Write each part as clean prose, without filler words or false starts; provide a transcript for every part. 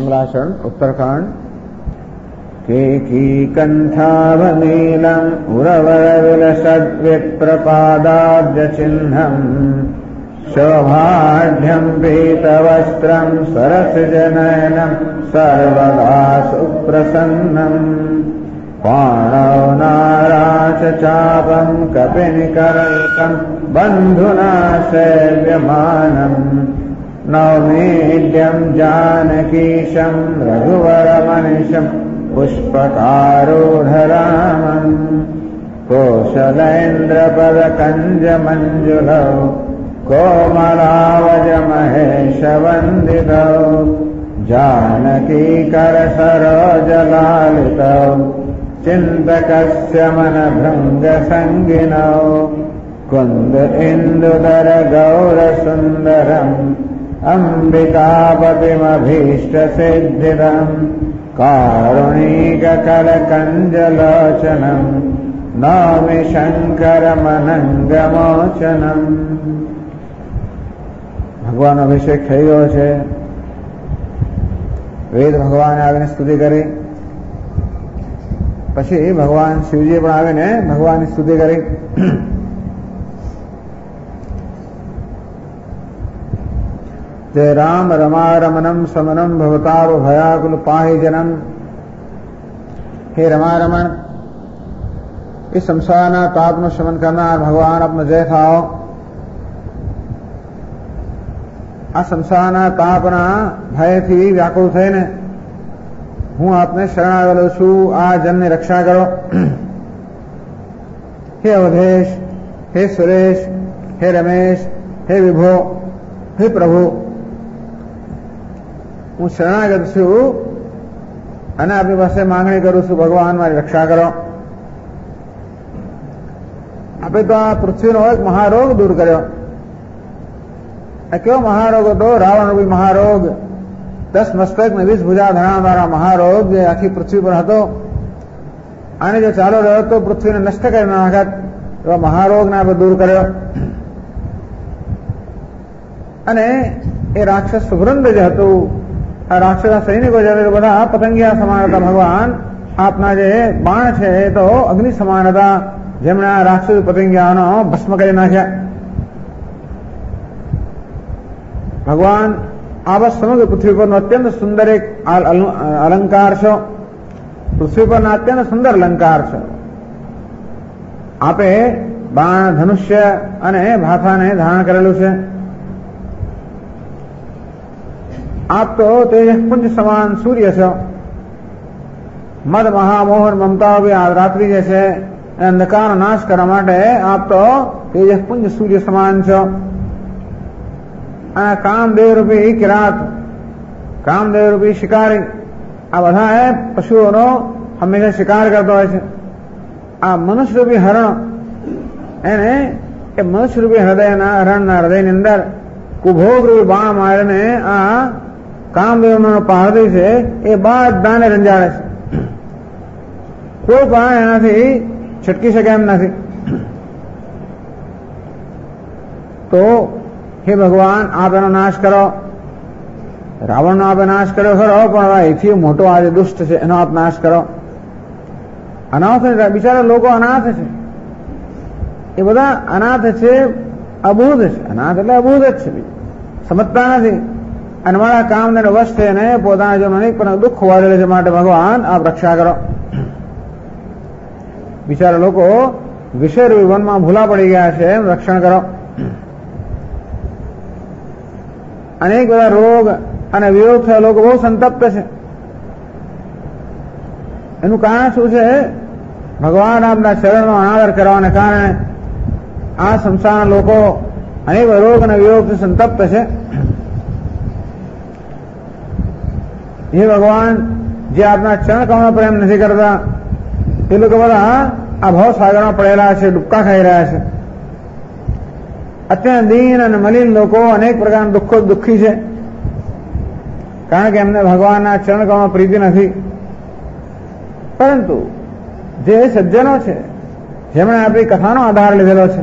कमलाचरण उत्तराखंड। केकीकण्ठावनीलम् उरवरविलसद्विप्रपादाब्जचिह्नम् शोभाढ्यम् पीतवस्त्रम् सरसिजनयनम् सर्वदा सुप्रसन्नम् पाणौ नाराचचापम् कपिनिकरल्कम् बन्धुना सेव्यमानम् नौमीड्यम् जानकीशम् रघुवरमनिशम् पुष्पकारूढरामम् कोशलेन्द्रपदकञ्जमञ्जुलौ कोमलावजमहेशवन्दितौ जानकीकरसरोजलालितौ चिन्तकस्य मनभृङ्गसङ्गिनौ कुन्द इन्दुदरगौरसुन्दरम् अम्बिकापतिमभीष्टसिद्धिदम् कारुणिककरकञ्जलोचनम् नौमि शङ्करमनङ्गमोचनम्। ભગવાન અભિષેક થઈ ગયો છે. વેદ ભગવાને આવીને સ્તુતિ કરી, પછી ભગવાન શિવજીએ પણ આવીને ભગવાનની સ્તુતિ કરી. જય રામ રમારમનમ સમનમ ભવતાવ ભયાકુલ પાહી જનમ. હે રમારમણ, એ સંસારના તાપનું શમન કરનાર ભગવાન આપનો જય થાઓ. આ સંસારના તાપના ભયથી વ્યાકુળ થઈને હું આપને શરણાગેલો છું. આ જનની રક્ષા કરો. હે અવધેશ, હે સુરેશ, હે રમેશ, હે વિભો, હે પ્રભુ, હું શરણાગત છું અને આપની પાસે માંગણી કરું છું, ભગવાન મારી રક્ષા કરો. આપણે તો આ પૃથ્વીનો એક મહારોગ દૂર કર્યો. આ કેવો મહારોગ હતો? રાવણ રૂપી મહારોગ, 10 મસ્તક ને 20 ભુજા ધરાવનારા મહારોગ જે આખી પૃથ્વી પર હતો. આને જો ચાલુ રહ્યો તો પૃથ્વીને નષ્ટ કરી નાખત. એવા મહારોગને આપણે દૂર કર્યો. અને એ રાક્ષસ સુવૃંદ જે હતું, આ રાક્ષસના સૈનિકો જે બધા પતંગિયા સમાન હતા. ભગવાન આપના જે બાણ છે એ તો અગ્નિ સમાન હતા, જેમણે આ રાક્ષસ પતંગિયાનો ભસ્મ કરી નાખ્યા. ભગવાન આ સમગ્ર પૃથ્વી પરનો અત્યંત સુંદર એક અલંકાર છો. પૃથ્વી પરના અત્યંત સુંદર અલંકાર છે. આપે બાણ, ધનુષ્ય અને ભાથાને ધારણ કરેલું છે. આપ તો તેજપુંજ સમાન સૂર્ય છો. મદ મહામોહન મમતા આ રાત્રિ જે છે અંધકારનો નાશ કરવા માટે આપ તો તેજપુંજ સૂર્ય સમાન છો. અને કામદેવ રૂપી કિરાત, કામદેવ રૂપી શિકારી, આ બધા પશુઓનો હંમેશા શિકાર કરતો હોય છે. આ મનુષ્ય રૂપી હરણ, એને એ મનુષ્ય રૂપી હરણના હૃદયની અંદર કુભોગ રૂપી બાણ મારીને આ કામદેવનો પારધી છે એ બધાને રંજાડે છે. કોઈ પણ એનાથી છટકી શકે એમ નથી. તો હે ભગવાન, આપ એનો નાશ કરો. રાવણનો આપે નાશ કર્યો ખરો, પણ એથી મોટો આ જે દુષ્ટ છે એનો આપ નાશ કરો. અનાથ બિચારા લોકો અનાથ છે, એ બધા અનાથ છે, અબૂધ છે. અનાથ એટલે અબૂધ જ છે, સમજતા નથી. અને મારા કામને વશ થઈને પોતાના જો અનેક પણ દુઃખ વાળેલે છે. માટે ભગવાન આપ રક્ષા કરો. બિચારા લોકો વિષય વનમાં ભૂલા પડી ગયા છે, એમ રક્ષણ કરો. અનેક બધા રોગ અને વિરોધ થયા લોકો બહુ સંતપ્ત છે. એનું કારણ શું છે? ભગવાન આપના શરણનો અનાદર કરવાને કારણે આ સંસારના લોકો અનેક રોગ અને વિરોધથી સંતપ્ત છે. હે ભગવાન, જે આપના ચરણ કમળ પ્રેમ નથી કરતા એ લોકો બધા આ ભાવ સાગરમાં પડેલા છે, ડૂબકા ખાઈ રહ્યા છે. અત્યંત દીન અને મલિન લોકો અનેક પ્રકારના દુઃખો દુઃખી છે, કારણ કે એમને ભગવાનના ચરણ કમળમાં પ્રીતિ નથી. પરંતુ જે સજ્જનો છે, જેમણે આપણી કથાનો આધાર લીધેલો છે,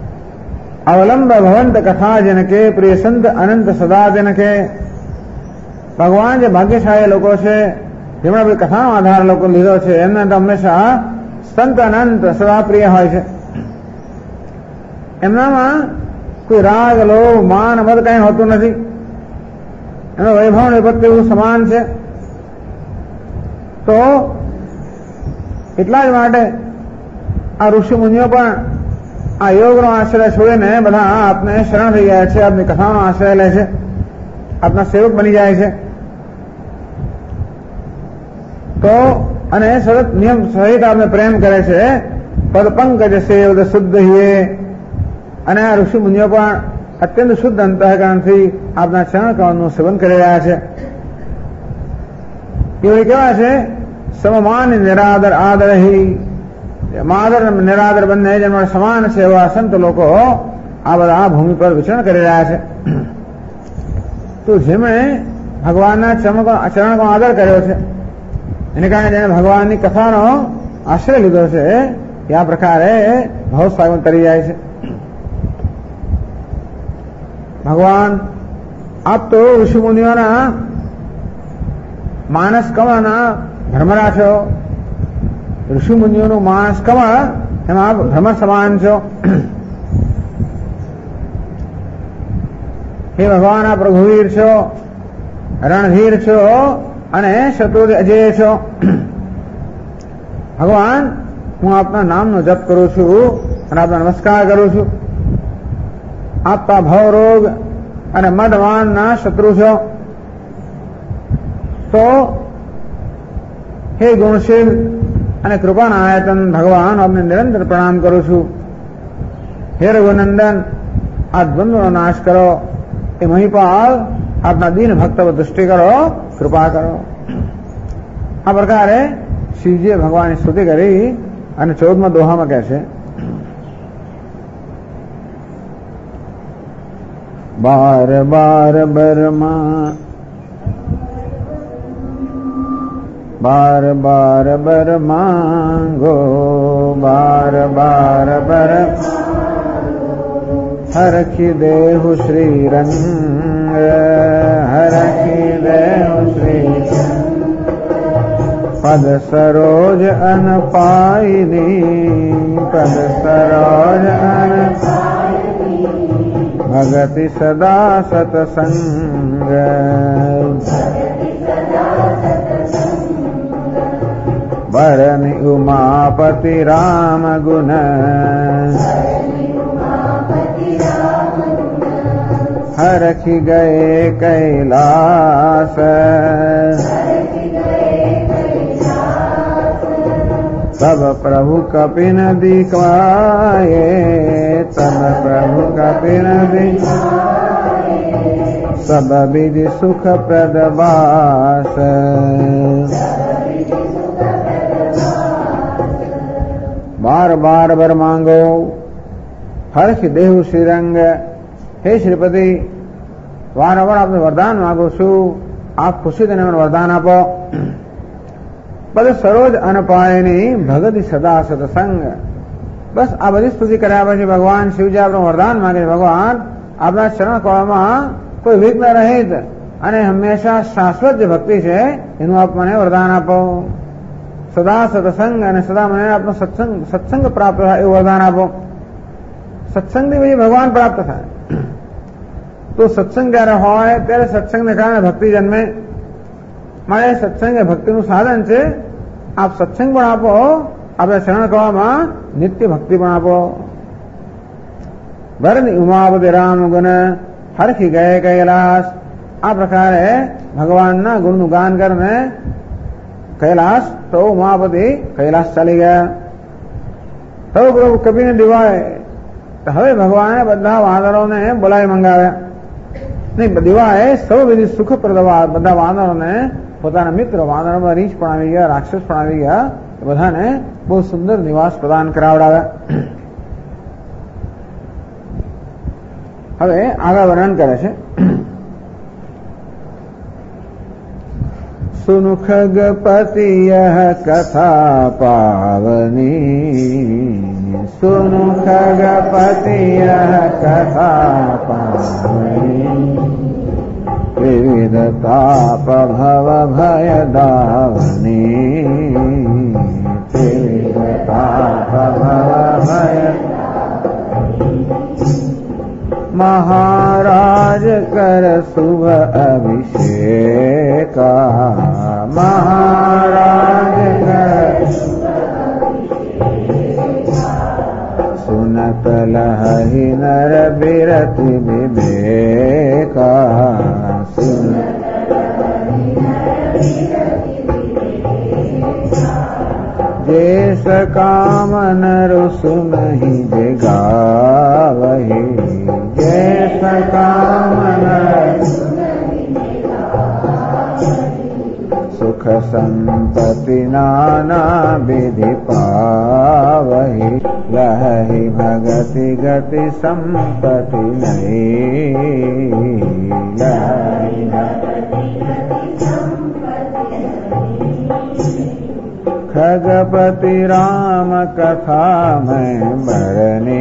અવલંબ ભવંત કથા જનકે પ્રિય સંત અનંત સદા જનકે, ભગવાન જે ભાગ્યશાળી લોકો છે, જેમણે બી કથાનો આધાર લોકો લીધો છે, એમને તો હંમેશા સંત અનંત સદા પ્રિય હોય છે. એમનામાં કોઈ રાગ, લોભ, માન, મદ કઈ હોતું નથી. એનો વૈભવ વિપત્તિ એવું સમાન છે. તો એટલા જ માટે આ ઋષિ મુનિઓ પણ આ યોગનો આશ્રય છોડીને બધા આપને શરણ થઈ ગયા છે, આપની કથાનો આશ્રય લે છે, આપના સેવક બની જાય છે. તો અને સતત નિયમ સહિત આપને પ્રેમ કરે છે. પદ પંકજ સેવદ શુદ્ધ હિએ, અને આ ઋષિ મુનિઓ પણ અત્યંત શુદ્ધ અંતઃકરણથી આપના ચરણ કમળનું સેવન કરી રહ્યા છે. એ કેવા છે? સમમાન નિરાદર આદરહી, માદર નિરાદર બંને જેમાં સમાન છે એવા સંત લોકો આ બધા આ ભૂમિ પર વિચરણ કરી રહ્યા છે. તો જેમણે ભગવાનના ચરણનો આદર કર્યો છે, એને કારણે જેને ભગવાનની કથાનો આશ્રય લીધો છે, એ આ પ્રકારે ભાવસાગર તરી જાય છે. ભગવાન આપ તો ઋષિમુનિઓના માનસ કમળના ભ્રમરા છો. ઋષિમુનિઓનું માનસ કમળ એમાં ભ્રમર સમાન છો. હે ભગવાન, આપ રઘુવીર છો, રણધીર છો અને શત્રુથી અજેય છો. ભગવાન, હું આપના નામનો જપ કરું છું અને આપના નમસ્કાર કરું છું. આપ તો ભવરોગ અને મદમાનના શત્રુ છો. તો હે ગુણશીલ અને કૃપાના આયતન ભગવાન, આપને નિરંતર પ્રણામ કરું છું. હે રઘુનંદન, આ દ્વંદ્વનો નાશ કરો. એ મહિપાલ, આપના દીન ભક્ત પર દૃષ્ટિ કરો, કૃપા કરો. આ પ્રકારે શ્રીજીએ ભગવાનની સ્તુતિ કરી અને 14મા દોહામાં કહે છે, બાર બાર બરમાં બાર બાર બર માંગો, બાર બાર બર હરખી દેહુ શ્રી રંગ, હરખી દેહુ શ્રી પદ સરોજ અન પાઈની, પદ સરોજ અન ભગતિ સદા સતસંગ, વરની ઉમાપતિ રામ ગુણ, હરખી ગયે કૈલાસ, तब प्रभु कपिन दिखवाए, तब प्रभु कपिन दिखवाए, सब विज सुख प्रद वास, बार बार वर मांगो, हर्ष देहु श्रीरंग. हे श्रीपति, वारंवार आपने वरदान मांगो छू, आप खुशी देने में वरदान आपो. पद सरोज अनपायनी भगति सदा सत्संग. बस आ बधी स्તુતિ કર્યા પછી ભગવાન શિવજી આપણું વરદાન માંગે છે, ભગવાન આપના ચરણ કમળમાં કોઈ વિઘ્ન રહિત અને હંમેશા શાશ્વત જે ભક્તિ છે એનું આપ મને વરદાન આપો. સદા સત્સંગ અને સદા મને આપનો સત્સંગ પ્રાપ્ત થાય એવું વરદાન આપો. સત્સંગથી પછી ભગવાન પ્રાપ્ત થાય. તો સત્સંગ જ્યારે હોય ત્યારે સત્સંગને કારણે ભક્તિ જન્મે. મારે સત્સંગ એ ભક્તિનું સાધન છે. આપ સત્સંગ પણ આપો, આપણે શરણ કળામાં નિત્ય ભક્તિ પણ આપો. વરની ઉમાપતિ રામ ગુણ, હરખી ગયે કૈલાસ. આ પ્રકારે ભગવાનના ગુણનું ગાન કરીને કૈલાસ, તો ઉમાપતિ કૈલાસ ચાલી ગયા. તો પ્રભુ કપિને દિવાય. હવે ભગવાને બધા વાનરોને બોલાવી મંગાવ્યા. નહીં, દિવાએ સૌ વિધિ સુખપ્રદ બધા વાનરોને પોતાના મિત્ર વાનરોમાં રીંછ પણ આવી ગયા, રાક્ષસ પણ આવી ગયા, બધાને બહુ સુંદર નિવાસ પ્રદાન કરાવડાવ્યા. હવે આગળ વર્ણન કરે છે. સુनु खगपति यह कथा पावनी, सुनु खगपति यह कथा पावनी, विविध ताप भव भय दावनी, त्रिविध ताप भव भय। महाराज कर शुभ अभिषेका, महाराज कर सुनत लहहि नर बिरति विवेका, जैस काम नर सुनहि जगावहि, जैस काम नर सुख संपत्ति नाना विधि पावहि, लहहि भगति गति संपत्ति नहीं, लहहि खगपति राम कथा मैं मरनी,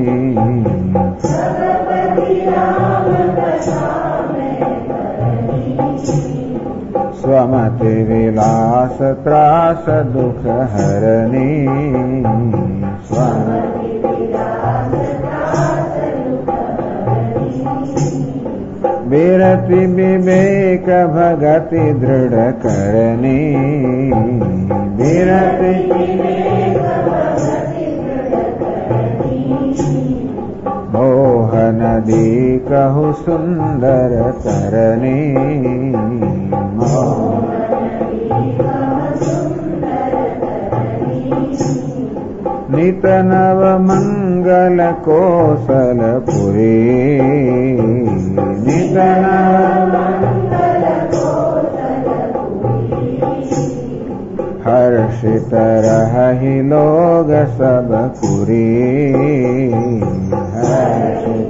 स्वमति विलास त्रास दुख हरनी, बिरति विवेक भगति दृढ़ करनी, बिरति मोह नदी कहु सुंदर तरनी, नित नव मंगल कौशलपुरी, नित नव हर्षित रहहि लोग सब कुरी, हर्षित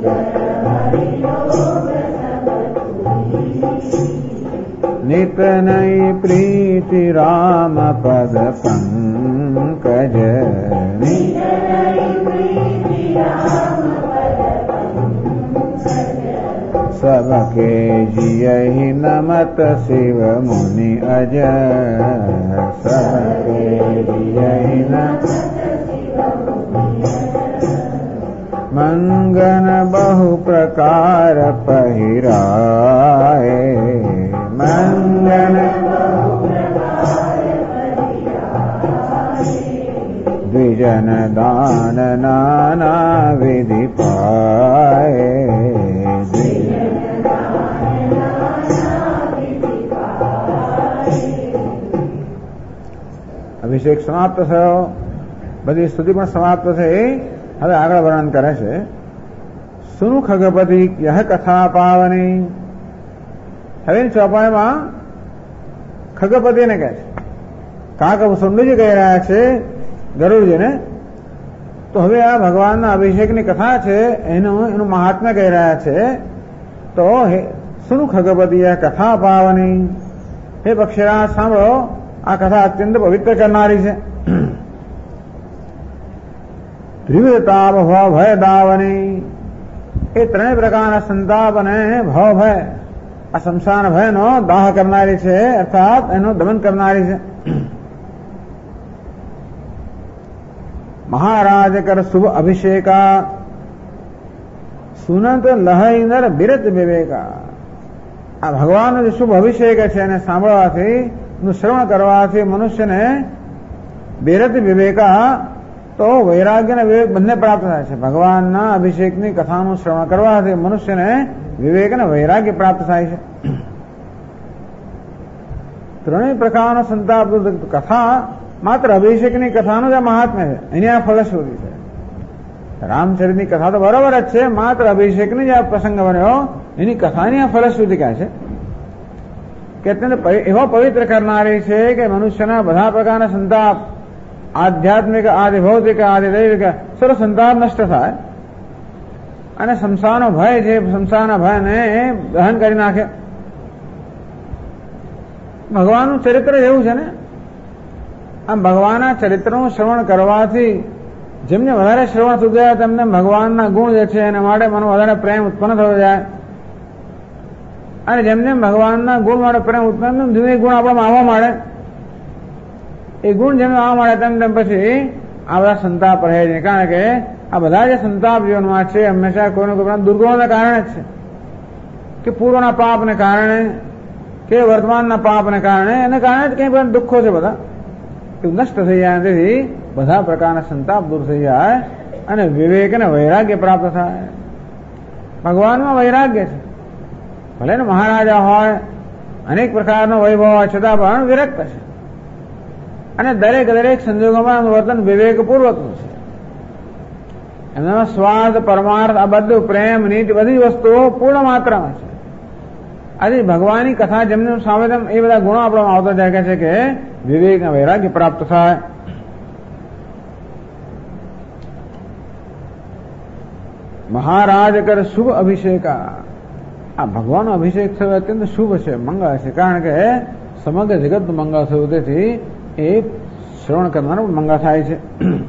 नित नई प्रीति राम पद पंकज, सबके जियहि नमत शिव मुनि अज, सबके जियहि नमत मंगन बहु प्रकार पहिराए, मंगन द्विजन दान नाना विधि पाए, અભિષેક સમાપ્ત થયો, બધી સ્તુતિ પણ સમાપ્ત થઈ. હવે આગળ વર્ણન કરે છે. સુનુ ખગપતિ યહ કથા પાવની. હવે ચોપાઈમાં ખગપતિને કહે છે, કાકભૂષણજી કહી રહ્યા છે ગરુડજીને. તો હવે આ ભગવાનના અભિષેકની કથા છે, એનું મહાત્મ્ય કહી રહ્યા છે. તો સુનુ ખગપતિ યહ કથા પાવની. હે પક્ષીરાજ સાંભળો, આ કથા અત્યંત પવિત્ર કરનારી છે. ત્રિવિધ તાપ ભાવ ભય દાવની. એ ત્રણેય પ્રકારના સંતાપ અને ભાવ ભય, આ સંસાર ભયનો દાહ કરનારી છે, અર્થાત એનો દમન કરનારી છે. મહારાજ કર શુભ અભિષેકા, સુનત લહઈ નર બિરત વિવેકા. આ ભગવાનનો જે શુભ અભિષેક છે એને સાંભળવાથી, નું શ્રવણ કરવાથી મનુષ્યને બિરત વિવેકા, તો વૈરાગ્ય અને વિવેક બંને પ્રાપ્ત થાય છે. ભગવાનના અભિષેકની કથાનું શ્રવણ કરવાથી મનુષ્યને વિવેક અને વૈરાગ્ય પ્રાપ્ત થાય છે. ત્રણેય પ્રકારનો સંતાપ કથા માત્ર અભિષેકની કથાનું જ મહાત્મ્ય છે, એની આ ફલશ્રુતિ છે. રામચરિતની કથા તો બરોબર જ છે, માત્ર અભિષેકની જે આ પ્રસંગ બન્યો એની કથાની આ ફલશ્રુતિ કહે છે કે અત્યંત એવો પવિત્ર કરનારી છે કે મનુષ્યના બધા પ્રકારના સંતાપ, આધ્યાત્મિક, આદિ ભૌતિક, આદિ દૈવિક સર્વ સંતાપ નષ્ટ થાય અને સંસારનો ભય છે, સંસારના ભયને દહન કરી નાખે. ભગવાનનું ચરિત્ર એવું છે ને, આમ ભગવાનના ચરિત્રનું શ્રવણ કરવાથી જેમને વધારે શ્રવણ થતું જાય તેમને ભગવાનના ગુણ જે છે એના માટે મનમાં વધારે પ્રેમ ઉત્પન્ન થતો જાય. અને જેમ જેમ ભગવાનના ગુણ માટે પ્રેમ ઉત્પન્ન ધીમે ગુણ આપણામાં આવવા માંડે, એ ગુણ જેમ આવવા માંડે તેમ તેમ પછી આ બધા સંતાપ રહે છે. કારણ કે આ બધા જે સંતાપ જીવનમાં છે હંમેશા કોઈને કોઈ દુર્ગુણોના કારણે જ છે, કે પૂર્વના પાપને કારણે કે વર્તમાનના પાપને કારણે, એને કારણે જ કંઈ બધા દુઃખો છે બધા એ નષ્ટ થઈ જાય. તેથી બધા પ્રકારના સંતાપ દૂર થઈ જાય અને વિવેક અને વૈરાગ્ય પ્રાપ્ત થાય. ભગવાનમાં વૈરાગ્ય છે. ભલે ને મહારાજા હોય, અનેક પ્રકારનો વૈભવ હોય, છતાં પણ વિરક્ત છે. અને દરેક દરેક સંજોગોમાં વર્તન વિવેકપૂર્વકનું છે. એમનામાં સ્વાર્થ, પરમાર્થ, આ બધું પ્રેમ, નીતિ બધી વસ્તુઓ પૂર્ણ માત્રામાં છે. આજે ભગવાનની કથા જેમને સામે તેમ એ બધા ગુણો આપણામાં આવતા જાય છે કે વિવેક અને વૈરાગ્ય પ્રાપ્ત થાય. મહારાજ કર શુભ અભિષેકા. આ ભગવાનનો અભિષેક થયો અત્યંત શુભ છે, મંગળ છે. કારણ કે સમગ્ર જગતનું મંગળ થયું, તેથી એ શ્રવણ કરનારું મંગળ થાય છે.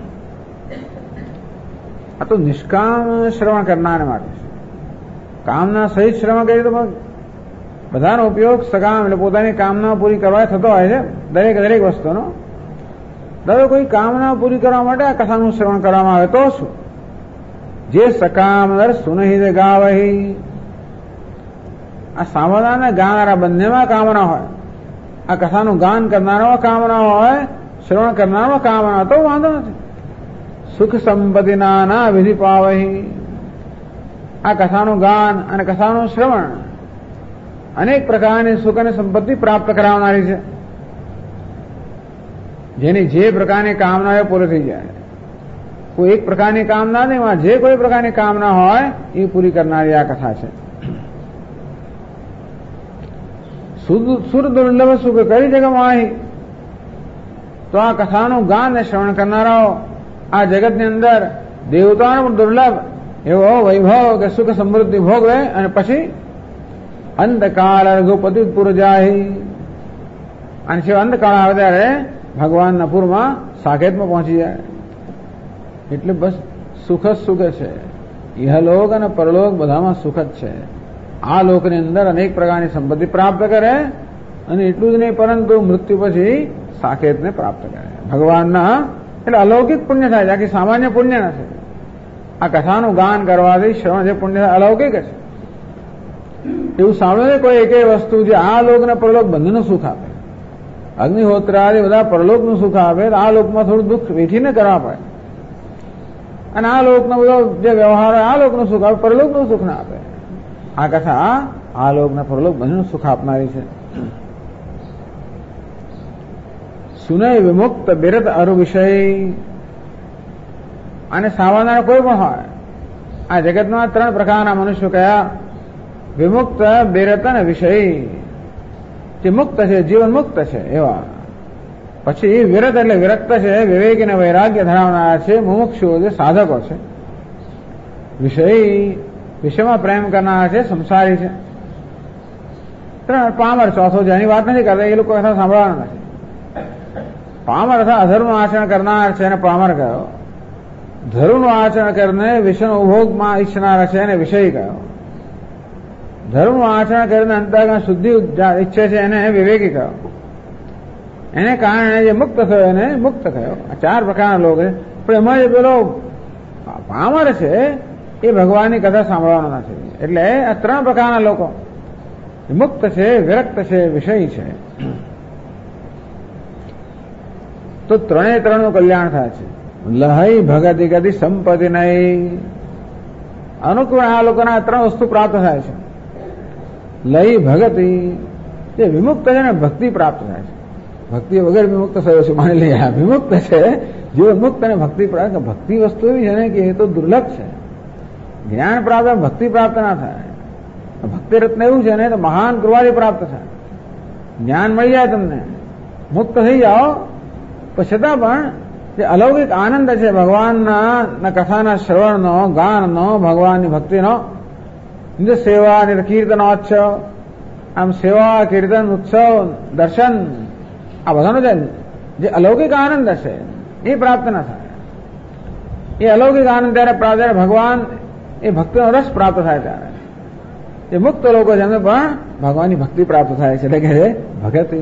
આ તો નિષ્કામ શ્રવણ કરનાર માટે છે. કામના સહિત શ્રવણ કરીએ તો બધાનો ઉપયોગ સકામ એટલે પોતાની કામના પૂરી કરવા થતો હોય છે. દરેક દરેક વસ્તુનો દરેક કોઈ કામના પૂરી કરવા માટે આ કથાનું શ્રવણ કરવામાં આવે તો શું? જે સકામ દર સુનહિ ગાવહી. આ સાંભળનાર ને ગાનારા બંનેમાં કામના હોય. આ કથાનું ગાન કરનારામાં કામના હોય, શ્રવણ કરનારામાં કામના તો વાંધો નથી. સુખ સંપત્તિના ના વિધિ પાવહી. આ કથાનું ગાન અને કથાનું શ્રવણ અનેક પ્રકારની સુખ અને સંપત્તિ પ્રાપ્ત કરાવનારી છે. જેની જે પ્રકારની કામના એ પૂરી થઈ જાય. કોઈ એક પ્રકારની કામના નહીં, જે કોઈ પ્રકારની કામના હોય એ પૂરી કરનારી આ કથા છે. સુર દુર્લભ સુખ કરી જગમાં. તો આ કથાનું ગાન અને શ્રવણ કરનારાઓ આ જગતની અંદર દેવતાનો પણ દુર્લભ એવો વૈભવ કે સુખ સમૃદ્ધિ ભોગવે અને પછી અંધકાળ રઘુપતિ પુર જાય. અને છે અંધકાળ આવે ત્યારે ભગવાનના પુરમાં સાકેતમાં પહોંચી જાય. એટલે બસ સુખ જ સુખ છે. ઇહલોક અને પરલોક બધામાં સુખ જ છે. આ લોકની અંદર અનેક પ્રકારની સંપત્તિ પ્રાપ્ત કરે અને એટલું જ નહીં પરંતુ મૃત્યુ પછી સાકેતને પ્રાપ્ત કરે. ભગવાનના એટલે અલૌકિક પુણ્ય થાય, બાકી સામાન્ય પુણ્ય નથી. આ કથાનું ગાન કરવાથી શ્રવણ જે પુણ્ય થાય અલૌકિક છે. એવું સાંભળે કોઈ એક વસ્તુ જે આ લોક ને પરલોક બંનેનું સુખ આપે. અગ્નિહોત્ર આદિ બધા પરલોકનું સુખ આપે, આ લોકમાં થોડું દુઃખ વેઠીને કરવા પડે. અને આ લોકનો બધો જે વ્યવહાર હોય આ લોકનું સુખ આપે, પરલોકનું સુખ ના આપે. આ કથા આ લોક ને પરલોક બંનેનું સુખ આપનારી છે. સુનય વિમુક્ત બિરત અરુ વિષય. અને સાવધાન કોઈ પણ હોય, આ જગતમાં ત્રણ પ્રકારના મનુષ્યો કયા? વિમુક્ત, બિરત અને વિષય. જે મુક્ત છે, જીવન મુક્ત છે એવા. પછી વિરત એટલે વિરક્ત છે, વિવેક અને વૈરાગ્ય ધરાવનારા છે, મુમુક્ષુઓ જે સાધકો છે. વિષય વિષયમાં પ્રેમ કરનારા છે, સંસારી છે. ત્રણ પામર, ચોથો જેની વાત નથી કરતા એ લોકો કથા સાંભળવાના નથી. પામર અથવા અધર્મનું આચરણ કરનાર છે એને પામર કયો. ધર્મનું આચરણ કરીને વિષયનો ઉપભોગમાં ઈચ્છનાર છે એને વિષય કયો. ધર્મનું આચરણ કરીને અંતર્ગત શુદ્ધિ ઈચ્છે છે એને વિવેકી કયો. એને કારણે જે મુક્ત થયો એને મુક્ત કયો. આ ચાર પ્રકારના લોકો છે. પણ એમાં જે પેલો પામર છે એ ભગવાનની કથા સાંભળવાનો નથી. એટલે આ ત્રણ પ્રકારના લોકો મુક્ત છે, વિરક્ત છે, વિષય છે. તો ત્રણેય ત્રણનું કલ્યાણ થાય છે. લહઈ ભગતિ ગતિ સંપત્તિ નહીં. અનુકૂળ આ લોકોના ત્રણ વસ્તુ પ્રાપ્ત થાય છે. લઈ ભગતિ જે વિમુક્ત છે ને ભક્તિ પ્રાપ્ત થાય છે. ભક્તિ વગર વિમુક્ત થયો છે માની લઈએ. આ વિમુક્ત છે, જીવન મુક્ત અને ભક્તિ પ્રાપ્ત. ભક્તિ વસ્તુ એવી છે ને કે એ તો દુર્લભ છે. જ્ઞાન પ્રાપ્ત ભક્તિ પ્રાપ્ત ના થાય. ભક્તિ રત્ન એવું છે ને તો મહાન કૃપાથી પ્રાપ્ત થાય. જ્ઞાન મળી જાય તમને, મુક્ત થઈ જાઓ, પણ છતાં પણ જે અલૌકિક આનંદ છે ભગવાનના કથાના શ્રવણનો, ગાનનો, ભગવાનની ભક્તિનો, સેવા અને કીર્તન ઉત્સવ, આમ સેવા, કીર્તન, ઉત્સવ, દર્શન આ બધાનો જે અલૌકિક આનંદ છે એ પ્રાપ્ત ના થાય. એ અલૌકિક આનંદ ત્યારે પ્રાપ્ત, ભગવાન એ ભક્તિનો રસ પ્રાપ્ત થાય ત્યારે. એ મુક્ત લોકો છે એમને પણ ભગવાનની ભક્તિ પ્રાપ્ત થાય છે, એટલે કે ભગતિ.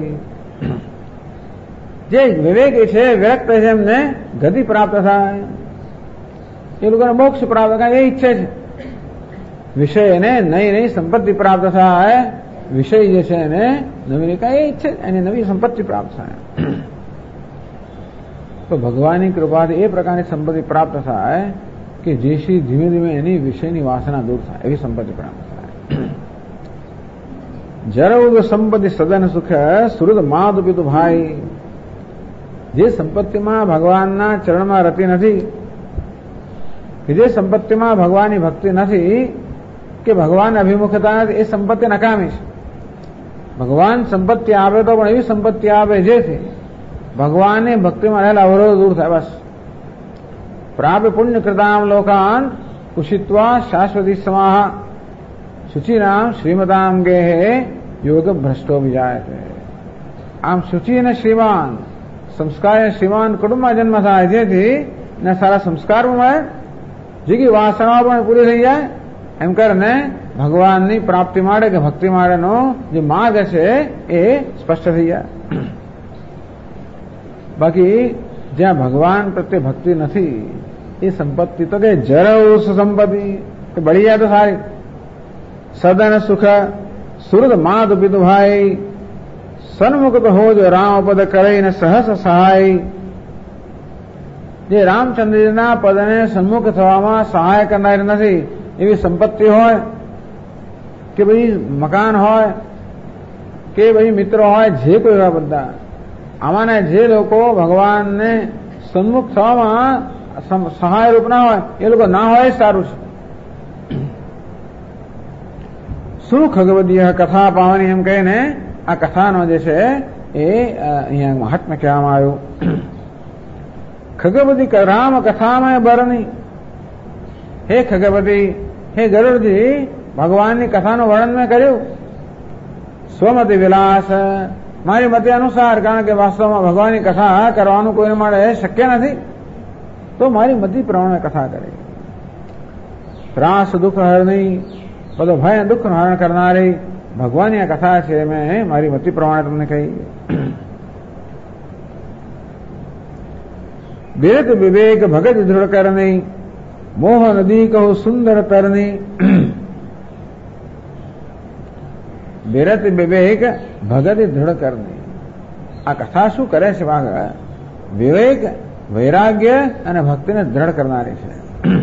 જે વિવેકી છે, વિરક્ત છે, એમને ગતિ પ્રાપ્ત થાય, એ લોકોને મોક્ષ પ્રાપ્ત થાય એ ઈચ્છે છે. વિષયને નવી નવી સંપત્તિ પ્રાપ્ત થાય, વિષય જે છે એને નવી એ ઈચ્છે એને નવી સંપત્તિ પ્રાપ્ત થાય. તો ભગવાનની કૃપાથી એ પ્રકારની સંપત્તિ પ્રાપ્ત થાય કે જેથી ધીમે ધીમે એની વિષયની વાસના દૂર થાય, એવી સંપત્તિ પ્રાપ્ત થાય. જરૌદ સંપત્તિ સદન સુખ સુરદ માદ પિતુ ભાઈ. જે સંપત્તિમાં ભગવાનના ચરણમાં રતિ નથી, કે જે સંપત્તિમાં ભગવાનની ભક્તિ નથી, કે ભગવાન અભિમુખતા નથી, એ સંપત્તિ નકામી છે. ભગવાન સંપત્તિ આપે તો પણ એવી સંપત્તિ આપે જેથી ભગવાનની ભક્તિમાં રહેલા અવરોધ દૂર થાય. બસ પ્રાપ્ય પુણ્ય કૃતામ લોકાન કુશિત્વા શાશ્વતી સમાહ શુચિનામ શ્રીમતામ ગેહે યોગ ભ્રષ્ટો વિજાય છે. આમ શુચિ અને શ્રીમાન સંસ્કાર શ્રીમાન કુટુંબમાં જન્મ થાય, જેથી ને સારા સંસ્કાર મળે, જેથી વાસનાઓ પણ પૂરી થઈ જાય. એમ કરીને ભગવાનની પ્રાપ્તિ માટે કે ભક્તિ માટેનો જે માર્ગ છે એ સ્પષ્ટ થઈ જાય. બાકી જ્યાં ભગવાન પ્રત્યે ભક્તિ નથી, એ સંપત્તિ તો કે જરૌ સંપત્તિ એ બળી જાય તો સારી. સદન સુખ સુરદ માદ પિતુ ભાઈ સન્મુખ તો હો જો રામ પદ કરીને સહસ સહાય. જે રામચંદ્રજીના પદને સન્મુખ થવામાં સહાય કરનારી નથી એવી સંપત્તિ હોય, કે ભાઈ મકાન હોય, કે ભાઈ મિત્રો હોય, જે કોઈ હોય, બધા આમાંને જે લોકો ભગવાનને સન્મુખ થવામાં સહાયરૂપ ના હોય, એ લોકો ના હોય સારું છે. શું ખગવદીય કથા પાવાની એમ કહીને આ કથાનો જે છે એ અહીંયા મહાત્મ્ય કહેવામાં આવ્યું. ખગવદી રામ કથામાં બરની. હે ખગવદી, હે ગરુડજી, ભગવાનની કથાનું વર્ણન મેં કર્યું. સ્વમતિ વિલાસ, મારી મતે અનુસાર, કારણ કે વાસ્તવમાં ભગવાનની કથા કરવાનું કોઈને માટે શક્ય નથી, તો મારી મતિ પ્રમાણે કથા કરી. ત્રાસ દુઃખ હરણી, બધો ભય દુઃખ હરણ કરનારી ભગવાનની આ કથા છે, મેં મારી મતિ પ્રમાણે તમને કહી. વિરત વિવેક ભગત દૃઢ કરણી, મોહ નદી કહો સુંદર તરની. વિરત વિવેક ભગત દૃઢ કરણી. આ કથા શું કરે છે? વિવેક, વૈરાગ્ય અને ભક્તિને દ્રઢ કરનારી છે.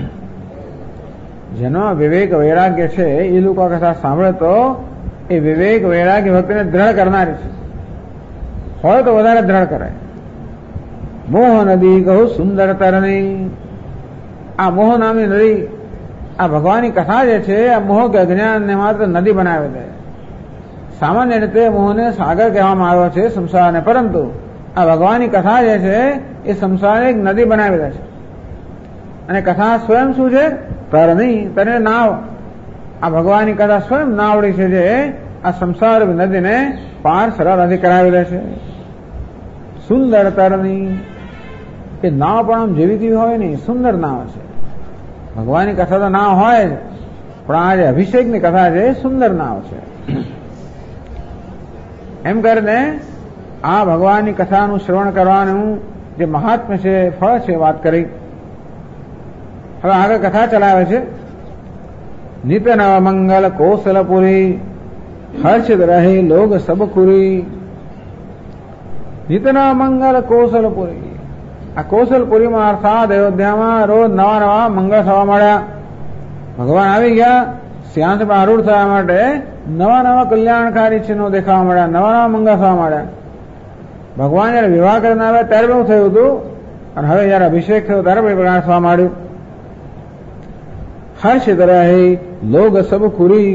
જેનો વિવેક વૈરાગ્ય છે એ લોકો કથા સાંભળે તો એ વિવેક વૈરાગ્ય ભક્તિને દ્રઢ કરનારી છે, હોય તો વધારે દ્રઢ કરે. મોહ નદી કહું સુંદર તરની. આ મોહ નામની નદી, આ ભગવાનની કથા જે છે, આ મોહ કે અજ્ઞાનને માત્ર નદી બનાવે છે. સામાન્ય રીતે મોહને સાગર કહેવામાં આવ્યો છે સંસારને, પરંતુ આ ભગવાનની કથા જે છે એ સંસારને એક નદી બનાવી દે છે. અને કથા સ્વયં શું છે? તરની, તને નાવ. આ ભગવાનની કથા સ્વયં નાવડી છે, જે આ સંસાર નદીને પાર સરળતાથી કરાવી દે છે. સુંદર તરની, એ નાવ પણ આમ જેવી તેવી હોય નહીં, સુંદર નાવ છે. ભગવાનની કથા તો નાવ હોય જ, પણ આ જે અભિષેકની કથા છે એ સુંદર નાવ છે. એમ કરીને આ ભગવાનની કથાનું શ્રવણ કરવાનું જે મહાત્મ્ય છે, ફળ છે, વાત કરી. હવે આગળ કથા ચલાવે છે. નિત નવ મંગલ કૌશલપુરી, હર્ષિત રહે લોગ સબકુરી. નિત નવ મંગલ કૌશલપુરી. આ કૌશલપુરીમાં અર્થાત અયોધ્યામાં રોજ નવા નવા મંગળ થવા મળ્યા. ભગવાન આવી ગયા, સિંહાસન પર આરૂઢ થવા માટે નવા નવા કલ્યાણકારી ચિહ્નો દેખાવા મળ્યા, નવા નવા મંગળ થવા મળ્યા. ભગવાન જયારે વિવાહ કરીને આવ્યા ત્યારે એવું થયું હતું, અને હવે જયારે અભિષેક થયો ત્યારે પણ પ્રકાર થવા માંડ્યું. હર્ષિત રહે લોગ સબ કુરી.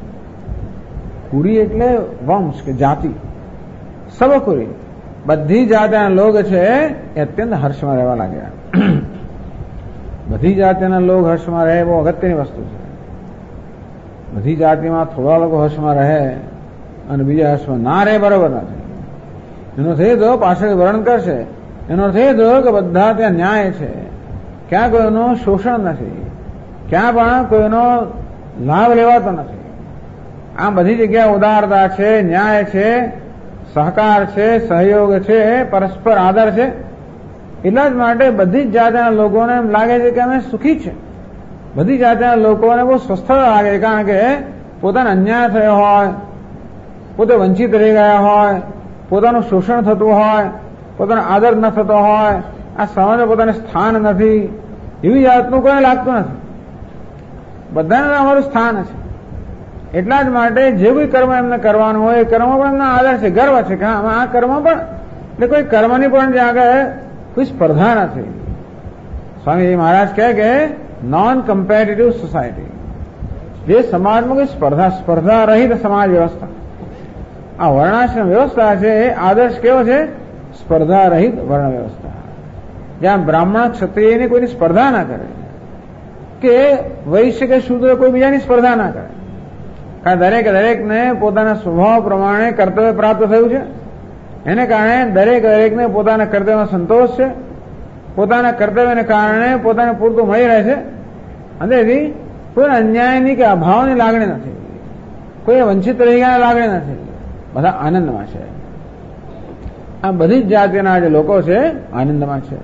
કુરી એટલે વંશ કે જાતિ. સબ કુરી, બધી જાતિના લોગ છે એ અત્યંત હર્ષમાં રહેવા લાગ્યા. બધી જાતિના લોગ હર્ષમાં રહે બહુ અગત્યની વસ્તુ છે. બધી જાતિમાં થોડા લોકો હર્ષમાં રહે અને બીજા હર્ષમાં ના રહે, બરોબર નથી. એનો થઈ તો પાછળ વર્ણન કરશે. એનો થઈ તો કે બધા ત્યાં ન્યાય છે, ક્યાં કોઈનું શોષણ નથી, ક્યાં પણ કોઈનો લાભ લેવાતો નથી. આ બધી જગ્યાએ ઉદારતા છે, ન્યાય છે, સહકાર છે, સહયોગ છે, પરસ્પર આદર છે. એટલા જ માટે બધી જ જાતિના લોકોને એમ લાગે છે કે અમે સુખી છે. બધી જાતિના લોકોને બહુ સ્વસ્થ લાગે છે, કારણ કે પોતાને અન્યાય થયો હોય, પોતે વંચિત રહી ગયા હોય, પોતાનું શોષણ થતું હોય, પોતાનો આદર ન થતો હોય, આ સમાજમાં પોતાને સ્થાન નથી, એવી જાતનું કોઈ લાગતું નથી. બધાને અમારું સ્થાન છે. એટલા જ માટે જે કોઈ કર્મ એમને કરવાનું હોય એ કર્મ પણ એમના આદર છે, ગર્વ છે કે આ કર્મ પણ એટલે કોઈ કર્મની પણ ત્યાં આગળ કોઈ સ્પર્ધા નથી. સ્વામી મહારાજ કહે કે નોન કમ્પેટિટિવ સોસાયટી, જે સમાજમાં કોઈ સ્પર્ધા રહિત સમાજ વ્યવસ્થા. આ વર્ણાશ્રમ વ્યવસ્થા છે એ આદર્શ કેવો છે? સ્પર્ધા રહિત વર્ણ વ્યવસ્થા, જ્યાં બ્રાહ્મણ ક્ષત્રિયની કોઈની સ્પર્ધા ના કરે, કે વૈશ્ય કે શૂદ્ર કોઈ બીજાની સ્પર્ધા ના કરે. કારણ દરેકને પોતાના સ્વભાવ પ્રમાણે કર્તવ્ય પ્રાપ્ત થયું છે. એને કારણે દરેકને પોતાના કર્તવ્યમાં સંતોષ છે. પોતાના કર્તવ્યને કારણે પોતાને પૂરતું મળી રહે છે. અને તેથી કોઈ અન્યાયની કે અભાવની લાગણી નથી, કોઈ વંચિત રહી ગયા લાગણી નથી. બધા આનંદમાં છે. આ બધી જ જાતિના જે લોકો છે આનંદમાં છે.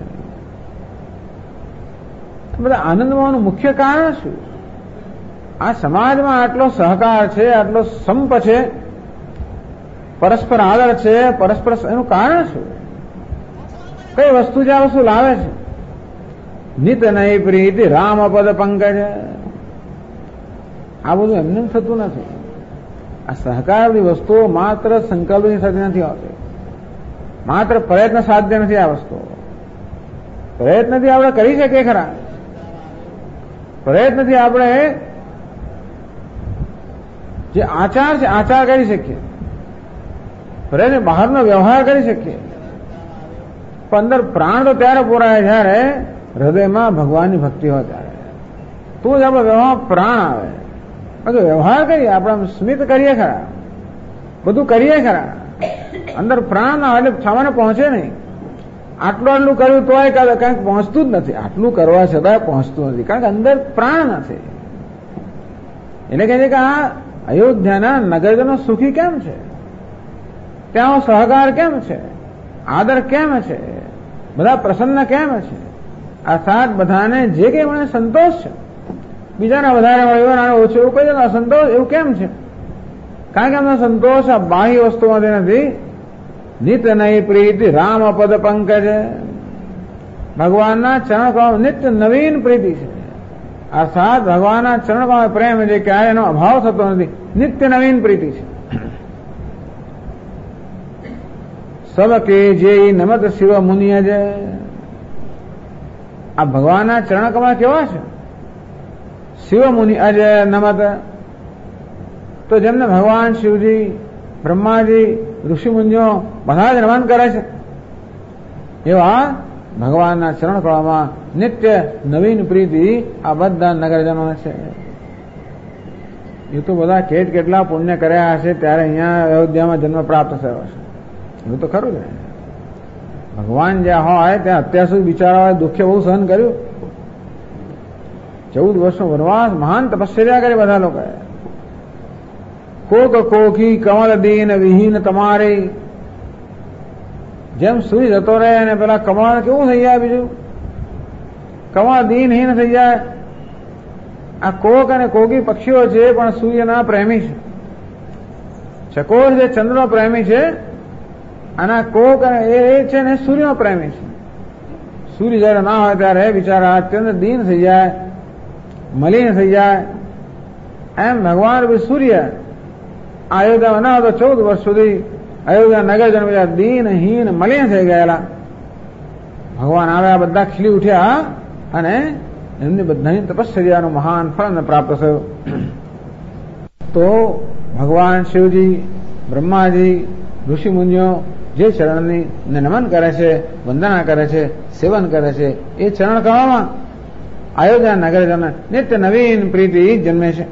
બધા આનંદમાં મુખ્ય કારણ શું? આ સમાજમાં આટલો સહકાર છે, આટલો સંપ છે, પરસ્પર આદર છે, પરસ્પર, એનું કારણ શું? કઈ વસ્તુ જે આ વસ્તુ લાવે છે? નિત નહી પ્રીતિ રામ પદ પંકજ. આ બધું એમને થતું નથી. આ સહકારની વસ્તુઓ માત્ર સંકલ્પની થતી નથી હોતી, માત્ર પ્રયત્ન સાધ્ય નથી. આ વસ્તુ પ્રયત્નથી આપણે કરી શકીએ ખરા, પ્રયત્નથી આપણે જે આચાર છે આચાર કરી શકીએ, પ્રયત્ન બહારનો વ્યવહાર કરી શકીએ, પણ અંદર પ્રાણ તો ત્યારે પૂરાય જ્યારે હૃદયમાં ભગવાનની ભક્તિ હોય ત્યારે, તો જ આપણો વ્યવહાર પ્રાણ આવે. વ્યવહાર કરીએ, આપણે સ્મિત કરીએ ખરા, બધું કરીએ ખરા, અંદર પ્રાણ ના હોય એટલે સામાન્ય પહોંચે નહીં. આટલું કર્યું તોય કંઈક પહોંચતું જ નથી. આટલું કરવા છતાં પહોંચતું નથી, કારણ કે અંદર પ્રાણ નથી. એટલે કહે છે કે આ અયોધ્યાના નગરજનો સુખી કેમ છે? ત્યાં સહકાર કેમ છે? આદર કેમ છે? બધા પ્રસન્ન કેમ છે? અર્થાત બધાને જે કંઈ મને સંતોષ છે, બીજાને વધારે મળ્યો નાનો ઓછો એવું કઈ અસંતોષ એવું કેમ છે? કારણ કે એમનો સંતોષ આ બાહ્ય વસ્તુમાંથી નથી. નિત નહીં પ્રીતિ રામ પદ પંકજ. ભગવાનના ચરણ નિત્ય નવીન પ્રીતિ છે. અર્થાત ભગવાનના ચરણમાં પ્રેમ જે ક્યારે એનો અભાવ થતો નથી, નિત્ય નવીન પ્રીતિ છે. સબકે જે નમત શિવ મુનિય છે. આ ભગવાનના ચરણકમળ કેવા છે? શિવ મુનિ અજય નમત. તો જેમને ભગવાન શિવજી, બ્રહ્માજી, ઋષિમુનિઓ બધા જ નમન કરે છે, એવા ભગવાનના ચરણકળામાં નિત્ય નવીન પ્રીતિ આ બધા નગરજનોને છે. એ તો બધા કેટલા પુણ્ય કર્યા હશે ત્યારે અહીંયા અયોધ્યામાં જન્મ પ્રાપ્ત થયો હશે. એવું તો ખરું ને. ભગવાન જ્યાં હોય ત્યાં અત્યાર સુધી બિચારા દુઃખે બહુ સહન કર્યું. 14 વર્ષનો વનવાસ, મહાન તપશ્ચર્યા કરી બધા લોકોએ. કોક કોખી કમલ દીન વિહીન તમારે. જેમ સૂર્ય જતો રહે અને પેલા કમળ કેવું થઈ જાય, બીજું કમળ દીનહીન થઈ જાય. આ કોક અને કોકી પક્ષીઓ છે પણ સૂર્યના પ્રેમી છે. ચકોર જે ચંદ્રનો પ્રેમી છે, અને કોક એ છે ને સૂર્યનો પ્રેમી છે. સૂર્ય જયારે ના હોય ત્યારે બિચારા ચંદ્ર દીન થઈ જાય, મલિન થઈ જાય. એમ ભગવાન સૂર્ય અયોધ્યામાં ના હતો 14 વર્ષ સુધી અયોધ્યા નગરજન બધા દીનહીન મલિન થઈ ગયેલા. ભગવાન આવ્યા, બધા ખીલી ઉઠ્યા અને એમની બધાની તપશ્ચર્યાનું મહાન ફળ પ્રાપ્ત થયું. તો ભગવાન શિવજી, બ્રહ્માજી, ઋષિ મુનિઓ જે ચરણની નમન કરે છે, વંદના કરે છે, સેવન કરે છે, એ ચરણ કળામાં અયોધ્યા નગરજન નિત્ય નવીન પ્રીતિ જન્મે છે.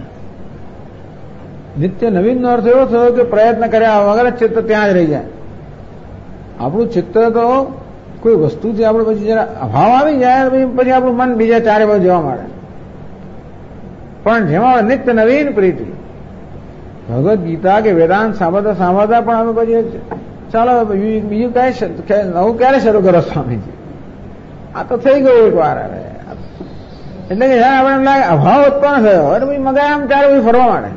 નિત્ય નવીન નો અર્થ એવો થયો કે પ્રયત્ન કર્યા વગર ચિત્ત ત્યાં જ રહી જાય. આપણું ચિત્ત તો કોઈ વસ્તુથી આપણે પછી જરા અભાવ આવી જાય પછી આપણું મન બીજા ચારે બાજુ જવા માંડે. પણ જેમાં નિત્ય નવીન પ્રીતિ, ભગવદ ગીતા કે વેદાંત સાંભળતા પણ અમે પછી ચાલો બીજું કઈ નવું ક્યારે શરૂ કરો સ્વામીજી, આ તો થઈ ગયું એક વાર. હવે એટલે કે આપણે એમ લાગે અભાવ ઉત્પન્ન થયો, એટલે પછી મગા આમ ત્યારે પછી ફરવા માંડે.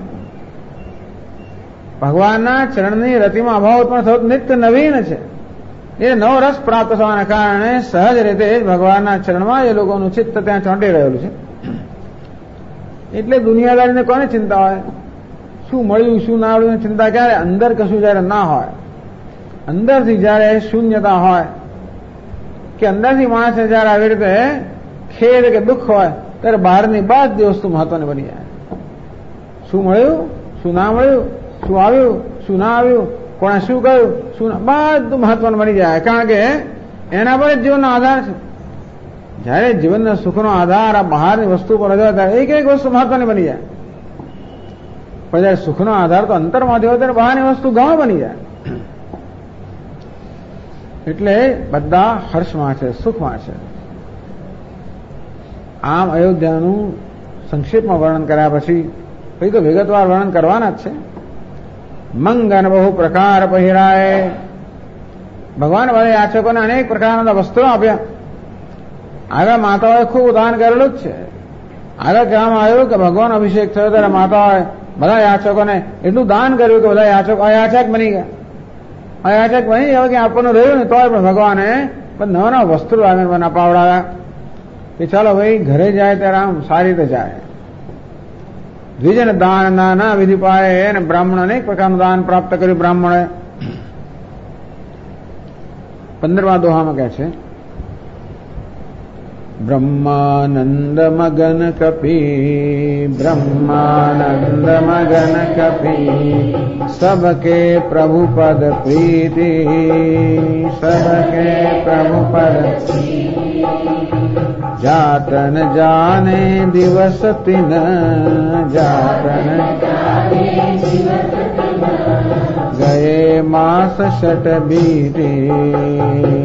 ભગવાનના ચરણની રતિમાં અભાવ ઉત્પન્ન થયો નિત્ય નવીન છે. એ નવો રસ પ્રાપ્ત થવાના કારણે સહજ રીતે જ ભગવાનના ચરણમાં એ લોકોનું ચિત્ત ત્યાં ચોંટી રહેલું છે. એટલે દુનિયાદારીને કોને ચિંતા હોય, શું મળ્યું શું ના મળ્યું ચિંતા ક્યારે, અંદર કશું જયારે ના હોય, અંદરથી જયારે શૂન્યતા હોય કે અંદરથી માણસને જયારે આવી રીતે ખેદ કે દુઃખ હોય ત્યારે બહારની બધી વસ્તુ મહત્વની બની જાય. શું મળ્યું શું ના મળ્યું, શું આવ્યું શું ના આવ્યું, કોણે શું કહ્યું શું બધું મહત્વનું બની જાય. કારણ કે એના પર જ જીવનનો આધાર છે. જયારે જીવનના સુખનો આધાર આ બહારની વસ્તુ પર હોય ત્યારે એક એક વસ્તુ મહત્વની બની જાય. પણ જયારે સુખનો આધાર તો અંતરમાંથી હોય ત્યારે બહારની વસ્તુ ગૌણ બની જાય. એટલે બધા હર્ષમાં છે, સુખમાં છે. આમ અયોધ્યાનું સંક્ષેપમાં વર્ણન કર્યા પછી તો વિગતવાર વર્ણન કરવાના જ છે. મંગન બહુ પ્રકાર પહેરાય, ભગવાન બધા યાચકોને અનેક પ્રકારના વસ્ત્રો આપ્યા. આગળ માતાઓએ ખૂબ દાન કરેલું જ છે. આગળ કહેવામાં આવ્યું કે ભગવાન અભિષેક થયો ત્યારે માતાઓએ બધા યાચકોને એટલું દાન કર્યું કે બધા યાચકો અયાચક બની ગયા. અયાચક બની હવે કે આપણને રહ્યું ને તોય પણ ભગવાને નવા નવા વસ્ત્રો આગળ અપાવડાવ્યા કે ચાલો ભાઈ ઘરે જાય ત્યારે આમ સારી રીતે જાય. દ્વિજન દાન ના વિધિ પાએ અને બ્રાહ્મણ અનેક પ્રકારનું દાન પ્રાપ્ત કર્યું. બ્રાહ્મણે 15મા દોહામાં કહે છે, બ્રહ્માનંદ મગન કપી, બ્રહ્માનંદ મગન કપી, સબકે પ્રભુ પદ પ્રીતિ, સબકે પ્રભુ પદ જાતન જાને દિવસ તિન, જાતન ગયે માસ શટ બીતી.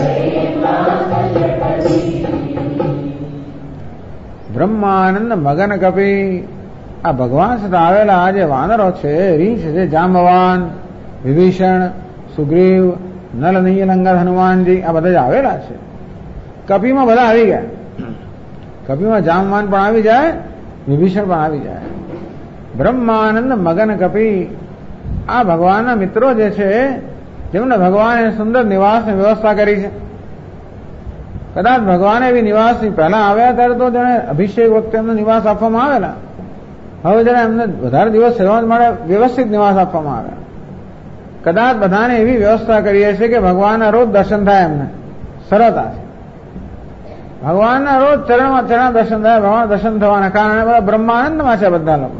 બ્રહ્માનંદ મગન કપી, આ ભગવાન સાથે આવેલા આ જે વાનરો છે, રીંછ છે, જાંબવાન, વિભીષણ, સુગ્રીવ, નલ નીલંગર હનુમાનજી, આ બધા જ આવેલા છે. કપીમાં બધા આવી ગયા. કપીમાં જાંબવાન પણ આવી જાય, વિભીષણ પણ આવી જાય. બ્રહ્માનંદ મગન કપી, આ ભગવાનના મિત્રો જે છે જેમને ભગવાને સુંદર નિવાસની વ્યવસ્થા કરી છે. કદાચ ભગવાને એવી નિવાસની પહેલા આવ્યા ત્યારે તો જેને અભિષેક વખતે એમને નિવાસ આપવામાં આવેલા. હવે જરા એમને વધારે દિવસ રહેવા માટે વ્યવસ્થિત નિવાસ આપવામાં આવ્યા. કદાચ બધાને એવી વ્યવસ્થા કરીએ છીએ કે ભગવાનના રોજ દર્શન થાય એમને સરળતાથી. ભગવાનના રોજ ચરણ દર્શન થાય. ભગવાન દર્શન થવાના કારણે બધા બ્રહ્માનંદમાં છે બધા લોકો.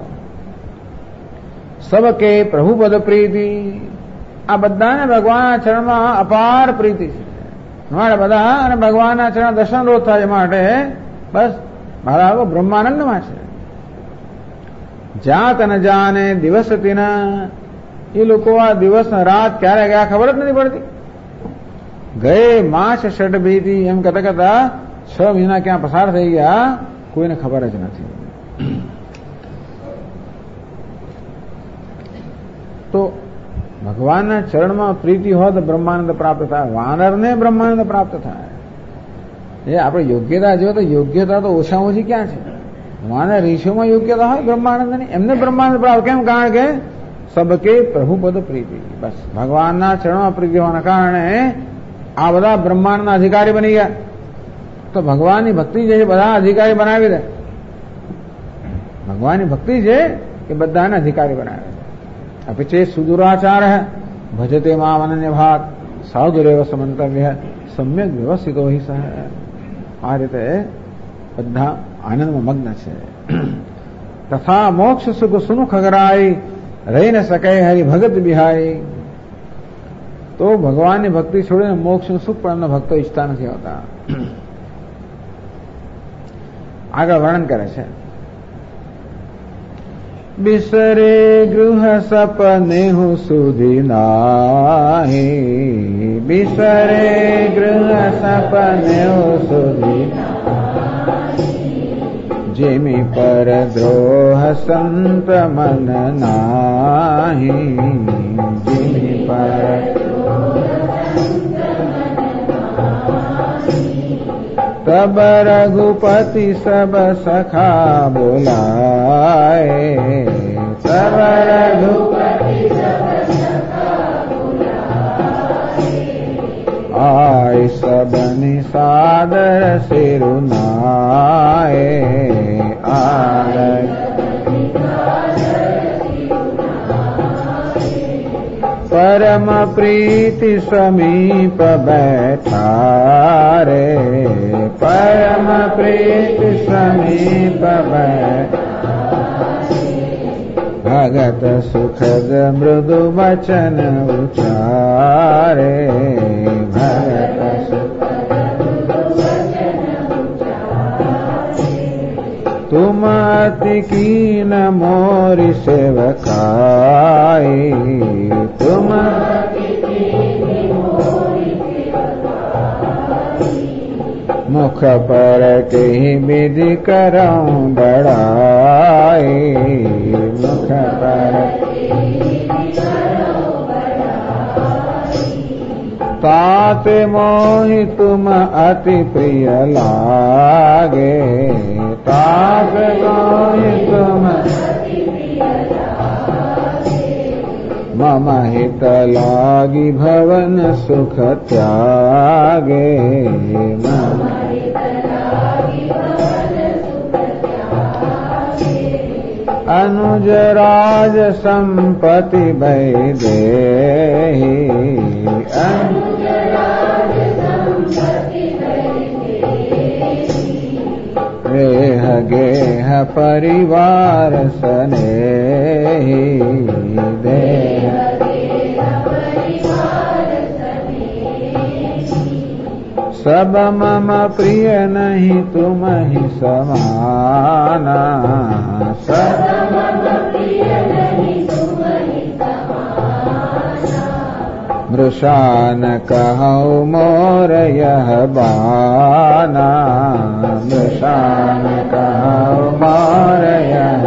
સબકે પ્રભુ પદ પ્રીતિ, આ બધાને ભગવાનના ચરણમાં અપાર પ્રીતિ છે. માટે બધા અને ભગવાનના ચરણ દર્શન રોજ થાય માટે બસ મારા લોકો બ્રહ્માનંદમાં છે. જાત ન જાને દિવસ તિના, એ લોકો આ દિવસ રાત ક્યારે ગયા ખબર જ નથી પડતી. ગયે માસ ષટ ભીતી, એમ કહેતા કહેતા 6 મહિના ક્યાં પસાર થઈ ગયા કોઈને ખબર જ નથી. તો ભગવાનના ચરણમાં પ્રીતિ હોય તો બ્રહ્માનંદ પ્રાપ્ત થાય. વાનરને બ્રહ્માનંદ પ્રાપ્ત થાય. એ આપણે યોગ્યતા જોઈએ તો યોગ્યતા તો ઓછામાં ઓછી ક્યાં છે? વાનર ઋષિઓમાં યોગ્યતા હોય બ્રહ્માનંદની, એમને બ્રહ્માનંદ પ્રાપ્ત. કેમ? કારણ કે સબકે પ્રભુ પદ પ્રીતિ, બસ ભગવાનના ચરણમાં પ્રીતિ હોવાના કારણે આ બધા બ્રહ્માંડના અધિકારી બની ગયા. તો ભગવાનની ભક્તિ જે છે બધા અધિકારી બનાવી દે. ભગવાનની ભક્તિ છે એ બધાને અધિકારી બનાવે. અપિચે સુદુરાચાર ભજતે મામ અનન્ય ભાગ સાધુરેવ સમંતવ્ય સમ્યક વ્યવસ્થિતો હિ સહ. આ રીતે બધા આનંદમાં મગ્ન છે. તથા મોક્ષ સુખ સુનુખ અગરાય રહી ન શકે હરિ ભગત બિહારી. તો ભગવાનની ભક્તિ છોડીને મોક્ષનું સુખ પણ એમના ભક્તો ઈચ્છતા નથી હોતા. આગળ વર્ણન કરે છે, બિસરે ગૃહ સપને હું સુધી નાહી, બિસરે ગૃહ સપને હું સુધી जिमि पर द्रोह संत मन नाही, जिमि पर तब रघुपति सब सखा बुलाए, तब रघुपति सब सखा बुलाए, आय सब निसादर सिरुनाए, आय परम प्रीति समीप बैठारे, परम प्रीति समीप बैठारे, भगत सुखद मृदु वचन उचारे, भगत सुखद मृदु वचन उचारे, तुम अति कीन मोरि सेवकाई, तुम मुख पर कही विधि करऊं बड़ाई, मुख पर तात मोहि तुम अति प्रिय लागे, तात मोहि तुम मम हित लागी भवन सुख त्यागे, मम हित लागी भवन सुख त्यागे, अनुज राज संपत्ति वैदेही, अनुज राज संपत्ति वैदेही, रेह गेह परिवार सनेही, देह सब मम प्रिय नहीं तुम ही समाना, सब मम प्रिय नहीं तुम ही समाना, मृषा न कहूँ मोर यह बाना, मृषा न कहूँ मोर यह,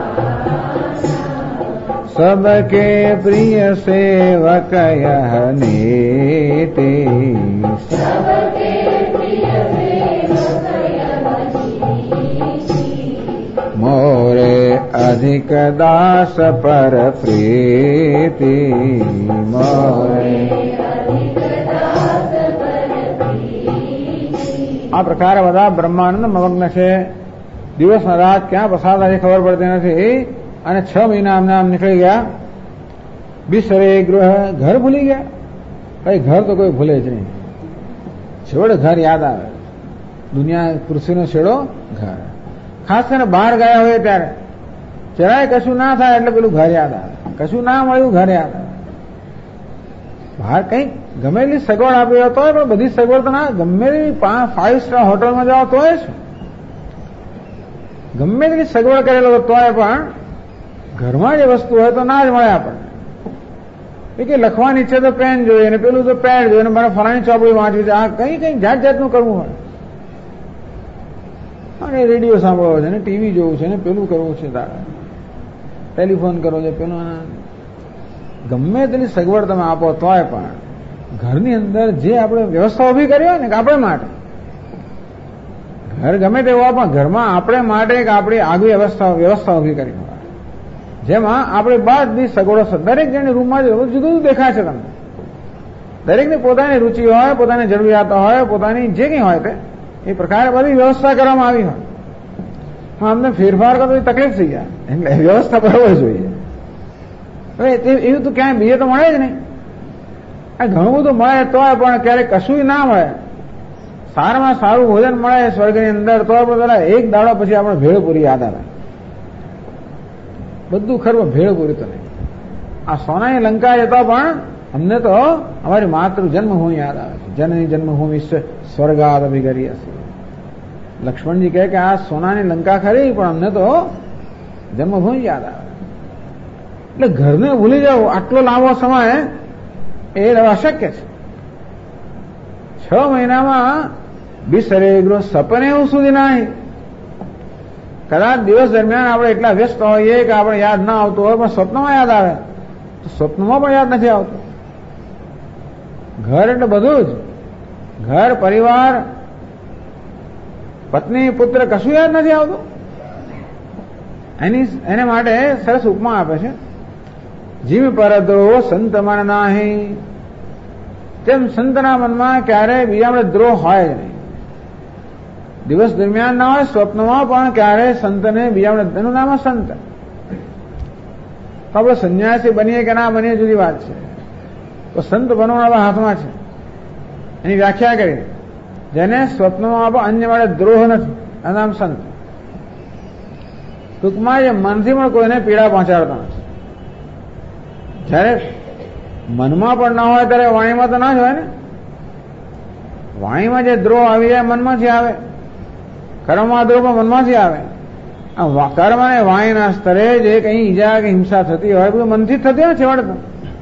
सबके प्रिय सेवक यह नीति, सबके प्रिय सेवक यह नीति, मोरे अधिक दास पर प्रीति, मोरे अधिक दास पर प्रीति। આ પ્રકારે બધા બ્રહ્માનંદ મગ્ન છે. દિવસ ને રાત ક્યાં પસાર થાય ખબર પડતી નથી અને 6 મહિના અમને આમ નીકળી ગયા. બિસરે ગૃહ, ઘર ભૂલી ગયા. કઈ ઘર તો કોઈ ભૂલે જ નહીં. છેવડે ઘર યાદ આવે. દુનિયા કૃષિનો છેડો ઘર. ખાસ કરીને બહાર ગયા હોય ત્યારે જરાય કશું ના થાય એટલે પેલું ઘર યાદ આવે. કશું ના મળ્યું ઘર યાદ આવે. બહાર કંઈક ગમેલી સગવડ આપી હોય તોય પણ બધી સગવડ તો ના, ગમેલી 5 સ્ટાર હોટલમાં જાઓ તોય છે, ગમે તેની સગવડ કરેલો તોય પણ ઘરમાં જે વસ્તુ હોય તો ના જ મળે આપણને. એ કે લખવાની ઈચ્છા તો પેન જોઈએ ને પેલું તો પેડ જોઈએ ને મારે ફલાણી ચોપડી વાંચવી છે. આ કઈ કઈ જાત જાતનું કરવું હોય અને રેડિયો સાંભળવો છે ને ટીવી જોવું છે ને પેલું કરવું છે, ટેલિફોન કરવો છે પેલું. ગમે તેની સગવડ તમે આપો તોય પણ ઘરની અંદર જે આપણે વ્યવસ્થા ઉભી કરી હોય ને કે આપણે માટે, ઘર ગમે તેવું હોય પણ ઘરમાં આપણે માટે એક આપણી આગવી વ્યવસ્થા ઉભી કરી હોય જેમાં આપણે બધી સગવડો દરેક જણની રૂમમાં જુદું જુદું દેખાય છે. તમને દરેકની પોતાની રૂચિ હોય, પોતાની જરૂરિયાતો હોય, પોતાની જે કંઈ હોય તે એ પ્રકારે બધી વ્યવસ્થા કરવામાં આવી હોય. પણ અમને ફેરફાર કરવો તકલીફ થઈ જાય એટલે વ્યવસ્થા બરાબર જોઈએ. હવે એવું તો ક્યાંય બીજે તો મળે જ નહીં. ઘણું બધું મળે તોય પણ ક્યારેક કશું ના મળે. સારામાં સારું ભોજન મળે સ્વર્ગની અંદર તો પેલા એક દાડો પછી આપણે ભેળપુરી યાદ આવે. બધું ખરું ભેળપુરી તો નહીં. આ સોનાની લંકા જતા પણ અમને તો અમારી માતૃ જન્મભૂમિ યાદ આવે છે. જનની જન્મભૂમિ સ્વર્ગાદ અભિગરી હશે. લક્ષ્મણજી કહે કે આ સોનાની લંકા ખરી પણ અમને તો જન્મભૂમિ યાદ આવે. એટલે ઘરને ભૂલી જવું આટલો લાંબો સમય એ અશક્ય છે. 6 મહિનામાં બિસરે ગૃહ સપને એવું સુધી નહીં. કદાચ દિવસ દરમિયાન આપણે એટલા વ્યસ્ત હોઈએ કે આપણે યાદ ના આવતું હોય, પણ સ્વપ્નમાં યાદ આવે તો સ્વપ્નમાં પણ યાદ નથી આવતું. ઘર એટલે બધું જ, ઘર, પરિવાર, પત્ની, પુત્ર, કશું યાદ નથી આવતું. એને માટે સરસ ઉપમા આપે છે. જીવ પરદ્રોહ સંત મન નાહી. તેમ સંતના મનમાં ક્યારેય બીજા આપણે દ્રોહ હોય જ નહીં. દિવસ દરમિયાન ના હોય, સ્વપ્નમાં પણ ક્યારેય સંતને બીજા, એનું નામ સંત. તો આપણે સંન્યાસી બનીએ કે ના બનીએ જુદી વાત છે, તો સંત બનવાનું આપણા હાથમાં છે. એની વ્યાખ્યા કરી, જેને સ્વપ્નમાં પણ અન્ય માટે દ્રોહ નથી, આ નામ સંત. ટૂંકમાં એ મનથી પણ કોઈને પીડા પહોંચાડતા નથી. જયારે મનમાં પણ ના હોય ત્યારે વાણીમાં તો ના જ હોય ને. વાણીમાં જે દ્રોહ આવી જાય મનમાંથી આવે, કર્મમાં દ્રોહ પણ મનમાંથી આવે. કર્મ અને વાણીના સ્તરે જે કઈ ઈજા કે હિંસા થતી હોય બધું મનથી જ થતી હોય છેવટે.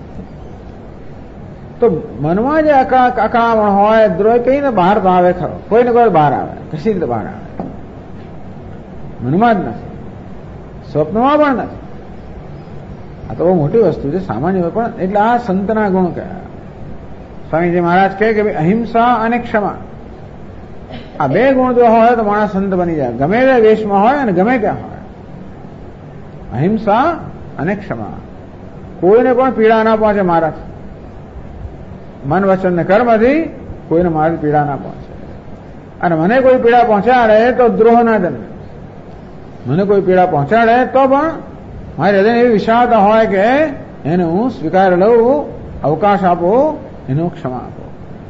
તો મનમાં જે અકળામણ હોય, દ્રોહ કઈ ને બહાર તો આવે ખરો, કોઈ ને કોઈ બહાર આવે, કશી રીતે બહાર આવે. મનમાં જ નથી, સ્વપ્નમાં પણ નથી. આ તો બહુ મોટી વસ્તુ છે, સામાન્ય પણ. એટલે આ સંતના ગુણ કહેવાય. સ્વામીજી મહારાજ કહે કે અહિંસા અને ક્ષમા, આ બે ગુણ જો હોય તો માણસ સંત બની જાય, ગમે તે દેશમાં હોય અને ગમે ત્યાં હોય. અહિંસા અને ક્ષમા, કોઈને પણ પીડા ના પહોંચે મારાથી. મન, વચન ને કર્મથી કોઈને મારી પીડા ના પહોંચે. અને મને કોઈ પીડા પહોંચાડે તો દ્રોહ ના જન્મે. મને કોઈ પીડા પહોંચાડે તો પણ મારી હૃદય એવી વિશાળતા હોય કે એને હું સ્વીકાર લઉં, અવકાશ આપો, એનો ક્ષમા આપો.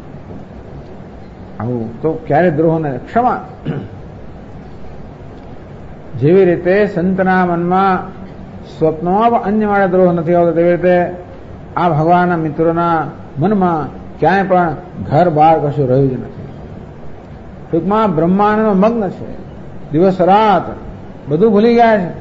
આવું તો ક્યારે દ્રોહ ને ક્ષમા. જેવી રીતે સંતના મનમાં સ્વપ્નમાં અન્ય માટે દ્રોહ નથી આવતો, તેવી રીતે આ ભગવાનના મિત્રોના મનમાં ક્યાંય પણ ઘર બહાર કશું રહ્યું જ નથી. ટૂંકમાં બ્રહ્માંડનો મગ્ન છે, દિવસ રાત બધું ભૂલી ગયા છે.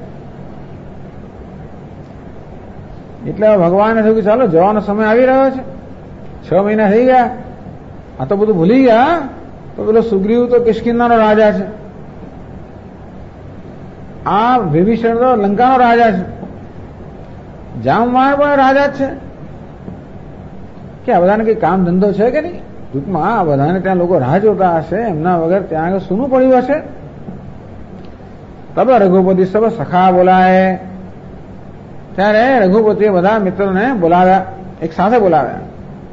એટલે ભગવાને થયું કે ચાલો જવાનો સમય આવી રહ્યો છે, 6 મહિના થઈ ગયા, આ તો બધું ભૂલી ગયા. તો પેલો સુગ્રીવ તો કિષ્કિંધાનો રાજા છે, આ વિભીષણ તો લંકાનો રાજા છે, જામવાણ પણ રાજા જ છે. કે આ બધાને કઈ કામ ધંધો છે કે નહીં? ટૂંકમાં આ બધાને ત્યાં લોકો રાહ જોતા હશે, એમના વગર ત્યાં આગળ સૂનું પડ્યું હશે. તબ રઘુપતિ સબ સખા બોલાય. ત્યારે રઘુપતિએ બધા મિત્રોને બોલાવ્યા, એક સાથે બોલાવ્યા.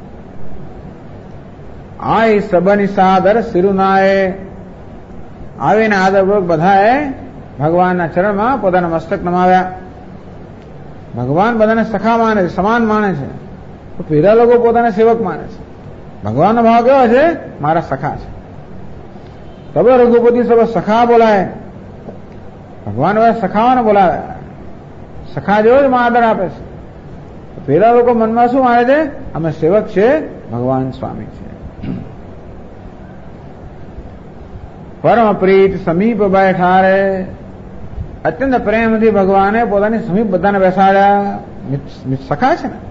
આય સબની સાદર સિરુનાએ. આવીને આદરપૂર્વક બધાએ ભગવાનના ચરણમાં પોતાના મસ્તક નમાવ્યા. ભગવાન બધાને સખા માને છે, સમાન માને છે. તો પેલા લોકો પોતાને સેવક માને છે. ભગવાનનો ભાવ કેવો છે? મારા સખા છે. તબ રઘુપતિ સબ સખા બોલાય. ભગવાન બધા સખાઓને બોલાવ્યા. સખા જેવો જ આદર આપે છે. પેલા લોકો મનમાં શું માને છે? અમે સેવક છે, ભગવાન સ્વામી છે. પરમ પ્રીત સમીપ બેઠા રે. અત્યંત પ્રેમથી ભગવાને પોતાની સમીપ બધાને બેસાડ્યા. સખા છે ને,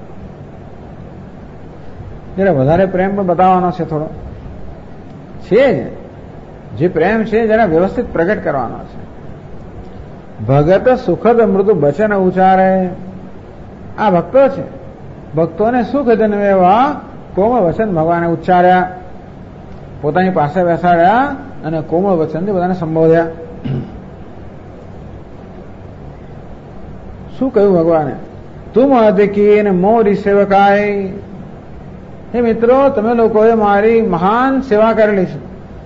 જરા વધારે પ્રેમ પણ બતાવવાનો છે, થોડો છે જે પ્રેમ છે જરા વ્યવસ્થિત પ્રગટ કરવાનો છે. ભગત સુખદ મૃદુ વચન ઉચ્ચારે. આ ભક્તો છે, ભક્તોને સુખ જન્મેવા કોમળ વચન ભગવાને ઉચ્ચાર્યા. પોતાની પાસે બેસાડ્યા અને કોમળ વચનથી બધાને સંબોધ્યા. શું કહ્યું ભગવાને? તુમ અધિકીન મોરી સેવકાય. હે મિત્રો, તમે લોકોએ મારી મહાન સેવા કરેલી છે.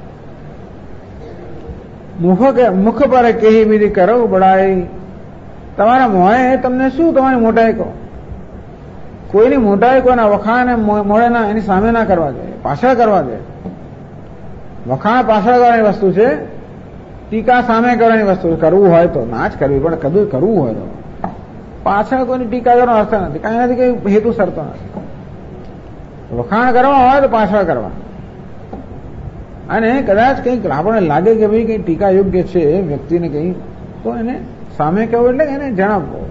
મુખ પર કહી બીજી કરો બડાઈ. તમારા મોએ તમને શું તમારી મોટાઈ કહો? કોઈની મોટાઈ કોઈના વખાણે મોડે ના, એની સામે ના કરવા જોઈએ, પાછળ કરવા જોઈએ. વખાણ પાછળ કરવાની વસ્તુ છે, ટીકા સામે કરવાની વસ્તુ છે. કરવું હોય તો ના જ કરવી, પણ કદું કરવું હોય તો પાછળ કોઈની ટીકા કરવાનો અર્થ નથી, કાંઈ નથી, કઈ હેતુ સરતો નથી. વખાણ કરવા હોય તો પાછળ કરવા. અને કદાચ કંઈક આપણને લાગે કે ભાઈ કઈ ટીકા યોગ્ય છે વ્યક્તિને કઈ, તો એને સામે કહેવું એટલે એને જણાવવું.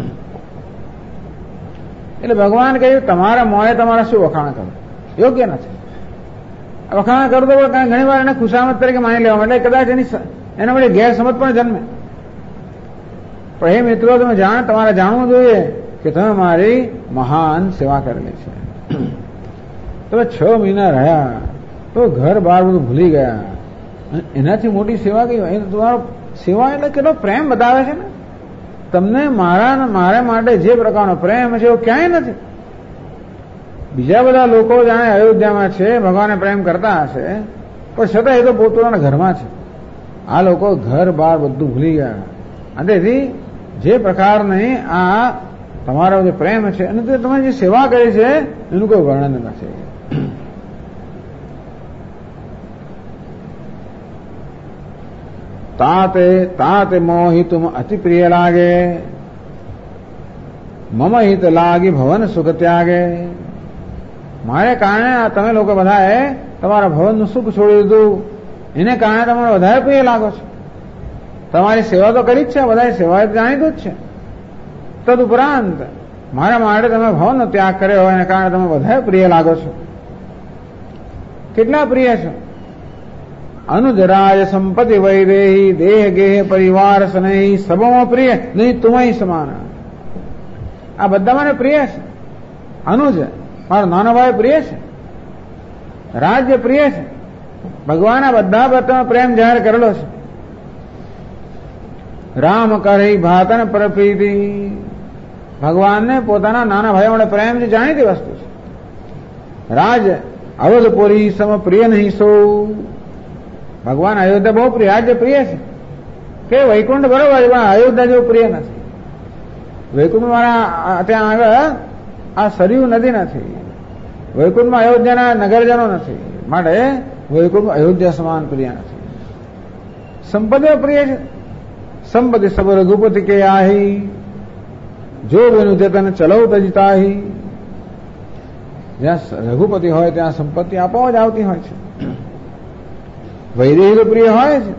એટલે ભગવાન કહ્યું તમારા મોએ તમારા શું વખાણ કરો? યોગ્ય નથી. વખાણ કરતો ઘણી વાર એને ખુશામત તરીકે માની લેવામાં, એટલે કદાચ એના માટે ગેરસમજ પણ જન્મે. પણ હે મિત્રો, તમે તમારે જાણવું જોઈએ કે તમે મારી મહાન સેવા કરેલી છે. તમે 6 મહિના રહ્યા તો ઘર બાર બધું ભૂલી ગયા. એનાથી મોટી સેવા કઈ હોય? તમારો સેવા એટલે કેટલો પ્રેમ બતાવે છે ને. તમને મારે માટે જે પ્રકારનો પ્રેમ છે એવો ક્યાંય નથી. બીજા બધા લોકો જાણે અયોધ્યામાં છે, ભગવાનને પ્રેમ કરતા હશે, પણ છતાં એ તો પોતાના ઘરમાં છે. આ લોકો ઘર બાર બધું ભૂલી ગયા. અને તેથી જે પ્રકારની આ તમારો જે પ્રેમ છે અને તમે જે સેવા કરી છે એનું કોઈ વર્ણન નથી. તાતે મોહિતુમ અતિ પ્રિય લાગે, મમ હિત લાગી ભવન સુખ ત્યાગે. મારે કારણે તમે લોકો બધાએ તમારા ભવનનું સુખ છોડી દીધું, એને કારણે તમે વધારે પ્રિય લાગો છો. તમારી સેવા તો કરી જ છે, બધા સેવા જાણીતું જ છે. તદુપરાંત મારા માટે તમે ભવનનો ત્યાગ કર્યો હોય એને કારણે તમે વધારે પ્રિય લાગો છો. કેટલા પ્રિય છો? અનુજરાય સંપત્તિ વૈદેહી દેહ ગેહ પરિવાર સ્નેહી સબમાં પ્રિય નહીં તુમય સમાન. આ બધા મને પ્રિય છે. અનુજ મારો નાનો ભાઈ પ્રિય છે, રાજ્ય પ્રિય છે, ભગવાન આ બધા બધામાં પ્રેમ જાહેર કરેલો છે. રામ કરે ભાતન પ્રપ્રીતિ, ભગવાનને પોતાના નાના ભાઈઓ માટે પ્રેમ છે, જાણીતી વસ્તુ છે. રાજ અવધપુરી સમ પ્રિય નહીં સો, ભગવાન અયોધ્યા બહુ પ્રિય, રાજ્ય પ્રિય છે કે વૈકુંઠ બરોબર છે, પણ અયોધ્યા જેવું પ્રિય નથી. વૈકુંઠ મારા ત્યાં આગળ આ સરયુ નદી નથી, વૈકુંઠમાં અયોધ્યાના નગરજનો નથી, માટે વૈકુંઠ અયોધ્યા સમાન પ્રિય નથી. સંપત્તિઓ પ્રિય છે. સંપત્તિ સબ રઘુપતિ કે આહી, જો બેનું જતન ચલવ તજતાહી. જ્યાં રઘુપતિ હોય ત્યાં સંપત્તિ આપો જ આવતી હોય છે. વૈદેહી તો પ્રિય હોય છે.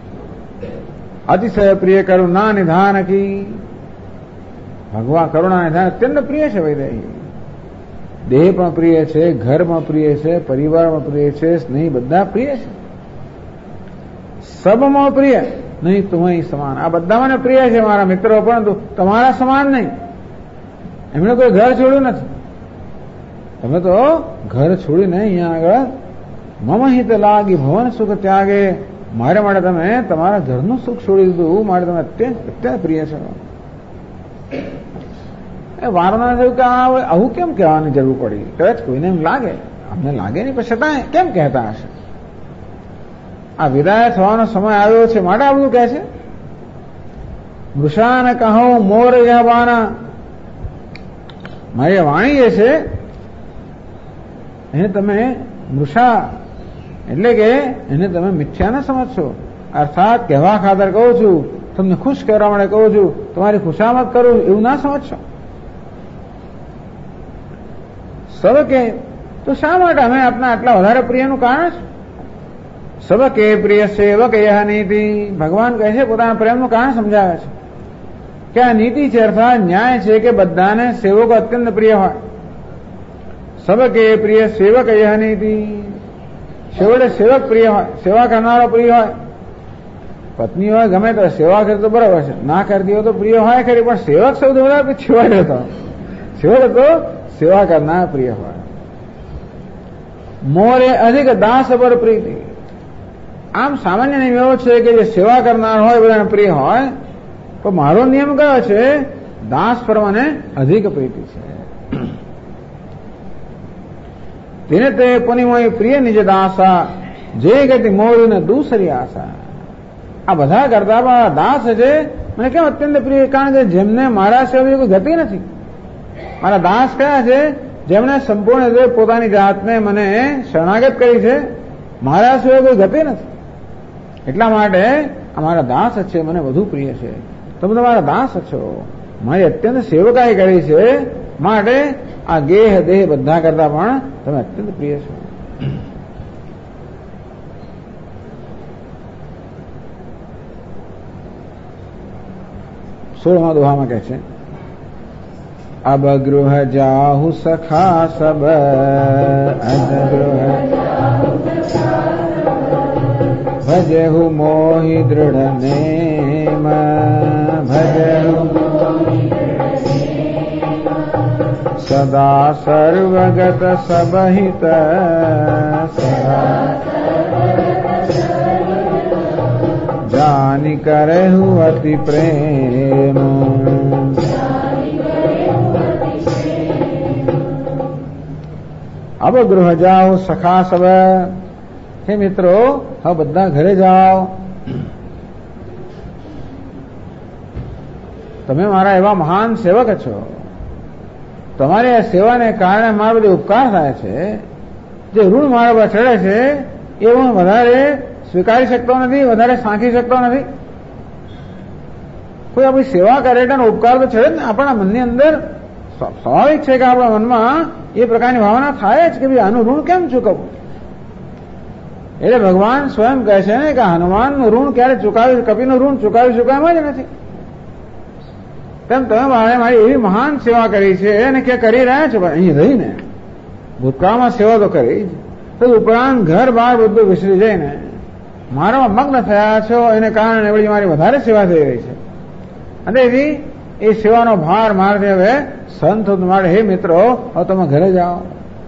અતિશય પ્રિય કરુણા નિધાન કી, ભગવાન કરુણા નિધાન અત્યંત પ્રિય છે. વૈદેહી દેહ પણ પ્રિય છે, ઘર પણ પ્રિય છે, પરિવારમાં પ્રિય છે, સ્નેહી બધા પ્રિય છે. સબમાં પ્રિય નહીં તુમય સમાન, આ બધા મને પ્રિય છે મારા મિત્રો, પરંતુ તમારા સમાન નહીં. એમણે કોઈ ઘર છોડ્યું નથી. તમે તો ઘર છોડીને અહીંયા આગળ મમ હિત લાગી ભવન સુખ ત્યાગે, મારે માટે તમે તમારા ઘરનું સુખ છોડી દીધું, મારે તમે અત્યંત પ્રિય છો. એ વારંવાર થયું કે આવું કેમ કહેવાની જરૂર પડી? કદાચ કોઈને એમ લાગે, અમને લાગે નહીં, પણ છતાં કેમ કહેતા હશે? આ વિદાય થવાનો સમય આવ્યો છે માટે આ બધું કહે છે. મૃષાને કહો મોર યહવાના, મારી વાણી જે છે એને તમે મૃષા એટલે કે એને તમે મિથ્યા ન સમજશો. અર્થાત કહેવા ખાતર કહું છું, તમને ખુશ કરવા માટે કહું છું, તમારી ખુશામત કરું એવું ના સમજશો. સબકે તો શા માટે અમે આપના આટલા વધારે પ્રિયનું કારણ છે? સબકે પ્રિય સેવક યહ નીતિ, ભગવાન કહે છે પોતાના પ્રેમનું કારણ સમજાવે છે કે આ નીતિ છે, અર્થાત ન્યાય છે કે બધાને સેવકો અત્યંત પ્રિય હોય. સબકે પ્રિય સેવક યહ નીતિ, છેવટે સેવક પ્રિય હોય, સેવા કરનારો પ્રિય હોય. પત્ની હોય ગમે તો સેવા કરે તો બરાબર છે, ના કરતી હોય તો પ્રિય હોય ખરી, પણ સેવક સૌથી વધારે છેવટે તો સેવા કરનાર પ્રિય હોય. મોરે અધિક દાસ પર પ્રીતિ, આમ સામાન્ય નિયમ એવો છે કે જે સેવા કરનાર હોય બધાને પ્રિય હોય, પણ મારો નિયમ કયો છે? દાસ પર મને અધિક પ્રીતિ છે. તેને તે પુનિમય પ્રિય નિજ દાસા, જે ગતિ મોરીને દૂસરી આશા. આ બધા કરતા દાસ છે મને કેમ અત્યંત પ્રિય? કારણ કે જેમને મારા સિવાય કોઈ ગતિ નથી. મારા દાસ કયા છે? જેમણે સંપૂર્ણ રીતે પોતાની જાતને મને શરણાગત કરી છે, મારા સિવાય કોઈ ગતિ નથી. એટલા માટે અમારા દાસ છે મને વધુ પ્રિય છે. તમે તમારા દાસ છો, મારી અત્યંત સેવકાઈ કરી છે, માટે આ ગેહ દેહ બધા કરતા પણ તમે અત્યંત પ્રિય છો. 16મા દોહામાં કહે છે, અબ ગૃહ જાહુ સખા સબ, ભજહુ મોહી દૃઢ નેમ, भजहु सदा सर्वगत सबहित जानि करहु अति प्रेम। अब गृह जाओ सखा सब। हे मित्रो, હવે બધા ઘરે જાઓ. તમે મારા એવા મહાન સેવક છો. તમારી આ સેવાને કારણે મારા બધે ઉપકાર થાય છે. જે ઋણ મારા પર ચડે છે એ હું વધારે સ્વીકારી શકતો નથી, વધારે સાંખી શકતો નથી. કોઈ આપણી સેવા કરે એટલે ઉપકાર તો ચડે જ ને. આપણા મનની અંદર સ્વાભાવિક છે કે આપણા મનમાં એ પ્રકારની ભાવના થાય જ કે ભાઈ આનું ઋણ કેમ ચૂકવવું. એટલે ભગવાન સ્વયં કહે છે ને કે હનુમાનનું ઋણ ક્યારે ચૂકાવ્યું, કપિનું ઋણ ચૂકાવી શકાય જ નથી. તેમ તમે મારી એવી મહાન સેવા કરી છે અને કે કરી રહ્યા છો, અહીં રહીને ભૂતકાળમાં સેવા તો કરી જ, તો ઉપરાંત ઘર બહાર બધું વિસરી જઈને મારામાં મગ્ન થયા છો. એને કારણે વળી મારી વધારે સેવા થઈ રહી છે. અને એવી એ સેવાનો ભાર મારથી હવે સહન થતું માટે હે મિત્રો, હવે તમે ઘરે જાઓ.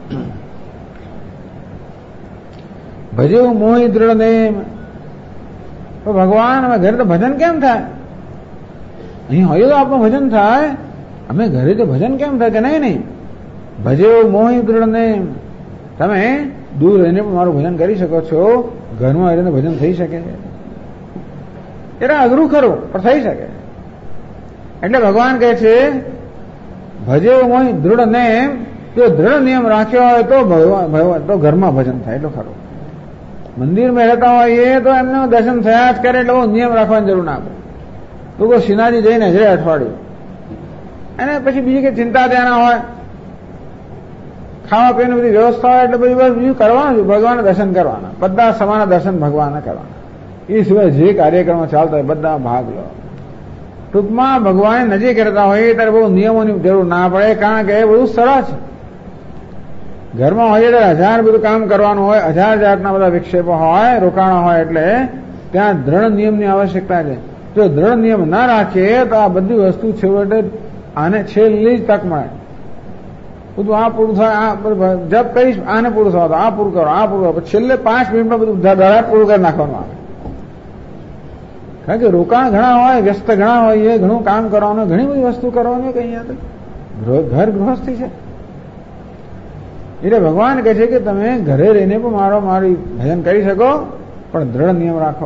ભજ્યું મોહી દ્રઢ નેમ. તો ભગવાન અમે ઘરે તો ભજન કેમ થાય? અહીં હોય તો આપણું ભજન થાય, અમે ઘરે તો ભજન કેમ થાય કે નહીં? ભજ્યું મોહી દ્રઢ નેમ. તમે દૂર રહીને પણ મારું ભજન કરી શકો છો, ઘરમાં રહીને ભજન થઈ શકે છે. એટલે અઘરું ખરું પણ થઈ શકે. એટલે ભગવાન કહે છે ભજ્યું મોહી દૃઢ નેમ. જો દ્રઢ નિયમ રાખ્યો હોય તો ઘરમાં ભજન થાય. એટલું ખરું. મંદિરમાં રહેતા હોઈએ તો એમને દર્શન થયા જ કરે, એટલે બહુ નિયમ રાખવાની જરૂર ના પડે. તો કોઈ શ્રીનાથજી જઈને હજરે અઠવાડિયું અને પછી બીજી કઈ ચિંતા ત્યાં ના હોય, ખાવા પીવાની બધી વ્યવસ્થા હોય, એટલે બધી બસ બીજું કરવાનું છે, ભગવાનના દર્શન કરવાના, બધા સમાના દર્શન ભગવાનના કરવાના. એ સિવાય જે કાર્યક્રમો ચાલતા હોય બધા ભાગ લો. ટૂંકમાં ભગવાન નજીક રહેતા હોય ત્યારે બહુ નિયમોની જરૂર ના પડે, કારણ કે એ બધું સરળ છે. ઘરમાં હોય ત્યારે 1000 બધું કામ કરવાનું હોય, 1000 જાતના બધા વિક્ષેપો હોય, રોકાણો હોય, એટલે ત્યાં દ્રઢ નિયમની આવશ્યકતા છે. જો દ્રઢ નિયમ ના રાખીએ તો આ બધી વસ્તુ છેવટે આને છેલ્લી જ તક મળે. બધું આ પૂરું થાય, આ જપ કરીશ, આને પૂરું થવા દો, આ પૂરું કરો, આ પૂરું કરો, છેલ્લે 5 મિનિટમાં બધું દડા પૂરું કરી નાખવાનું આવે. કારણ કે રોકાણ ઘણા હોય, વ્યસ્ત ઘણા હોય, ઘણું કામ કરવાનું, ઘણી બધી વસ્તુ કરવાની કઈ અહીંયા તો ઘર ગૃહસ્થી છે. એટલે ભગવાન કહે છે કે તમે ઘરે રહીને પણ મારી ભજન કરી શકો, પણ દ્રઢ નિયમ રાખો.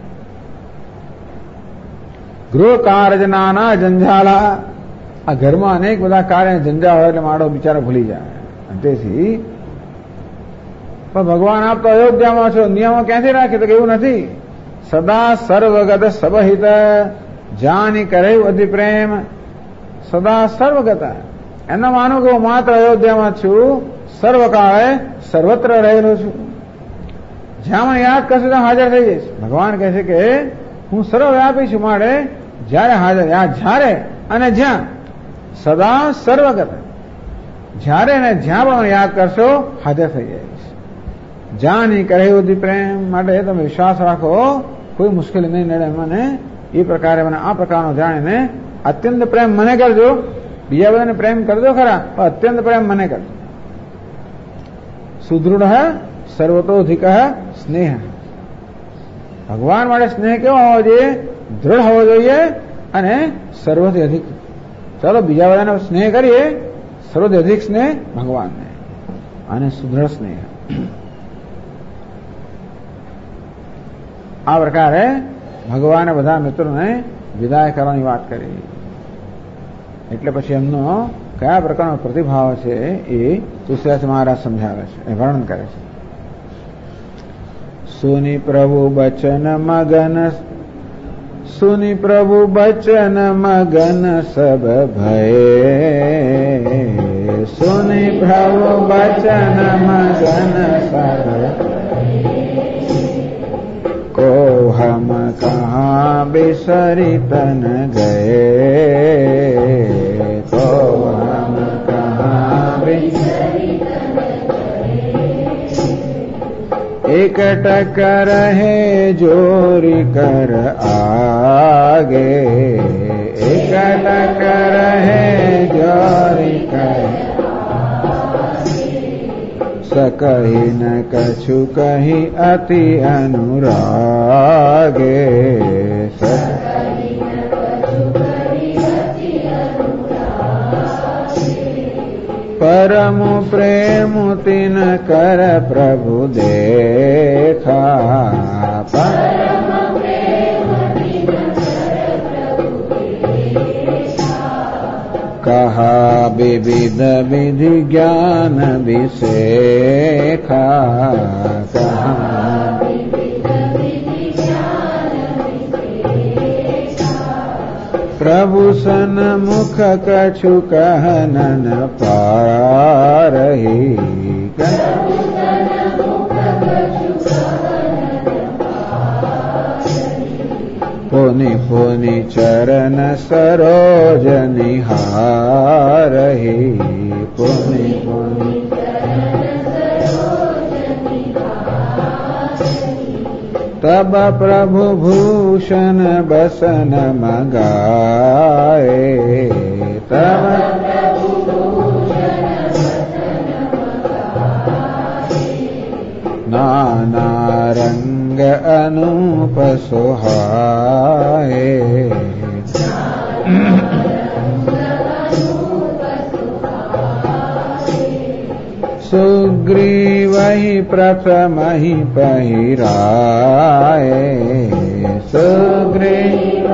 ગૃહ કાર્ય નાના જંજાલા. આ ઘરમાં અનેક બધા કાર્ય જંજાળ હોય એટલે મારો બિચારો ભૂલી જાય. તેથી પણ ભગવાન આપ તો અયોધ્યામાં છો, નિયમો ક્યાંથી રાખે? તો એવું નથી. સદા સર્વગત સબહિત જાની કરે અતિ પ્રેમ. સદા સર્વગત એના માનું કે હું માત્ર અયોધ્યામાં છું, સર્વકાળે સર્વત્ર રહેલો છું. જ્યાં મને યાદ કરશે ત્યાં હાજર થઈ જઈશ. ભગવાન કહે છે કે હું સર્વવ્યાપી છું, માટે જ્યારે હાજર જ્યારે અને જ્યાં સદા સર્વગત, જ્યારે ને જ્યાં પણ મને યાદ કરશો હાજર થઈ જઈશ. જાની કરે ઉધી પ્રેમ. માટે તમે વિશ્વાસ રાખો, કોઈ મુશ્કેલી નહીં નડે મને. એ પ્રકારે મને આ પ્રકારનો જાણીને અત્યંત પ્રેમ મને કરજો. બીજા બધાને પ્રેમ કરજો ખરા, પણ અત્યંત પ્રેમ મને કરજો. સુદૃઢ સર્વતોધિક સ્નેહ. ભગવાન માટે સ્નેહ કેવો હોવો જોઈએ? દ્રઢ હોવો જોઈએ અને સર્વથી અધિક. ચાલો બીજા બધાને સ્નેહ કરીએ, સર્વથી અધિક સ્નેહ ભગવાનને અને સુદૃઢ સ્નેહ. આ પ્રકારે ભગવાને બધા મિત્રોને વિદાય કરવાની વાત કરી. એટલે પછી એમનો કયા પ્રકારનો પ્રતિભાવ છે એ તુલસીદાસ મહારાજ સમજાવે છે, એ વર્ણન કરે છે. સુની પ્રભુ બચન મગન, સુની પ્રભુ બચન મગન સબ ભય. સુની પ્રભુ બચન મગન સબ को हम कहाँ बिसरी तन गए, को हम कहाँ बिसरी तन गए। एकटक रहे जोरी कर आगे, एकटक रहे जोरी कहे सकहि न कछु कही अति अनुरागे परम प्रेम तिन कर प्रभु देखा कहा विविध विधि ज्ञान विसेखा कहा प्रभु सन मुख कछु कहन न पारही पुनि पुनि चरण सरोज निहारही पुनि पुनि तब प्रभु भूषण बसन मगाए तब नाना रंग अनूप सुहाए सुग्रीव ही प्रथम ही पहिराए सुग्रीव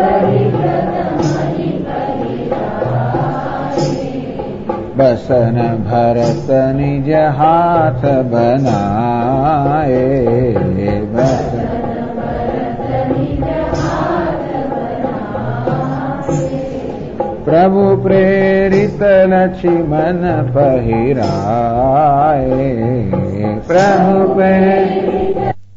बसन भरत निज हाथ बनाए प्रभु प्रेरित लक्ष्मण पहिराए प्रभु प्रेरित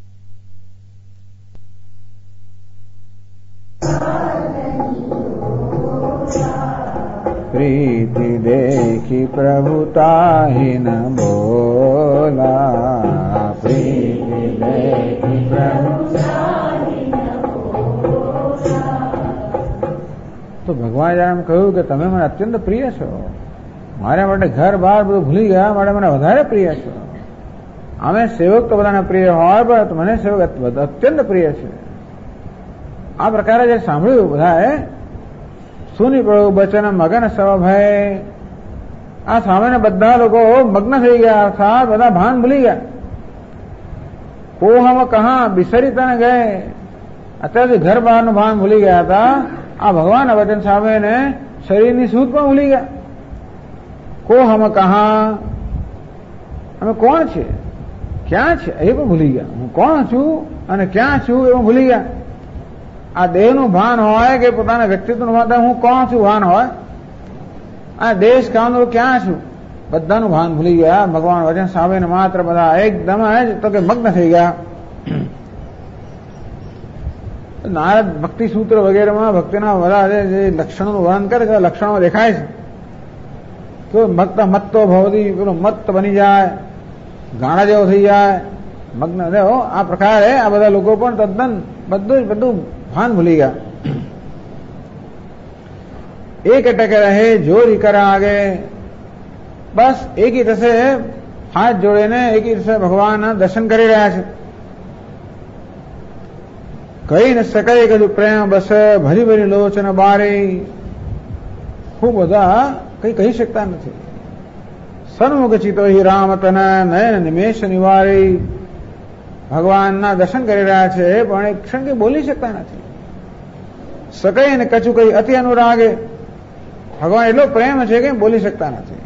प्रीति देखी प्रभु ताहि न बोला प्रीति देखी प्रभु तो ભગવાન જયારે એમ કહ્યું કે તમે મને અત્યંત પ્રિય છો, મારા માટે ઘર બહાર બધું ભૂલી ગયા, માટે મને વધારે પ્રિય છો. અમે સેવક તો બધાને પ્રિય હોય, પણ મને સેવક અત્યંત પ્રિય છે. આ પ્રકારે જે સાંભળ્યું બધાએ સુની પડ્યું બચન મગન સવ ભય. આ સામે બધા લોકો મગ્ન થઈ ગયા, અર્થાત બધા ભાન ભૂલી ગયા. કો હમ કહા બિસરી તને ગયે. અત્યારે ઘર બહારનું ભાન ભૂલી ગયા હતા. આ ભગવાનના વચન સામે ને શરીરની સૂઝ પણ ભૂલી ગયા. કો હમ કહા, અમે કોણ છે, ક્યાં છે એ પણ ભૂલી ગયા. હું કોણ છું અને ક્યાં છું એ પણ ભૂલી ગયા. આ દેહનું ભાન હોય કે પોતાના વ્યક્તિત્વનું ભાન, હું કોણ છું ભાન હોય. આ દેશ કામનું ક્યાં છું બધાનું ભાન ભૂલી ગયા. ભગવાન વચન સામે માત્ર બધા એકદમ જ તો કે મગ્ન થઈ ગયા. નારદ ભક્તિ સૂત્ર વગેરેમાં ભક્તિના બધા જે લક્ષણોનું વર્ણન કરે છે, લક્ષણો દેખાય છે તો ભક્ત મત્તો ભવતી, પેલો મત્ત બની જાય, ગાણા જેવો થઈ જાય, મગ્ન. આ પ્રકારે આ બધા લોકો પણ તદ્દન બધું ભાન ભૂલી ગયા. એક ટકે રહે જોરી કરા આગે. બસ એકી રસે હાથ જોડીને એકી રસે ભગવાનના દર્શન કરી રહ્યા છે. કહી ન શકાય કદું પ્રેમ બસ ભરી ભરી લોચન બારી. ખૂબ બધા કઈ કહી શકતા નથી. સન્મુખ ચિતો હિ રામ તન નયન નિમેશ નિવારી. ભગવાનના દર્શન કરી રહ્યા છે પણ એક ક્ષણ કઈ બોલી શકતા નથી. સકઈ ને કછું કઈ અતિ અનુરાગે. ભગવાન એટલો પ્રેમ છે કે બોલી શકતા નથી.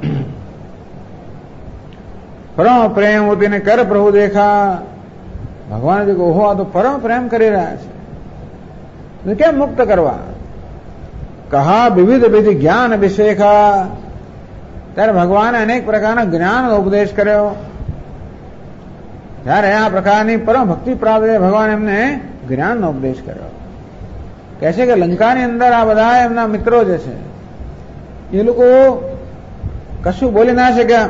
પરમ પ્રેમ હોતીને કર પ્રભુ દેખા. ભગવાન જે ઓહો આ તો પરમ પ્રેમ કરી રહ્યા છે, કેમ મુક્ત કરવા. કહા વિવિધ વિધિ જ્ઞાન અભિષેખા. ત્યારે ભગવાને અનેક પ્રકારના જ્ઞાનનો ઉપદેશ કર્યો. ત્યારે આ પ્રકારની પરમ ભક્તિ પ્રાપ્ત ભગવાન એમને જ્ઞાનનો ઉપદેશ કર્યો. કહે છે કે લંકાની અંદર આ બધા એમના મિત્રો જે છે એ લોકો કશું બોલી ના શક્યા.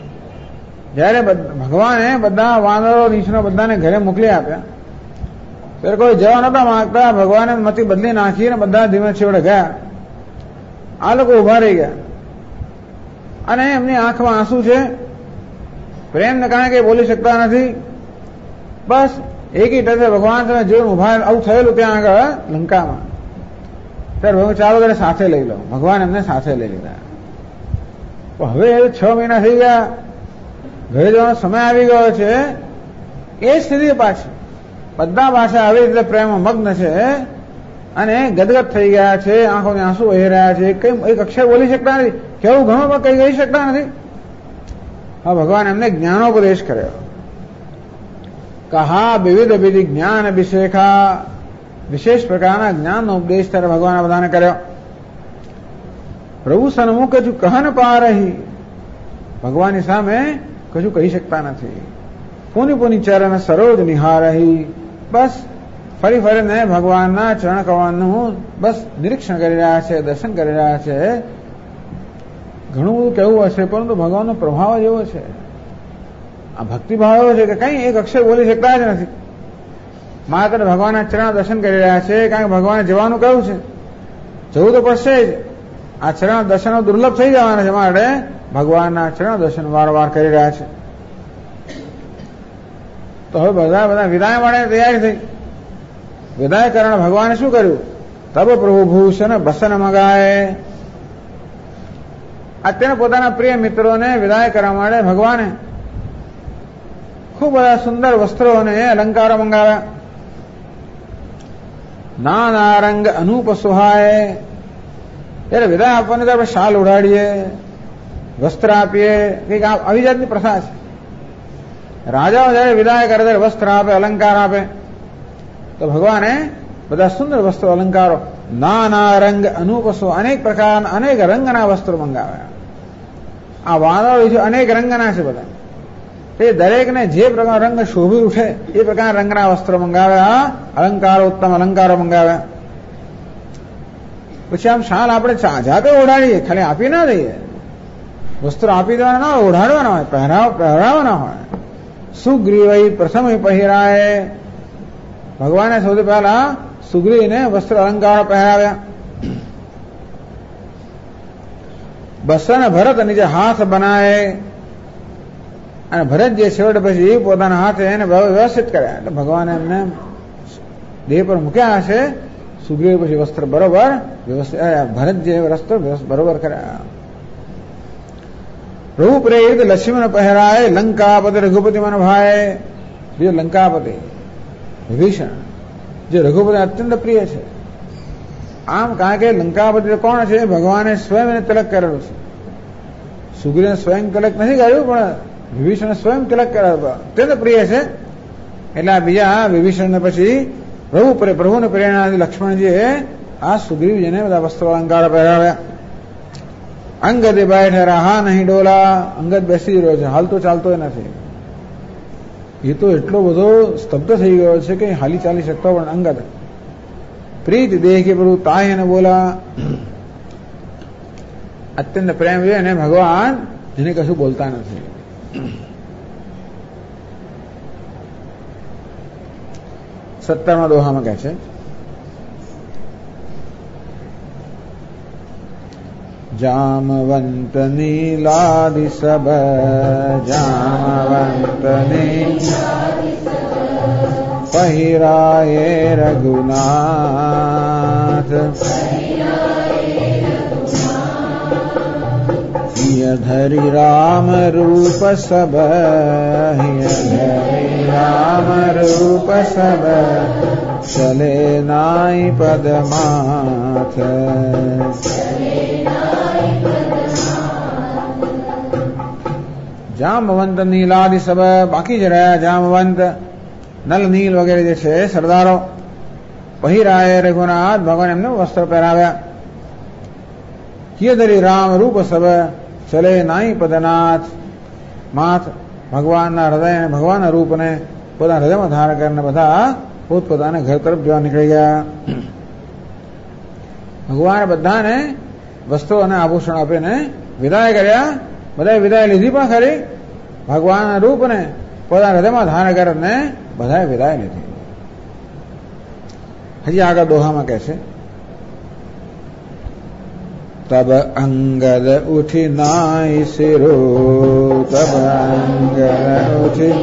જયારે ભગવાને બધા વાનરો નીચનો બધાને ઘરે મોકલી આપ્યા ત્યારે કોઈ જવા નતા માંગતા. ભગવાને મતિ બદલી નાખી અને બધા ધીમે છેવડે ગયા. આ લોકો ઉભા રહી ગયા અને એમની આંખમાં આંસુ છે. પ્રેમને કારણે કઈ બોલી શકતા નથી. બસ એક ટકે ભગવાન તમે જોયું ઉભા આવું થયેલું ત્યાં આગળ લંકામાં. ત્યારે ભગવાન ચાલો ત્યારે સાથે લઈ લો. ભગવાન એમને સાથે લઈ લીધા. હવે 6 મહિના થઈ ગયા, ઘરે જવાનો સમય આવી ગયો છે. એ સ્થિતિ પાછી બધા પાછા આવી રીતે પ્રેમમાં મગ્ન છે અને ગદગદ થઈ ગયા છે. આંખોની આંસુ વહી રહ્યા છે. કઈ એક અક્ષર બોલી શકતા નથી, કેવું ઘણું પણ કઈ કહી શકતા નથી. હા, ભગવાન એમને જ્ઞાનોપદેશ કર્યો. કહા વિવિધ વિધિ જ્ઞાન અભિષેખા, વિશેષ પ્રકારના જ્ઞાનનો ઉપદેશ ત્યારે ભગવાને બધાને કર્યો. પ્રભુ સન્મુખ કજુ કહન પારહી, ભગવાનની સામે કજુ કહી શકતા નથી. પુનિ પુનિ ચરણ સરોજ નિહારહી, બસ ફરી ફરીને ભગવાનના ચરણ કમળનું બસ નિરીક્ષણ કરી રહ્યા છે, દર્શન કરી રહ્યા છે. ઘણું બધું કહેવું હશે, પરંતુ ભગવાનનો પ્રભાવ જ એવો છે, આ ભક્તિભાવ એવો છે કે કઈ એક અક્ષર બોલી શકતા જ નથી. માત્ર ભગવાનના ચરણ દર્શન કરી રહ્યા છે, કારણ કે ભગવાને જવાનું કહ્યું છે, જવું તો પડશે જ. આ ચરણ દર્શનો દુર્લભ થઈ જવાના છે, માટે ભગવાનના ચરણ દર્શન વારંવાર કરી રહ્યા છે. તો હવે બધા વિદાય માટે તૈયારી થઈ. વિદાય કરણ ભગવાને શું કર્યું? તબ પ્રભુ ભૂષણ બસન મગાય. અત્યારે પોતાના પ્રિય મિત્રોને વિદાય કરવા માટે ભગવાને ખૂબ બધા સુંદર વસ્ત્રો અને અલંકારો મંગાવ્યા. નાના રંગ અનુપ સુહાય. ત્યારે વિદાય આપવાની તો આપણે શાલ ઉડાડીએ, વસ્ત્ર આપીએ, કંઈક આવી જાતની પ્રથા છે. રાજાઓ જયારે વિદાય કરે ત્યારે વસ્ત્ર આપે, અલંકાર આપે. તો ભગવાને બધા સુંદર વસ્ત્રો, અલંકારો, નાના રંગ અનુપસો, અનેક પ્રકારના અનેક રંગના વસ્ત્રો મંગાવ્યા. આ વાદળો છે અનેક રંગના છે બધા. એ દરેકને જે પ્રકાર રંગ શોભી ઉઠે એ પ્રકાર રંગના વસ્ત્રો મંગાવ્યા, અલંકારો, ઉત્તમ અલંકારો મંગાવ્યા. પછી આમ શાલ આપણે જાતે ઓઢાડીએ, ખાલી આપી ના દઈએ. વસ્ત્રો આપી દેવાના ના હોય, ઓઢાડવાના હોય, પહેરાવાના હોય. સુગ્રીવ પ્રથમ પહેરાય. ભગવાને સૌથી પહેલા સુગ્રીવને વસ્ત્ર અલંકારો પહેરાવ્યા. બસન ભરત નીચે હાથ બનાય. અને ભરત જે છેવટે પછી પોતાના હાથે એને વ્યવસ્થિત કર્યા. એટલે ભગવાને એમને દેહ પર મૂક્યા હશે. સુગ્રીવ પછી વસ્ત્ર બરોબર વ્યવસ્થિત, ભરત જે વસ્ત્ર બરોબર કર્યા. રઘુ પ્રેરિત લક્ષ્મણ પહેરાય. લંકાપતિ રઘુપતિ મન ભાઈ. બીજો લંકાપતિ વિભીષણ, જે રઘુપતિ અત્યંત પ્રિય છે. આમ કારણ કે લંકાપતિ કોણ છે? ભગવાને સ્વયં એને તિલક કરેલું છે. સુગ્રીવને સ્વયં તિલક નથી કર્યું, પણ વિભીષણ સ્વયં તિલક કરેલું, અત્યંત પ્રિય છે. એટલે આ બીજા વિભીષણને પછી પ્રભુને પ્રેરણાથી લક્ષ્મણજીએ આ સુગ્રીવજીને બધા વસ્ત્રો અલંકાર પહેરાવ્યા. અંગદ બેઠે રહા નહીં ડોલા. અંગદ બેસી રહ્યો છે, હાલતો ચાલતો નથી. એ તો એટલો બધો સ્તબ્ધ થઈ ગયો છે કે હાલી ચાલી શકતો પણ અંગદ. પ્રીત દેહ કે પ્રભુ તાય એને બોલા. અત્યંત પ્રેમ છે અને ભગવાન એને કશું બોલતા નથી. 17મા દોહામાં કહે છે, જામવંત નીલાદિ સબ, જામવંત પહેરાયે રઘુનાથ. હિય ધરી રામ રૂપ સબ, હિય ધરી રામ રૂપ સબ, ચલે નાઈ પદમાથ. જામવંત નીલાદિ સબ, બાકી જ રહ્યા જામવંત, નલ નીલ વગેરે જે છે સરદારો. પહેરાય રઘુનાથ, ભગવાન એમને વસ્ત્ર પહેરાવ્યા. હિયધરી રામ રૂપ સબ, ચલે નાઈ પદનાથ. માથ, ભગવાનના હૃદય અને ભગવાનના રૂપને પોતાના હૃદયમાં ધારણ કરીને બધા પોતપોતાના ઘર તરફ જવા નીકળી ગયા. ભગવાને બધાને વસ્ત્રો અને આભૂષણ આપીને વિદાય કર્યા. બધાએ વિદાય લીધી પણ ખરી. ભગવાનના રૂપને પોતાના હૃદયમાં ધારણ કરીને બધાએ વિદાય લીધી. હજી આગળ દોહામાં કહે છે, તબ અંગદ ઉઠી નાય શિરો, તબ અંગદ ઉઠી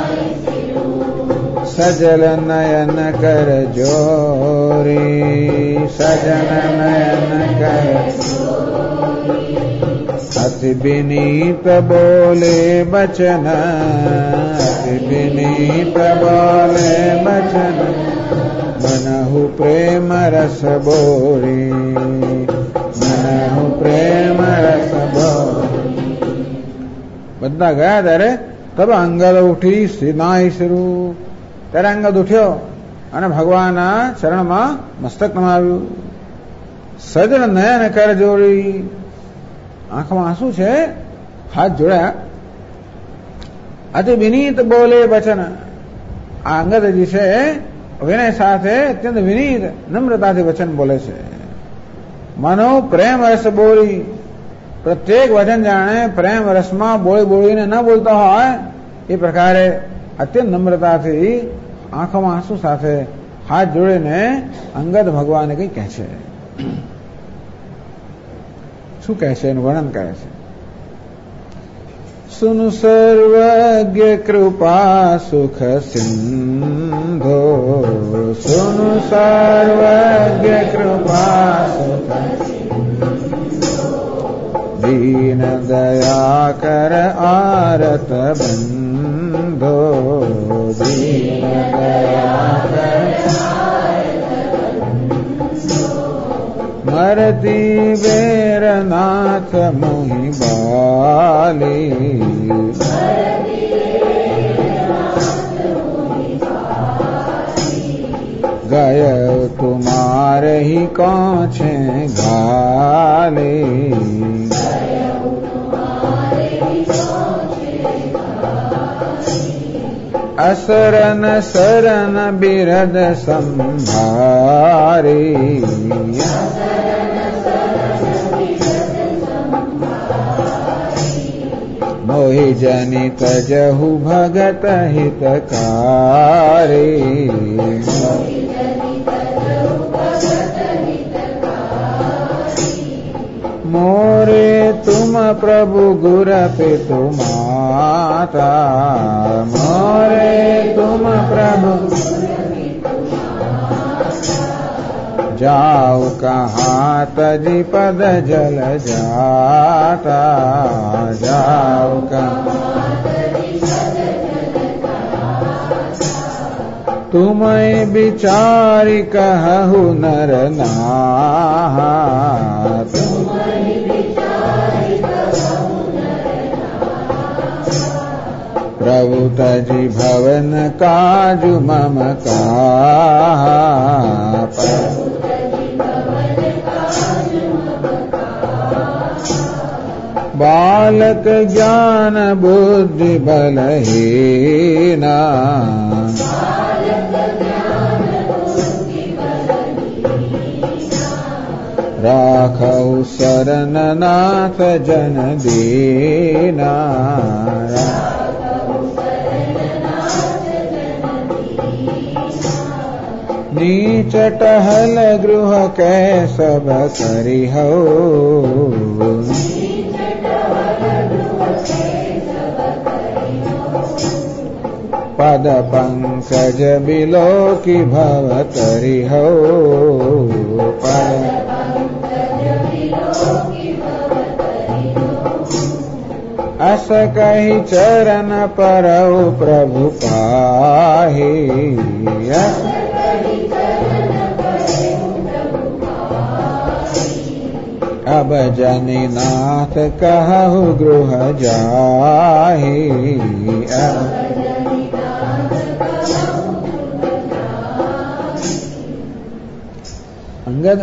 સજલ નયન કર જોરી, સજન નયન કર અતિ વિનીત બોલે બચન, અતિ વિનીત બોલે બચન, મનહુ પ્રેમ રસ બોરી, મનહુ પ્રેમ રસ બોરી. બધા ગયા ત્યારે તબ અંગદ ઉઠી નાય શિરું, ત્યારે અંગદ ઉઠ્યો અને ભગવાનના ચરણમાં મસ્તક નમાવ્યું. સજળ નયન કર જોડી, આંખમાં આંસુ છે, હાથ જોડ્યા. અતિ વિનીત બોલે વચન, આ અંગદજી છે વિનય સાથે અત્યંત વિનીત નમ્રતાથી વચન બોલે છે. મનો પ્રેમ રસ બોલી, પ્રત્યેક વચન જાણે પ્રેમ રસમાં બોળી બોલીને ન બોલતા હોય એ પ્રકારે અત્યંત નમ્રતાથી આંખોમાં આંસુ સાથે હાથ જોડીને અંગદ ભગવાને કંઈ કહે છે. શું કહે છે એનું વર્ણન કરે છે. સુન સર્વજ્ઞ કૃપા સુખ સિંધો, સુન સર્વજ્ઞ કૃપા સુખ દીન દયા કર આરત બંધો, દીન દયા કર મરતી વેરનાથ મોહી બાલી, ગય તુમારે હી કોછે ગાલી, અસરન સરન બિરદ સંભારી, મોહી જનિત જહુ ભગત હિતકારી, મોરે તુમ પ્રભુ ગુર પિતુ માતા, મોરે તુમ પ્રભુ જાઓ કહા તજી પદ જલ જાતા, જાઓ કહા તુમય બિચારી કહુ નર નાથ, પ્રભુ તજી ભવન કાજુ મમ કા, બાલક જ્ઞાન બુદ્ધિ બલહીના, રાખૌ શરણ નાથ જન દીના, નીચ ટહલ ગૃહ કે સબ કરી હો, પદ પંકજ બિલોકી ભવ તરી હો, અસ કહી ચરણ પરૌ પ્રભુ પાહી, અબ જની નાથ કહુ ગૃહ જાહી, અંગદ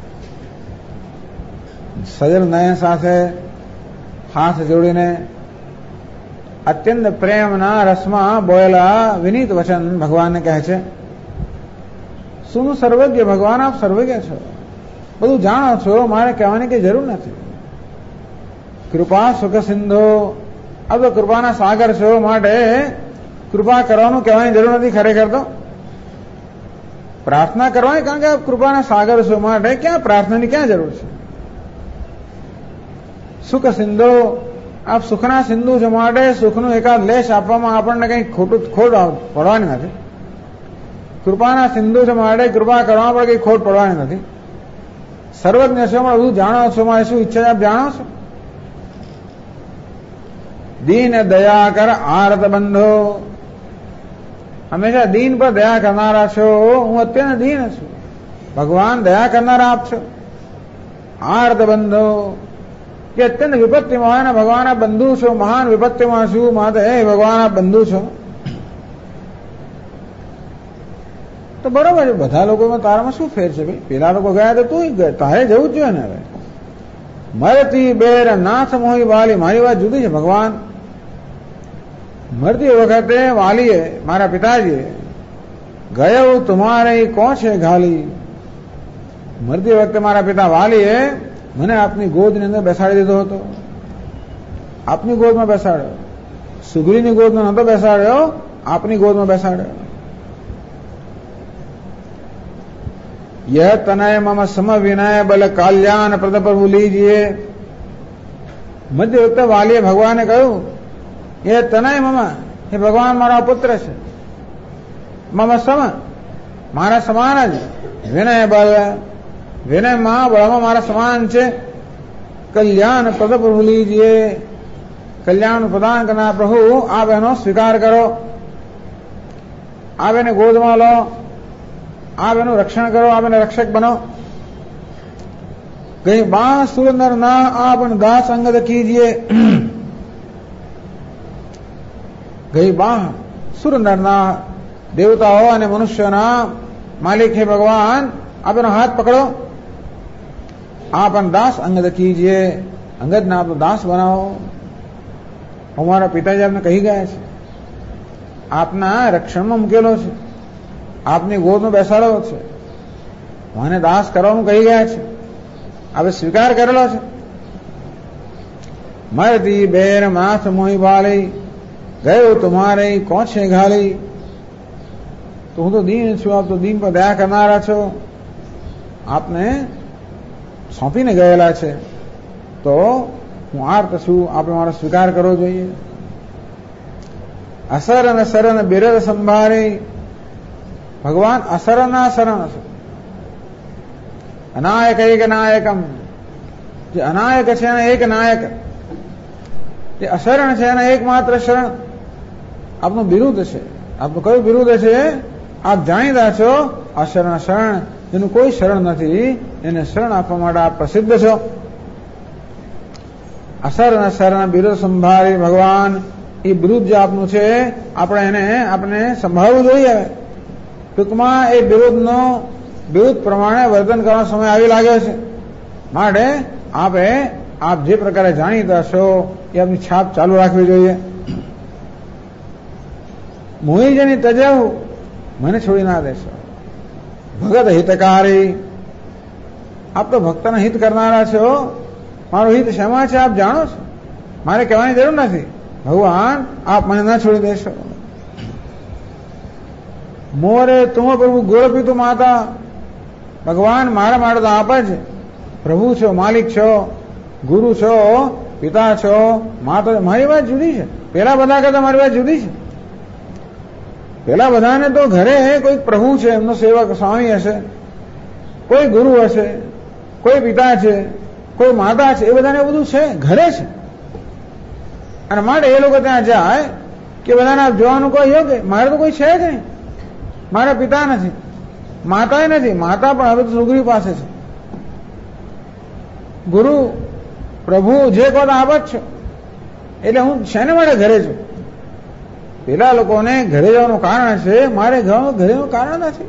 સજલ નયન સાથે હાથ જોડીને અત્યંત પ્રેમના રસમાં બોલેલા વિનીત વચન ભગવાનને કહે છે. શું સર્વજ્ઞ ભગવાન, આપ સર્વજ્ઞ છો, બધું જાણો છો, મારે કહેવાની કઈ જરૂર નથી. કૃપા સુખ સિંધો, આ તો કૃપાના સાગર છો, માટે કૃપા કરવાનું કહેવાની જરૂર નથી. ખરેખર તો પ્રાર્થના કરવાની, કારણ કે આપ કૃપાના સાગર છો, માટે ક્યાં પ્રાર્થનાની ક્યાં જરૂર છે? સુખ સિંધુ, આપ સુખના સિંધુ છો, માટે સુખનું એકાદ લેશ આપવામાં આપણને કંઈ ખોટ પડવાની નથી. કૃપાના સિંધુ છે, માટે કૃપા કરવામાં પણ કંઈ ખોટ પડવાની નથી. સર્વજ્ઞ છો, પણ બધું જાણો છો, મારે શું ઈચ્છા આપ જાણો છો. દીન દયા કર આરત બંધો, હંમેશા દીન પર દયા કરનારા છો. હું અત્યંત દીન છું, ભગવાન દયા કરનારા આપ છો. આર્ત બંધો, કે અત્યંત વિપત્તિમાં હોય, ભગવાન આપ બંધુ છો. મહાન વિપત્તિમાં છું, માટે હે ભગવાન આપ બંધુ છો. તો બરોબર છે, બધા લોકોમાં તારામાં શું ફેર છે ભાઈ? પેલા લોકો ગયા તો તું તારે જવું જ જોઈએ ને. હવે મરતી બેર નાથ મોહી વાલી, મારી વાત જુદી છે. ભગવાન મરતી વખતે વાલીએ, મારા પિતાજીએ, ગયો તુમારે કોણ છે ઘાલી, મરતી વખતે મારા પિતા વાલીએ મને આપની ગોદની અંદર બેસાડી દીધો હતો. આપની ગોદમાં બેસાડ્યો, સુગ્રીની ગોદમાં નતો બેસાડ્યો, આપની ગોદમાં બેસાડ્યો. यह तनय मम सम विनय बल कल्याण प्रद प्रभु लीजिए. મધ્ય વખતે વાલીએ ભગવાને કહ્યું, એ તનય મમ, એ ભગવાન મારા પુત્ર છે. મમ સમ, મારા સમાન જ. વિનય બલ, વિનયમાં બળમાં મારા સમાન છે. કલ્યાણ પ્રદ પ્રભુ લીજીએ, કલ્યાણ પ્રદાન કરનાર પ્રભુ આપ એનો સ્વીકાર કરો. આપ એને ગોદમાં લો, આપ એનું રક્ષણ કરો, આપ એને રક્ષક બનો. ગઈ બા સુરંદર ના આપન દાસ અંગદ કીજીએ. ગઈ બા સુરંદર ના, દેવતાઓ અને મનુષ્યના માલિક હે ભગવાન, આપ એનો હાથ પકડો. આપન દાસ અંગદ કીજીએ, અંગદના આપ દાસ બનાવો. અમારા પિતાજી આપને કહી ગયા છે, આપના રક્ષણમાં મૂકેલો છે, આપની ગોદમાં બેસાડો છે, મને દાસ કરવાનું કહી ગયા છે, આપણે સ્વીકાર કરેલો છે. મરતી બેર માથ મોહી વાલી, ગયો તુમારે કોણ છે ઘાલી. તો હું તો દીન છું, આપ તો દીન પર દયા કરનારા છો. આપને સોંપીને ગયેલા છે, તો હું આર્ત છું, આપણે મારો સ્વીકાર કરવો જોઈએ. અસર અને શરણ બિરદ સંભાળી, ભગવાન અસરના શરણ છે. અનાયક એક નાયકમ, જે અનાયક છે એના એક નાયક, જે અશરણ છે એના એકમાત્ર શરણ. આપનું બિરુદ છે, આપનું કયું બિરુદ છે? આપ જાણીતા છો, અશરણ શરણ, જેનું કોઈ શરણ નથી, એને શરણ આપવા માટે આપ પ્રસિદ્ધ છો. અસર અને શરણ બિરુદ સંભાળી, ભગવાન એ બિરુદ જે આપનું છે, આપણે સંભાળવું જોઈએ. ટૂંકમાં એ બિરુદ પ્રમાણે વર્તન કરવાનો સમય આવી લાગ્યો છે. માટે આપ જે પ્રકારે જાણીતા છો એ આપની છાપ ચાલુ રાખવી જોઈએ. મોહીજની તજવ, મને છોડી ના દેશો. ભગત હિતકારી, આપ તો ભક્તના હિત કરનારા છો. મારું હિત શેમાં છે આપ જાણો છો, મારે કહેવાની જરૂર નથી. ભગવાન આપ મને ના છોડી દેશો. મોરે તુમ પ્રભુ ગોરપિતુ માતા, ભગવાન મારા માટે તો આપ જ પ્રભુ છો, માલિક છો, ગુરુ છો, પિતા છો, માતા. મારી વાત જુદી છે, પેલા બધા કરતા મારી વાત જુદી છે. પેલા બધાને તો ઘરે કોઈ પ્રભુ છે, એમનો સેવક સ્વામી હશે, કોઈ ગુરુ હશે, કોઈ પિતા છે, કોઈ માતા છે, એ બધાને બધું છે, ઘરે છે. અને માટે એ લોકો ત્યાં જાય કે બધાને જોવાનું કોઈ યોગ્ય. મારે તો કોઈ છે જ નહીં. મારા પિતા નથી, માતા નથી. માતા પણ હવે તો સુગ્રીવ પાસે છે. ગુરુ પ્રભુ જે કહો આપ જ છો. એટલે હું શેને માટે ઘરે છું? પેલા લોકોને ઘરે જવાનું કારણ છે, મારે ઘરેનું કારણ નથી.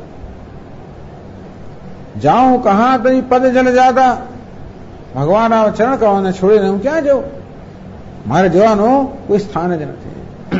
જાઉં કહા તો પદ જલ જાતા, ભગવાન આ ચરણ કળાને છોડીને હું ક્યાં જઉં? મારે જવાનું કોઈ સ્થાન જ નથી.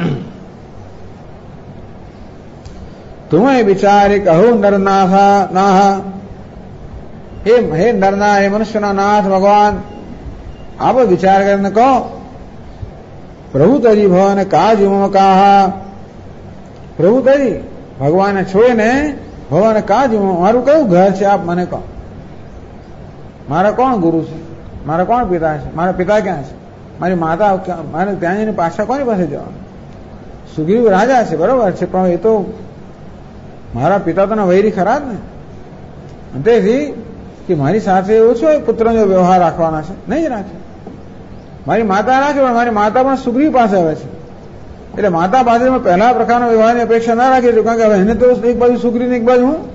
તુમે વિચારી કહું નરનાથ, હે નરના, હે મનુષ્યના નાથ ભગવાન, આપ વિચાર કરીને કહો. પ્રભુ તરી ભવન કાજ મમ કાહા, પ્રભુ તરી ભગવાનને છોડીને ભગવાને કા જ મારું કયું ઘર છે આપ મને કહો, મારા કોણ ગુરુ છે, મારા કોણ પિતા છે, મારા પિતા ક્યાં છે, મારી માતા મારે ત્યાં જઈને પાછા કોની પાસે જવાનું. સુગ્રીવ રાજા છે બરોબર છે, પણ એ તો મારા પિતા તો વૈરી ખરા જ ને. તેથી કે મારી સાથે ઓછો પુત્રનો વ્યવહાર રાખવાના છે, નહીં જ રાખે. મારી માતા રાખે પણ મારી માતા પણ સુગ્રીવ પાસે આવે છે, એટલે માતા પાસે પહેલા પ્રકારનો વ્યવહારની અપેક્ષા ના રાખી છું, કારણ કે હવે એને તો એક બાજુ સુગ્રીવ ને એક બાજુ હું.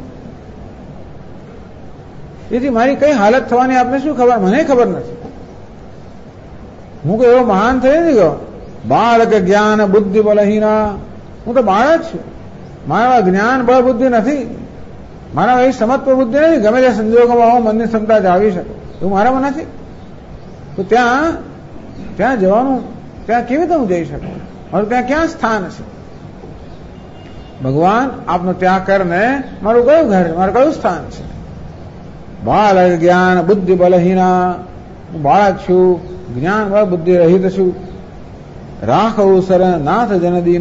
એથી મારી કઈ હાલત થવાની આપને શું ખબર, મને ખબર નથી. હું કોઈ એવો મહાન થઈ નથી ગયો. બાળક જ્ઞાન બુદ્ધિ બલહીના, હું તો બાળક છું. મારા જ્ઞાન બળ બુદ્ધિ નથી, મારા એ સમત્વ બુદ્ધિ નથી. ગમે તે સંજોગોમાં હું મનની ક્ષમતા જાળવી શકું એવું મારામાં નથી. તો ત્યાં જવાનું, ત્યાં કેવી રીતે હું જઈ શકું? મારું ત્યાં ક્યાં સ્થાન છે? ભગવાન આપનો ત્યાગ કરીને મારું કયું ઘર, મારું કયું સ્થાન છે? બાળક જ્ઞાન બુદ્ધિ બલહીના, હું બાળક છું, જ્ઞાન બળ બુદ્ધિ રહિત છું. રાખવું સર નાથ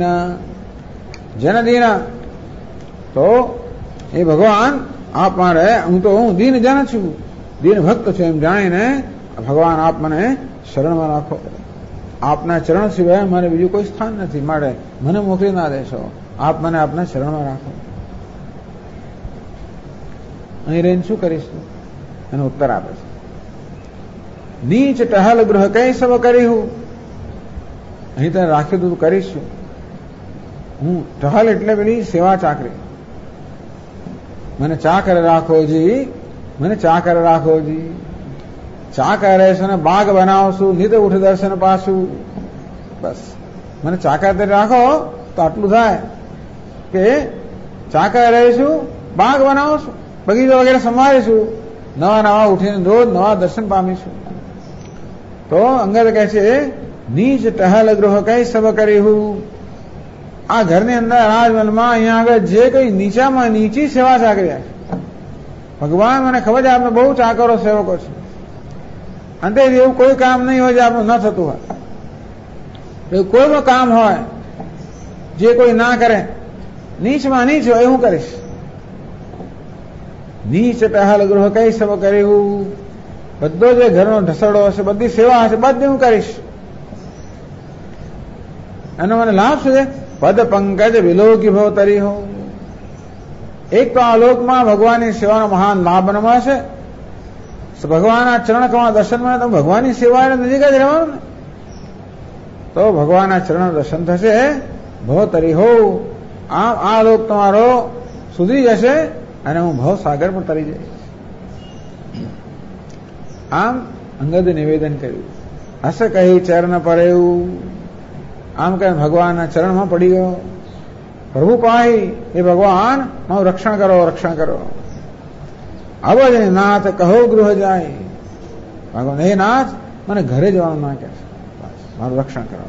જનદીના તો એ ભગવાન આપ મારે, હું દીન જન છું, દીન ભક્ત છું એમ જાણીને ભગવાન આપ મને શરણમાં રાખો. આપના ચરણ સિવાય મારે બીજું કોઈ સ્થાન નથી, માટે મને મોકલી ના દેશો, આપ મને આપના શરણમાં રાખો. અહીં રહીને શું કરીશ? એનો ઉત્તર આપે છે, નીચ ટહલ ગૃહ કઈ સબ કરી હું. અહીં તને રાખ્યું તું કરીશું. હું ટહલ એટલે પેલી સેવા ચાકરી. મને ચાકર રાખોજી, મને ચાકર રાખોજી. ચાકર રહેશે ને બાગ બનાવશું, નિત ઉઠ દર્શન પાછું. બસ મને ચાકર રાખો તો આટલું થાય કે ચાકર રહીશું, બાગ બનાવશું, બગીચો વગેરે સંભાળીશું, નવા ઉઠીને રોજ નવા દર્શન પામીશું. તો અંગદ કહે છે, નીચ ટહલ ગૃહ કઈ સબ કરી હું. આ ઘરની અંદર રાજમહેલમાં અહીંયા આગળ જે કઈ નીચામાં નીચી સેવા ચાકરી, ભગવાન મને ખબર છે આપણે બહુ ચાકરો સેવકો છે, અંતે એવું કોઈ કામ નહીં હોય જે આપણું ન થતું હોય. એવું કોઈ પણ કામ હોય જે કોઈ ના કરે, નીચમાં નીચ હોય એ હું કરીશ. નીચ ટહલ ગૃહ કઈ સબ કરી હું. બધો જે ઘરનો ઢસડો હશે, બધી સેવા હશે, બધી હું કરીશ. એનો મને લાભ શું છે? પદ પંકજ વિલોકી ભવ તરી હો. એક તો આ લોકમાં ભગવાનની સેવાનો મહાન લાભ મને મળશે. ભગવાનના ચરણ કમળ દર્શન મળે તો ભગવાનની સેવા એને નજીક જ રહેવાનું ને. તો ભગવાનના ચરણ દર્શન થશે, ભવ તરી હો. આમ આ લોક તમારો સુધી જશે અને હું ભવ સાગર પર તરી જઈશ. આમ અંગદે નિવેદન કર્યું. હસ કહી ચરણ પર એવું. આમ કહે ભગવાનના ચરણમાં પડી ગયો. પ્રભુ પાહી, એ ભગવાન મારું રક્ષણ કરો, રક્ષણ કરો. અવજ નાથ કહો ગૃહ જાય. ભગવાન હે નાથ, મને ઘરે જવાનું ના કહે, મારું રક્ષણ કરો.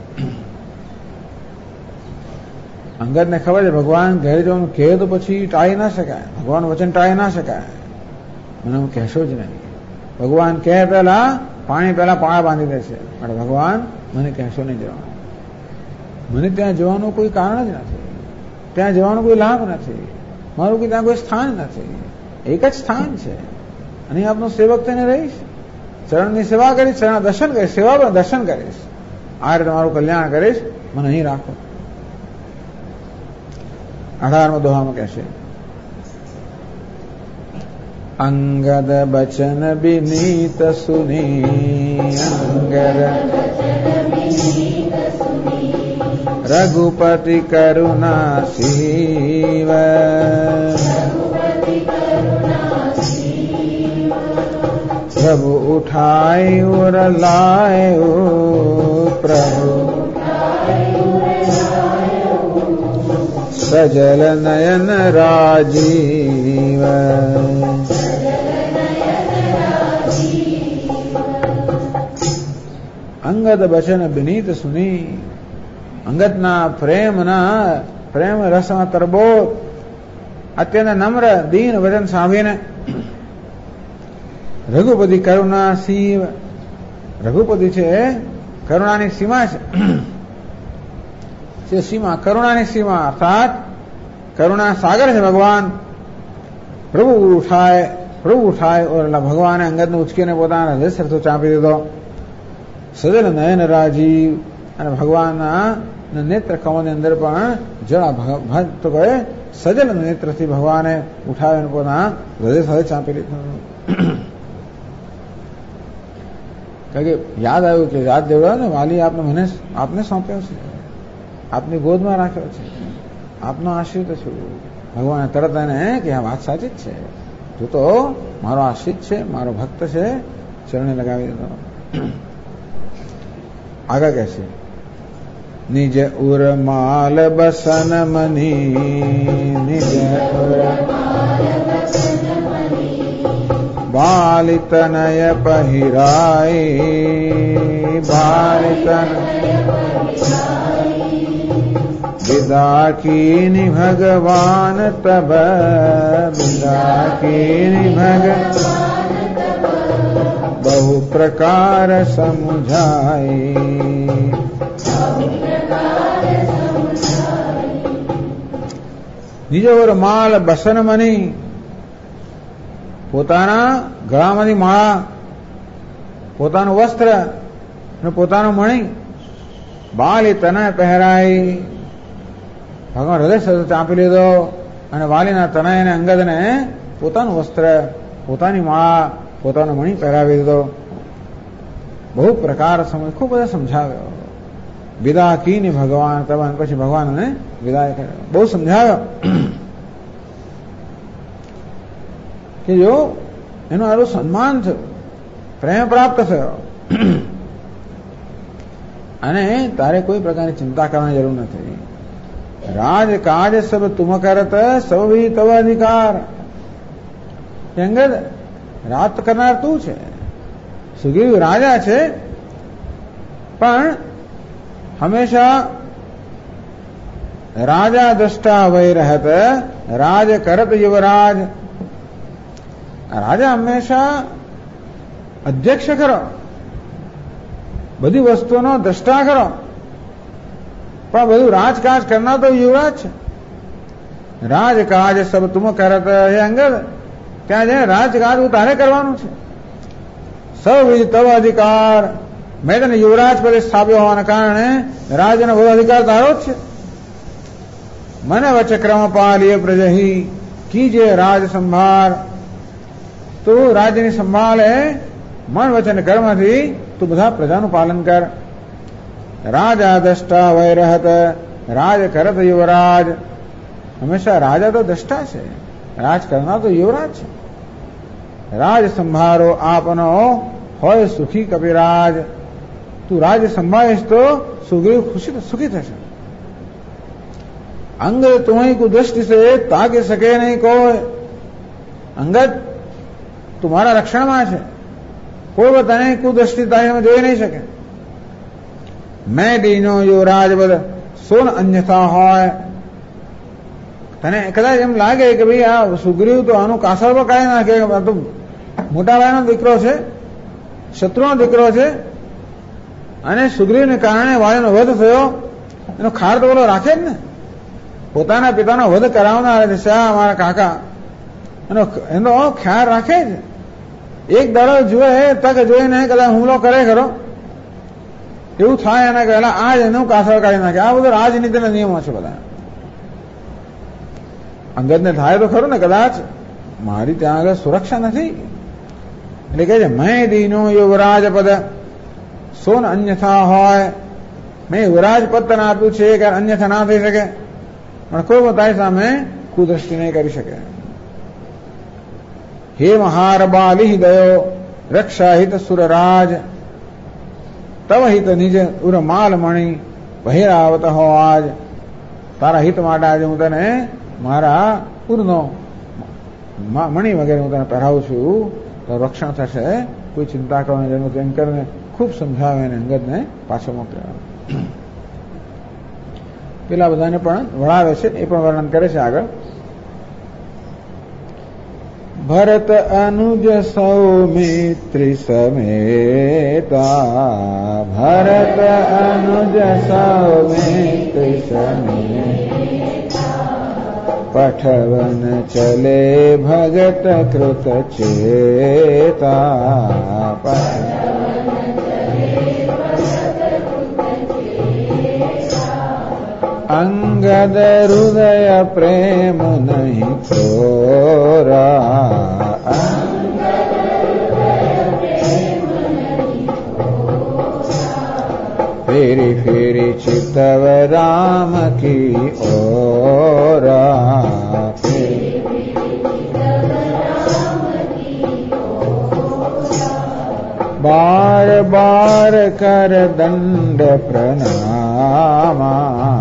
અંગદને ખબર છે ભગવાન ઘરે જવાનું કહે તો પછી ટાળી ના શકાય, ભગવાન વચન ટાળી ના શકાય. મને હું કહેશો જ નહીં. ભગવાન કહે પહેલા પાણી પહેલા પાળા બાંધી દેશે, પણ ભગવાન મને કહેશો નહીં જવાનું. મને ત્યાં જવાનું કોઈ કારણ જ નથી, ત્યાં જવાનો કોઈ લાભ નથી, મારું કે ત્યાં કોઈ સ્થાન નથી. એક જ સ્થાન છે અને આપનો સેવક થઈને રહીશ, ચરણની સેવા કરીશ, ચરણ દર્શન કરીશ, સેવા પણ દર્શન કરીશ. આ રીતે મારું કલ્યાણ કરીશ, મને અહીં રાખો. 18મો દોહામાં કહેશે, અંગદ બચન બિનીત સુની. અંગદ રઘુપતિ કરુણા શિવ. પ્રભુ ઉઠાયું ઓર લાયો. પ્રભુ સજલ નયન રાજીવ. અંગદ બચન બિનીત સુની. અંગદના પ્રેમ રસમાં તરબોળ, અત્યંત નમ્ર દીન વચન સાંભળીને રઘુપતિ કરુણા શિવ. રઘુપતિ છે કરુણાની સીમા છે, સીમા કરુણાની સીમા, અર્થાત કરુણા સાગર છે ભગવાન. પ્રભુ ઉઠાય और ભગવાને અંગદને ઉચકીને પોતાના હૃદય સરસો ચાંપી દીધો. સજલ નયન રાજીવ, અને ભગવાનના નેત્ર કમળની અંદર પણ જળા ભક્ત કહે સજલ નેત્રથી ભગવાને ઉઠાવીને પોતાના હૃદય સાથે ચાંપી લીધું. કારણ કે યાદ આવ્યું કે યાદ દેવડા ને વાલી આપને સોંપ્યો છે, આપની ગોદમાં રાખ્યો છે, આપનો આશ્રિત છું. ભગવાને તરત એને કે આ વાત સાચી જ છે, તું તો મારો આશ્રિત છે, મારો ભક્ત છે, ચરણે લગાવી દીધો. આગળ કહે છે નિજ ઉરમાલ બસન મની, નિજ બાલિતનય પહેરાય, બાલિતન વિદાકીની ભગવાન તબ, વિદાકીની ભગવાન બહુ પ્રકાર સમજાય. નિજ માલ બસન મની, પોતાના ગળામાંથી માળા, પોતાનું વસ્ત્ર અને પોતાનો મણી, બાલી તનય પહેરાય, ભગવાન હૃદય સાથે ચાંપી લીધો અને વાલીના તનય અને અંગદને પોતાનું વસ્ત્ર, પોતાની માળા, પોતાનો મણી પહેરાવી દીધો. બહુ પ્રકાર ખૂબ બધા સમજાવ્યો. વિદા કીની ભગવાન તબ, પછી ભગવાનને વિદાય કર્યો. બહુ સમજાવ્યો કે જો એનું આરું સન્માન થયું, પ્રેમ પ્રાપ્ત થયો, અને તારે કોઈ પ્રકારની ચિંતા કરવાની જરૂર નથી. રાજ કાજ સબ તુમ કરત, સબ ભી તવ અધિકાર. અંગદ, રાજ કરનાર તું છે, સુગ્રીવ રાજા છે, પણ હંમેશા રાજા દ્રષ્ટા વય રહેત, રાજ કરત યુવરાજ. રાજા હંમેશા અધ્યક્ષ ખરો, બધી વસ્તુનો દ્રષ્ટા ખરો, પણ બધું રાજકાજ કરનાર તો યુવરાજ છે. રાજકાજ સબ તુમ કરત, હે અંગદ, ત્યાં જઈને રાજકાજ તારે કરવાનું છે. સૌ તવ અધિકાર, મેં તને યુવરાજ પદે સ્થાપ્યો હોવાના કારણે રાજનો બધો અધિકાર તારો જ છે. મને વચ્ચે ક્રમ પાલીય પ્રજહી, કીજે રાજ સંભાળ. તું રાજ્યની સંભાળે, મન વચન કર્મથી તું બધા પ્રજાનું પાલન કર. રાજા દ્રષ્ટા વય રહત, રાજ કરત યુવરાજ. હંમેશા રાજા તો દ્રષ્ટા છે, રાજ કરનાર તો યુવરાજ છે. રાજ સંભાળો આપનો હોય સુખી કપિરાજ. તું રાજ સંભાળીશ તો સુગ્રીવ સુખી થશે. અંગદ तुम्हें कुदृष्टि से ताके सके नहीं कोई. અંગદ, तुम्हारा रक्षणમાં છે, કોઈ તને કુદૃષ્ટિ તારીમાં જોઈ નહીં શકે. મેં દીનો યુવરાજ બદ સોન અન્યથા હોય. તને કદાચ એમ લાગે કે ભાઈ આ સુગ્રીવ તો આનું કાસળ પર કાઢી નાખે, તો મોટા ભાઈનો દીકરો છે, શત્રુનો દીકરો છે, અને સુગ્રીવને કારણે વાલીનો વધ થયો, એનો ખાર તો બોલો રાખે જ ને. પોતાના પિતાનો વધ કરાવનાર શા મારા કાકા, એનો ખ્યાલ રાખે જ. એક દાડો જુએ, તક જોઈને કદાચ હુમલો કરે ખરો, એવું થાય એના પહેલા આજ એનું કાસળ કાઢી નાખે. આ બધું રાજનીતિના નિયમો છે બધા. અંગદને થાય તો ખરું ને, કદાચ મારી ત્યાં આગળ સુરક્ષા નથી, એટલે કે છે મેં દીનો યુવરાજ પદ સોન અન્યથા હોય. મેં યુવરાજ પદ તને આપ્યું છે કે અન્યથા ના થઈ શકે, પણ કોઈ તારી સામે કુદૃષ્ટિ નહીં કરી શકે. હે મહાર બાલી દયો, રક્ષા હિત સુરરાજ. તવ હિત નિજ ઉર માલ મણી, બહિરાવત હો આજ. તારા હિત માટે આજે હું તને મારા ઉરનો મણી વગેરે હું તને પહેરાવું છું, તો રક્ષણ થશે, કોઈ ચિંતા કરવાની જરૂર નથી. એમ કરીને ખૂબ સમજાવે અને અંગદને પાછો મોકલ્યો. પેલા બધાને પણ વળાવે છે, એ પણ વર્ણન કરે છે આગળ. ભરત અનુજ સૌમિત્રી સમેતા, ભરત અનુજ સૌમિત્રી સમેતા, पठवन चले भगत कृत चेता अंगद हृदय प्रेम नहीं थोरा फेरी फेरी चितव राम की ओरा बार बार कर दंड प्रणामा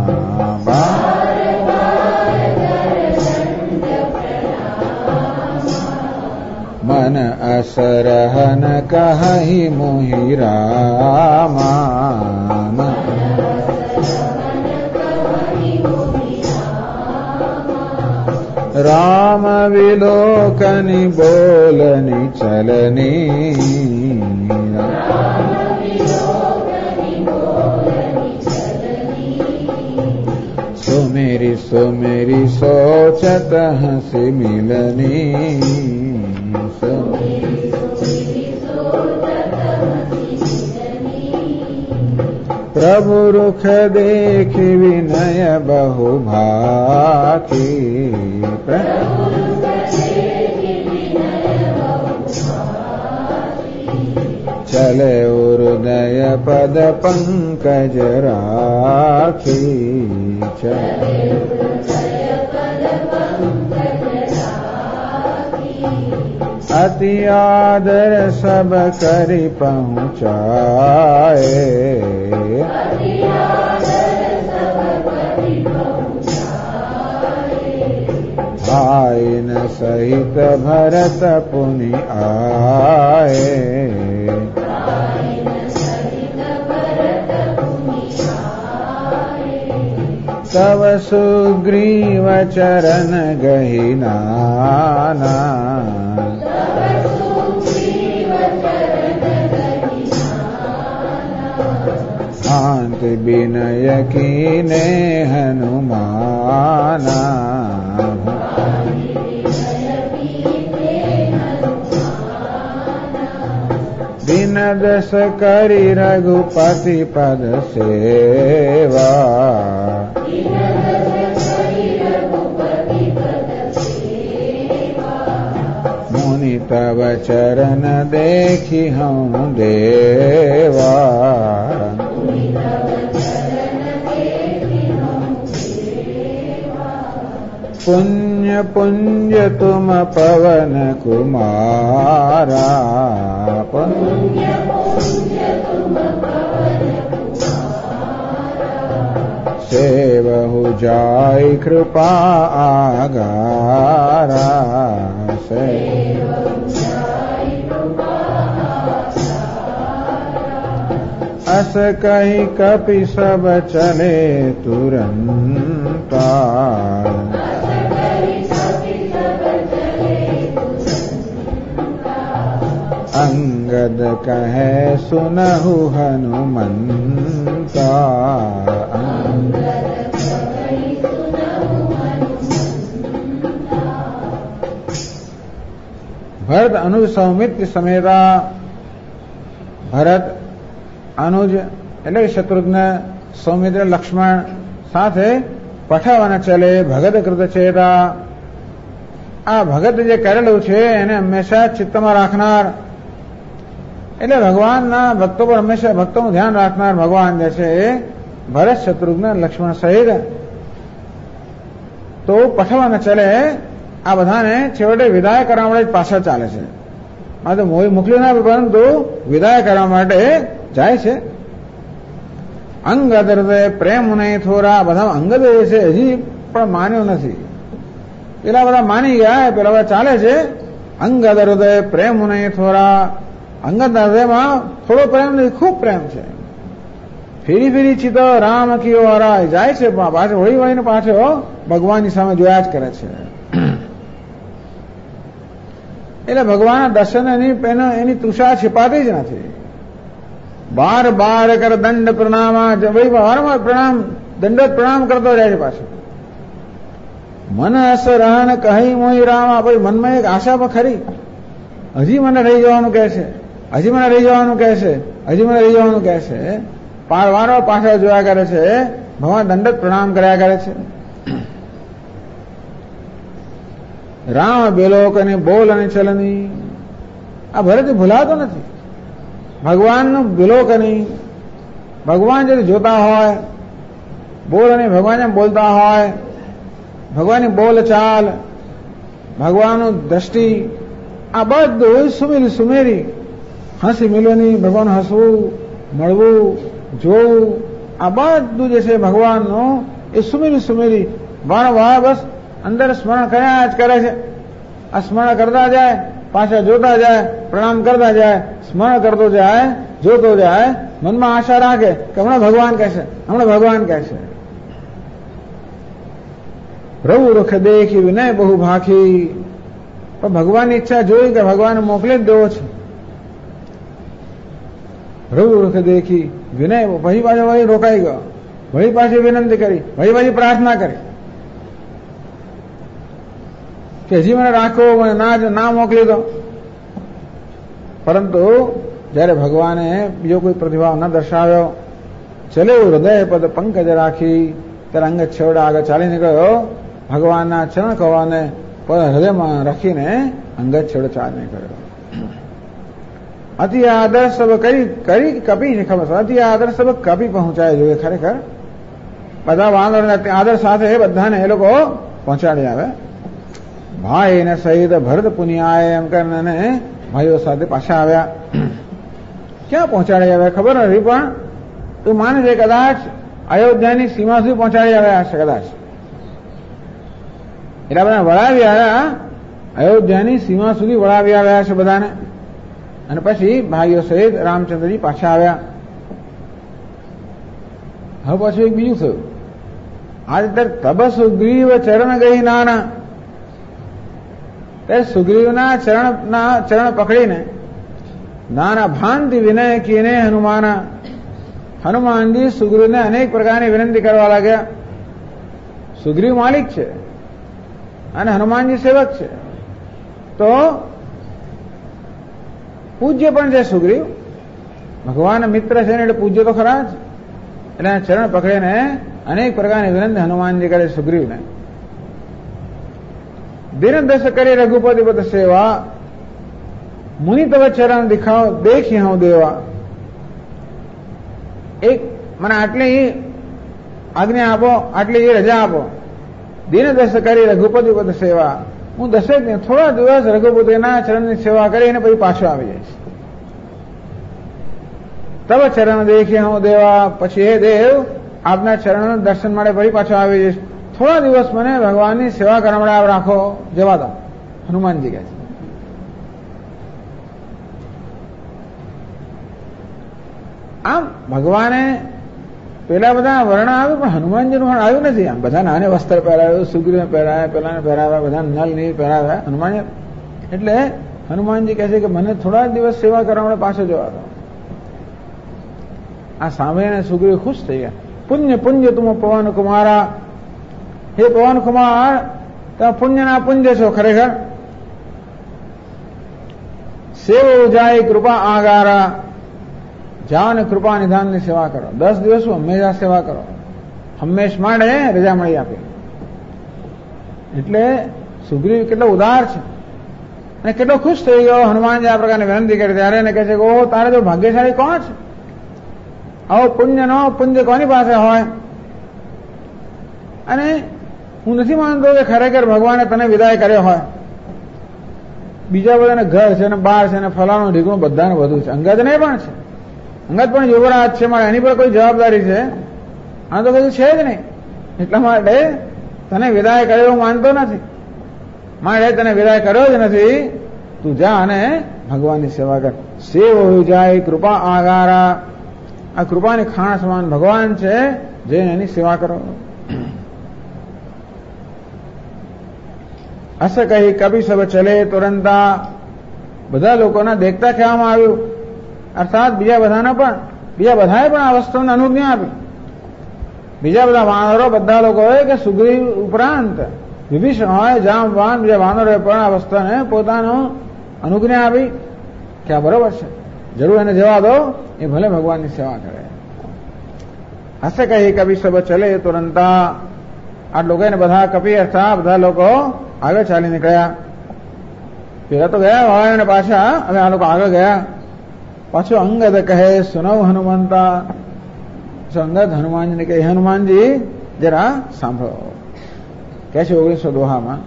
मन असरहन कहि मोहि रामा राम विलोकनि बोलनि चलनी सुमेरी सुमेरी सोचत हंसी मिलनी प्रभु रुख देख विनय बहु भाकी चले हृदय पद पंकज राखी अति आदर सब करि पहुँचाए भाई न सहित भरत पुनि आए तव सुग्रीव चरण गहि नाना शांति विनय कीने हनुमाना दिन दस करि रघुपति पद सेवा मुनि तव चरण देखी हम देवा पुण्य पुंज तुम पवन कुमारा सेवहु जाय कृपा आगारा अस कही कपि सब चले तुरंता अंगद कहे सुनहु हनुमंता भरत अनुज सौमित्र समेता भरत अनुज એટલે શત્રુઘ્ન સૌમિત્ર લક્ષ્મણ સાથે પઠાવન ચલે ભગત કૃત ચેતા આ ભગત જે કરેલું છે એને હંમેશા ચિત્તમાં રાખનાર એટલે ભગવાનના ભક્તો પર હંમેશા ભક્તોનું ધ્યાન રાખનાર ભગવાન જે છે એ ભરત શત્રુઘ્ન લક્ષ્મણ સહિત તો પઠાવન ચલે આ બધાને છેવટે વિદાય કરવા માટે પાછળ ચાલે છે માટે મોકલી ના પરંતુ વિદાય કરવા માટે જાય છે અંગદ હૃદય પ્રેમ નહીં થોરા બધા અંગદ છે હજી પણ માન્યો નથી પેલા બધા માની ગયા પેલા બધા ચાલે છે અંગદ હૃદય પ્રેમ નહીં થોરા અંગદ હૃદયમાં થોડો પ્રેમ નથી ખૂબ પ્રેમ છે ફેરી ફેરી ચિતો રામ કયો હરાય જાય છે પાછો વળી વળીને પાછો ભગવાનની સામે જોયા જ કરે છે એટલે ભગવાનના દર્શન એની તુષા छिपाતી જ નથી બાર બાર કર દંડ પ્રણામ વારંવાર પ્રણામ દંડવત પ્રણામ કરતો જાય છે પાછો મન અસ રહન કહી મોહી રામ. ભાઈ મનમાં એક આશા પણ ખરી, હજી મને રહી જવાનું કહે છે, હજી મને રહી જવાનું કહે છે, હજી મને રહી જવાનું કહે છે. વારંવાર પાછળ જોયા કરે છે, ભગવાન દંડક પ્રણામ કર્યા કરે છે. રામ બેલોક અને બોલ અને ચલની. આ ભરત ભૂલાતો નથી ભગવાનનું બેલોકની. ભગવાન যদি જોતા હોય, બોલ અને ભગવાન જેમ બોલતા હોય, ભગવાનની બોલ ચાલ, ભગવાનનું દ્રષ્ટિ, આ બધું સુમેરી સુમેરી હસી મિલવાની, ભગવાન હસવું, મળવું, જોવું, આ બધું જે છે ભગવાનનું એ સુમેરી સુમેરી વારંવાર બસ અંદર સ્મરણ કર્યા જ કરે છે. આ સ્મરણ કરતા જાય, પાછા જોતા જાય, પ્રણામ કરતા જાય, સ્મરણ કરતો જાય, જોતો જાય, મનમાં આશા રાખે કે હમણાં ભગવાન કહેશે, હમણાં ભગવાન કહેશે. પ્રભુ રૂખ દેખી વિનય બહુ ભાખી. પણ ભગવાનની ઈચ્છા જોઈ કે ભગવાન મોકલી જ દેવો છે. પ્રભુ રૂખ દેખી વિનય, વહી પાછો વહી રોકાઈ ગયો, વહી પાછી વિનંતી કરી, વહી પાછી પ્રાર્થના કરી કે હજી મને રાખો, મને ના મોકલી દો. પરંતુ જયારે ભગવાને બીજો કોઈ પ્રતિભાવ ન દર્શાવ્યો, ચલે હૃદય પદ પંકજ રાખી, ત્યારે અંગત છેવડા આગળ ચાલી નીકળ્યો, ભગવાનના ચરણ કવાને હૃદયમાં રાખીને અંગત છેવડે ચાલી નીકળ્યો. અતિ આદર સબ કરી કપી છે, ખબર અતિ આદર સબ કપી પહોંચાય જોઈએ. ખરેખર બધા વાંદો આદર સાથે બધાને એ લોકો પહોંચાડી આવે. ભાઈ ને સહિત ભરત પુનિયાએ એમ કરીને ભાઈઓ સાથે પાછા આવ્યા. ક્યાં પહોંચાડી આવ્યા ખબર નથી, પણ તું માને છે કદાચ અયોધ્યાની સીમા સુધી પહોંચાડી આવ્યા હશે કદાચ. એટલા બધા વળાવી આવ્યા, અયોધ્યાની સીમા સુધી વળાવી આવ્યા છે બધાને. અને પછી ભાઈઓ સહિત રામચંદ્રજી પાછા આવ્યા. હવે પાછું એક બીજું થયું. આજે તબ સુગ્રીવ ચરણ ગઈ નાના. સુગ્રીવના ચરણ પકડીને નાના ભાંતિ વિનય કીને હનુમાના. હનુમાનજી સુગ્રીવને અનેક પ્રકારની વિનંતી કરવા લાગ્યા. સુગ્રીવ માલિક છે અને હનુમાનજી સેવક છે, તો પૂજ્ય પણ છે સુગ્રીવ. ભગવાન મિત્ર છે ને એટલે પૂજ્ય તો ખરા જ. એટલે ચરણ પકડીને અનેક પ્રકારની વિનંતી હનુમાનજી કરે સુગ્રીવને. દિન દશ કરી રઘુપતિ પદ સેવા, મુનિ તવ ચરણ દિખાવ દેખી હું દેવા. એક મને આટલી આજ્ઞા આપો, આટલી રજા આપો. દિન દશ કરી રઘુપતિ પદ સેવા, હું દશેક ને થોડા દિવસ રઘુપતિના ચરણની સેવા કરીને પછી પાછો આવી જઈશ. તવ ચરણ દેખી હું દેવા, પછી હે દેવ આપના ચરણ દર્શન માટે ફરી પાછો આવી જઈશ. થોડા દિવસ મને ભગવાનની સેવા કરવા માટે આપ રાખો, જવા દો. હનુમાનજી કહે છે. આમ ભગવાને પેલા બધા વર્ણ આવ્યું, પણ હનુમાનજીનું વર્ણ આવ્યું નથી. આમ બધા નાને વસ્ત્ર પહેરાવ્યું, સુગ્રીવને પહેરાવ્યા, પેલાને પહેરાવ્યા, બધા નલ નહીં પહેરાવ્યા હનુમાન. એટલે હનુમાનજી કહે છે કે મને થોડા દિવસ સેવા કરવા માટે પાછો જવા દો. આ સાંભળીને સુગ્રીવ ખુશ થઈ ગયા. પુણ્ય પુણ્ય તુમ પવન કુમારા. હે પવન કુમાર, તમે પુણ્યના પુંજ છો ખરેખર. સેવો જાય કૃપા આગારા. જાઓ ને કૃપા નિધાનની સેવા કરો. 10 દિવસ હંમેશા સેવા કરો, હંમેશ માટે રજા મળી આપી. એટલે સુગ્રીવ કેટલો ઉદાર છે અને કેટલો ખુશ થઈ ગયો. હનુમાનજી આ પ્રકારની વિનંતી કરી ત્યારે એને કહે છે કે ઓહો, તારે જો ભાગ્યશાળી કોણ છે? આવો પુણ્યનો પુંજ કોની પાસે હોય? અને હું નથી માનતો કે ખરેખર ભગવાને તને વિદાય કર્યો હોય. બીજા બધાને ઘર છે ને બાર છે ને ફલાણું ઢીકણું બધાને બધું છે. અંગદને પણ છે, અંગદ પણ યુવરાજ છે, મારે એની પર કોઈ જવાબદારી છે? આ તો બધું છે જ નહીં. એટલા માટે તને વિદાય કર્યો માનતો નથી. મારે તને વિદાય કર્યો જ નથી. તું જા અને ભગવાનની સેવા કર. સેવ જાય કૃપા આગારા. આ કૃપાની ખાણ સમાન ભગવાન છે, જઈને એની સેવા કરો. અસ કહી કભી સબ ચલે તુરંતા. બધા લોકોના દેખતા કહેવામાં આવ્યું, અર્થાત બીજા બધાએ પણ આ વસ્તુને અનુજ્ઞા આપી. બીજા બધા વાનરો બધા લોકોએ કે સુગ્રીવ ઉપરાંત વિભીષણ હોય જામવાન બીજા વાનરોએ પણ આ વસ્તુને પોતાનો અનુજ્ઞા આપી કે આ બરોબર છે, જરૂર એને જવા દો, એ ભલે ભગવાનની સેવા કરે. હશે કહી કવિ સબ ચલે તુરંતા. આટલું કહીને બધા કપિ હતા, બધા લોકો આગળ ચાલી નીકળ્યા. પેલા તો ગયા હોય અને પાછા હવે આ લોકો આગળ ગયા. પાછું અંગદ કહે સુનવ હનુમંતા. અંગદ હનુમાનજીને કહે હનુમાનજી જરા સાંભળો. કે છે 1900 દોહામાં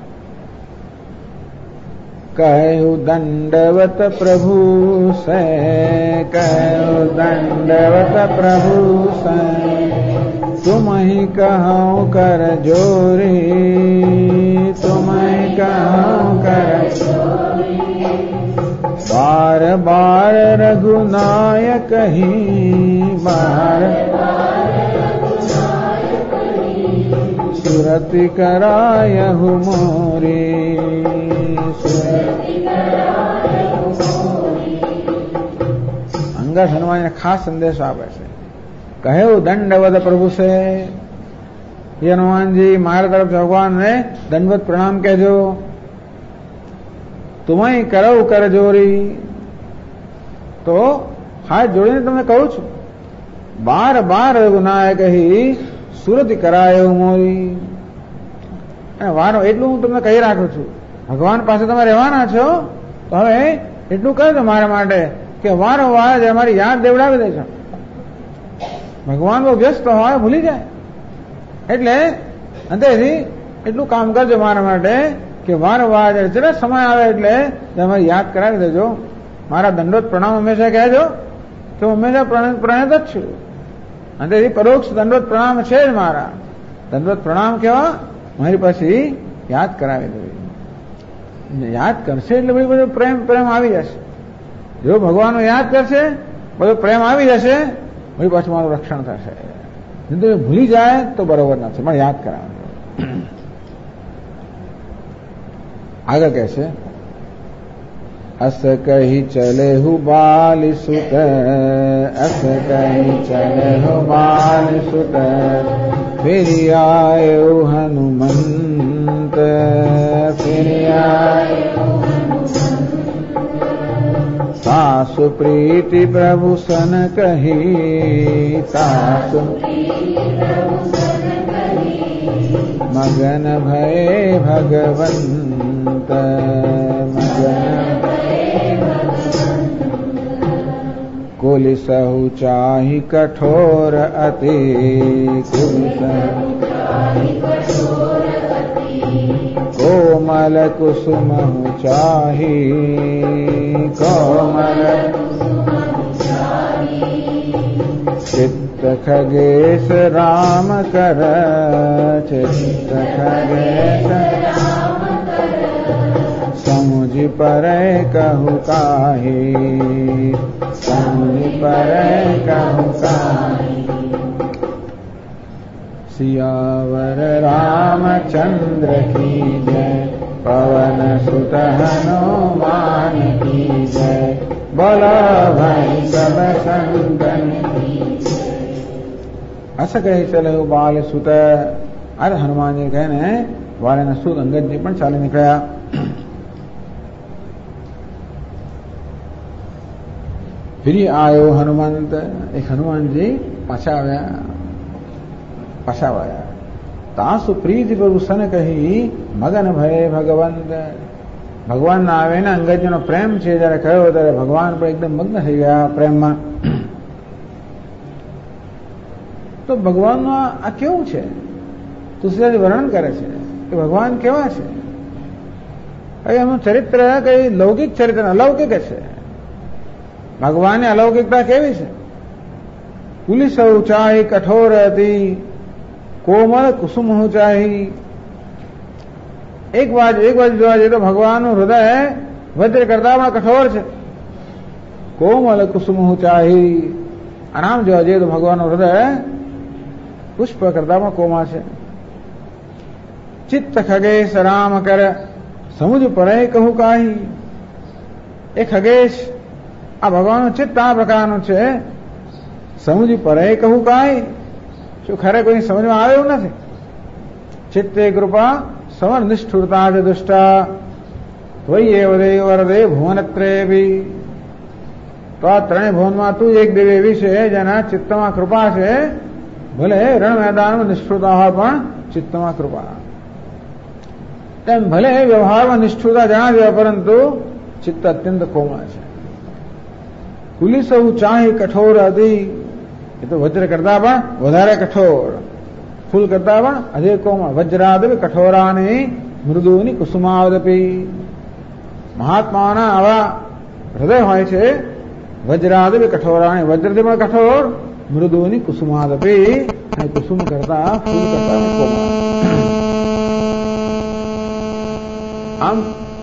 કહ્યું દંડવત પ્રભુ સે, કહ્યું દંડવત પ્રભુ સે, तुम ही कहो कर जोरी, तुम ही कहो कर जोरी, बार बार रघुनायक ही, बार सुरति करायहु मोरी, अंगद हनुमान खास संदेश આપે છે. કહ્યું દંડવત પ્રભુ છે, એ હનુમાનજી મારા તરફ ભગવાનને દંડવત પ્રણામ કહેજો. તુમય કરવ કર જોરી, તો હાથ જોડીને તમને કહું છું. બાર બાર રઘુનાયક હી સુરતિ કરાય મોરી. અને વારો એટલું હું તમને કહી રાખું છું, ભગવાન પાસે તમે રહેવાના છો તો હવે એટલું કહી દો મારા માટે કે વારંવાર અમારી યાદ દેવડાવી દેજો. ભગવાન બહુ વ્યસ્ત હોય, ભૂલી જાય, એટલે અંતેથી એટલું કામ કરજો મારા માટે કે વારંવાર જરા સમય આવે એટલે તમે યાદ કરાવી દેજો. મારા દંડોત પ્રણામ હંમેશા કહેજો કે હું હંમેશા પ્રણિત જ છું. અંતેથી પરોક્ષ દંડોત પ્રણામ છે જ મારા. દંડોત પ્રણામ કેવા મારી પાસે યાદ કરાવી દેવી. યાદ કરશે એટલે બધું પ્રેમ આવી જશે. જો ભગવાનનો યાદ કરશે બધો પ્રેમ આવી જશે, વળી પાછું મારું રક્ષણ થશે. જો ભૂલી જાય તો બરોબર નથી, મને યાદ કરાવવાનું. આગળ કહે છે અસ કહી ચલે હું બાલ સુત, અસ કહી ચલે હું બાલ સુત, ફિરી આયો હનુમંત, ફિરી આયો सासु प्रीति प्रभु सन कही, सासु मगन भये भगवंत, मगन कुलिसहु चाहि कठोर अति, कोमल कुसुमहु चाहि, कोमल चित्त खगेश राम कर, चित्त खगेश समुझ परै कहु काहि, समुझ परै कहु काहि, सियावर रामचंद्र की जय, पवन सुत हनुमान की जय, बोलो भाई सब संतन की जय. ऐसा કહી ચલે બાલ સુત. અરે હનુમાનજી કહીને વાળાના સુત અંગદજી પણ ચાલી નીકળ્યા. ફરી આયો હનુમંત. એક હનુમાનજી પાછા આવ્યા. તાસુ પ્રીતિ પ્રભુ સન કહી, મગન ભય ભગવંત. ભગવાનના આવે ને અંગદજીનો પ્રેમ છે જયારે કહ્યો ત્યારે ભગવાન પણ એકદમ મગ્ન થઈ ગયા પ્રેમમાં. તો ભગવાનનું આ કેવું છે? તુલસીદાસ વર્ણન કરે છે કે ભગવાન કેવા છે. એમનું ચરિત્ર કઈ લૌકિક ચરિત્ર અલૌકિક છે. ભગવાનની અલૌકિકતા કેવી છે? પુલિસ ઊંચાઈ કઠોર હતી, કોમળ કુસુમ ઊંચાઈ. એક બાજુ જોવા જઈએ તો ભગવાનનું હૃદય વજ્ર કરતા પણ કઠોર છે. કોમળ કુસુમ ઊંચાઈ. આરામ જોવા જઈએ તો ભગવાનનું હૃદય પુષ્પ કરતા પણ કોમળ છે. ચિત્ત ખગેશ રામ કર, સમુજ પરે કહું કાહી. એ ખગેશ, આ ભગવાનનું ચિત્ત આ પ્રકારનું છે. સમુજ પરે કહું કાહી. શું ખરે કોઈ સમજમાં આવે એવું નથી. ચિત્તે કૃપા समनिष्ठुरता च दुष्टा त्वय्येव वरदे ભુવનત્રયે તો આ ત્રણેય ભુવનમાં તું એક દેવી એવી છે જેના ચિત્તમાં કૃપા છે, ભલે રણ મેદાનમાં નિષ્ઠુરતા હોય પણ ચિત્તમાં કૃપા, તેમ ભલે વ્યવહારમાં નિષ્ઠુરતા જણાવ્યા પરંતુ ચિત્ત અત્યંત કોમળ છે. કુલી સૌ ચાહી કઠોર હતી, એ તો વજ્ર કરતા પણ વધારે કઠોર, ફૂલ કરતા પણ અધિક કોમળ. વજ્રાદપી કઠોરાની મૃદુની કુસુમાવદપી. મહાત્માના આવા હૃદય હોય છે. વજ્રાદપી કઠોરાની, વજ્રથી પણ કઠોર, મૃદુની કુસુમાદપી, અને કુસુમ કરતા ફૂલ કરતા પણ કોમળ. આમ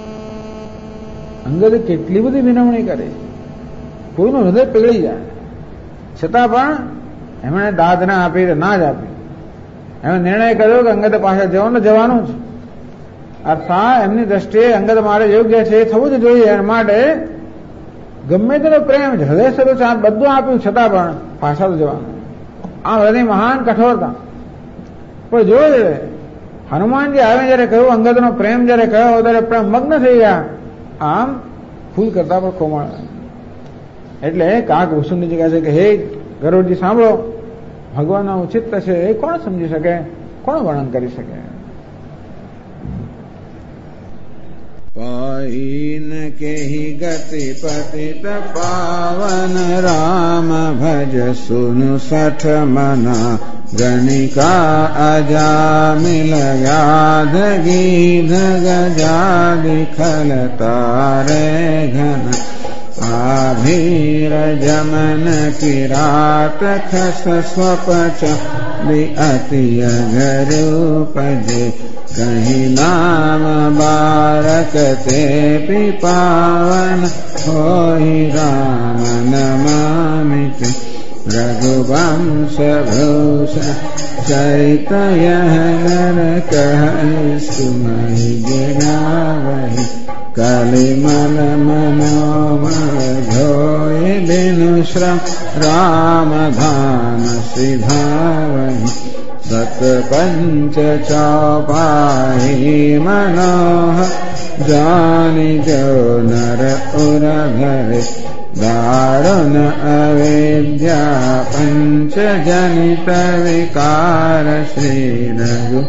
અંગદે કેટલી બધી વિનવણી કરી, કોઈનું હૃદય પીગળી જાય, છતાં પણ એમણે દાદ ના આપી, ના જ આપી. એમણે નિર્ણય કર્યો કે અંગદ પાસે જવાનું જ. અર્થાત એમની દ્રષ્ટિએ અંગદ મારે યોગ્ય છે એ થવું જ જોઈએ. એના માટે ગમે તેનો પ્રેમ છે, હૃદય સ્વરૂપ બધું આપ્યું, છતાં પણ પાછા તો જવાનું. આ હૃદય મહાન કઠોરતા. પણ જોયું હનુમાનજી આવે જયારે કહ્યું, અંગદનો પ્રેમ જયારે કહ્યો ત્યારે પ્રેમ મગ્ન થઈ ગયા. આમ ફૂલ કરતા પણ કોમળ. એટલે કાક વસુંડી કહે છે કે હે ગરુડજી સાંભળો, ભગવાનનું ચિત્ત છે એ કોણ સમજી શકે, કોણ વર્ણન કરી શકે. પાઈન કેહી ગતિ પતિત પાવન રામ ભજ સુનુ સઠ મના ગણિકા અજામિલ યાદ ગીધ ગજાદિ ખલ તારે ઘન આભીર જમન કિરાત ખસ સ્વપચ અતિય ગરૂપજે કહીં નામ બારક તે પાવન હોઈ રામ નમામિત રઘુવંશ ભૂષ ચરિત નર કહ સુમય गिरावहि कलिमल मनोमल धोय बिनु श्रम राम धाम सिधावहि सत पंच चौपाई मनोह जानि जो नर उर धरे दारुण अविद्या पंच जनित विकार श्री रघु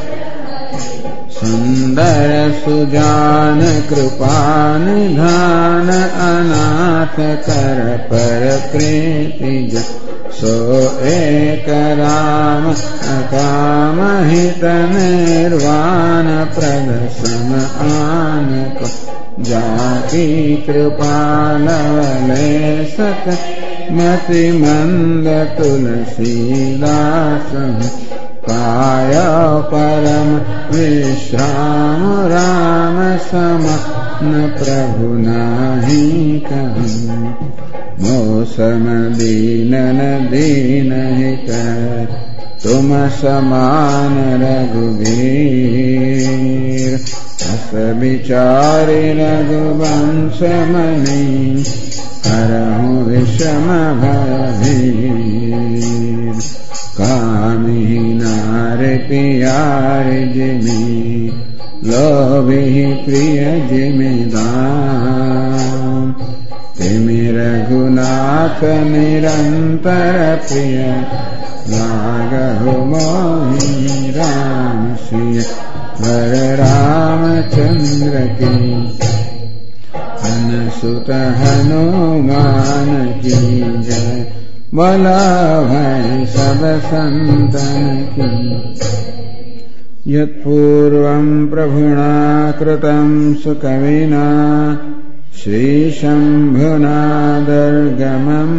सुंदर सुजान कृपा निधान अनाथ कर पर प्रीति सो एक राम अकाम हित निर्वाण प्रद सम आन को जाकी कृपा लवले सत मति मंद तुलसीदास काय परम विश्राम राम सम न प्रभु नाही कहूँ मौसम दीनन दीन कर तुम समान रघुवीर अस विचारि रघुवंश मणि करहु विषम भयभीर कामी नार प्यारे जिमि लोभी प्रिय जिमिदान तिमि रघुनाथ निरंतर प्रिय लागहु मोहि राम सिय वर रामचंद्र की अनसुत हनुमान की जय बोला भय सब संतन की यत्पूर्वं प्रभुना कृतं सुकविना श्रीशम्भुनादर्गमम्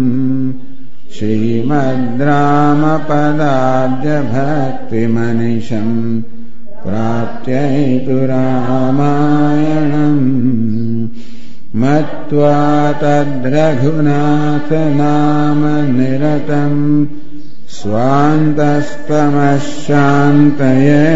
श्रीमद्रामपदाब्ज भक्तिमनिशम् प्राप्त्यैतु रामायणम् मत्वा तद्रघुनाथ नाम निरतम् स्वान्तस्तमशान्तये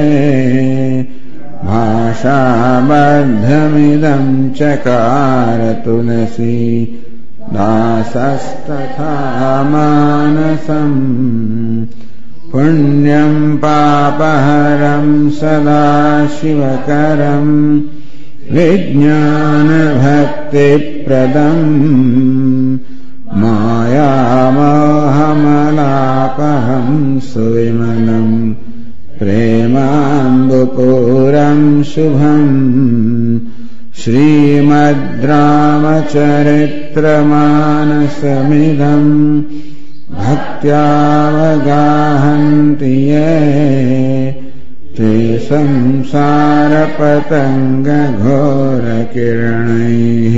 भाषाबद्धमिदं चकार तुलसी दासस्तथा मानसम् पुण्यम् पापहरम् सदा शिवकरम् विज्ञानभक्तिप्रदम् मायामोहमलापहम् सुविमलम् प्रेमाम्बुपूरम् शुभम् श्रीमद्रामचरित्रमानसमिदम् भक्त्यावगाहन्ति ये ते संसारपतङ्गघोरकिरणैः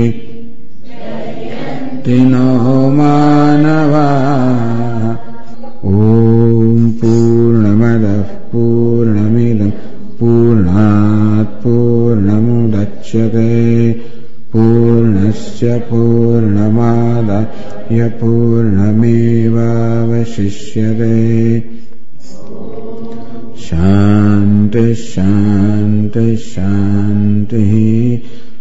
तिनो मानवाः। ॐ पूर्णमदः पूर्णमिदं पूर्णात् पूर्णमुदच्यते पूर्णस्य पूर्णमादाय पूर्णमेवावशिष्यते। शान्तिः शान्तिः शान्तिः।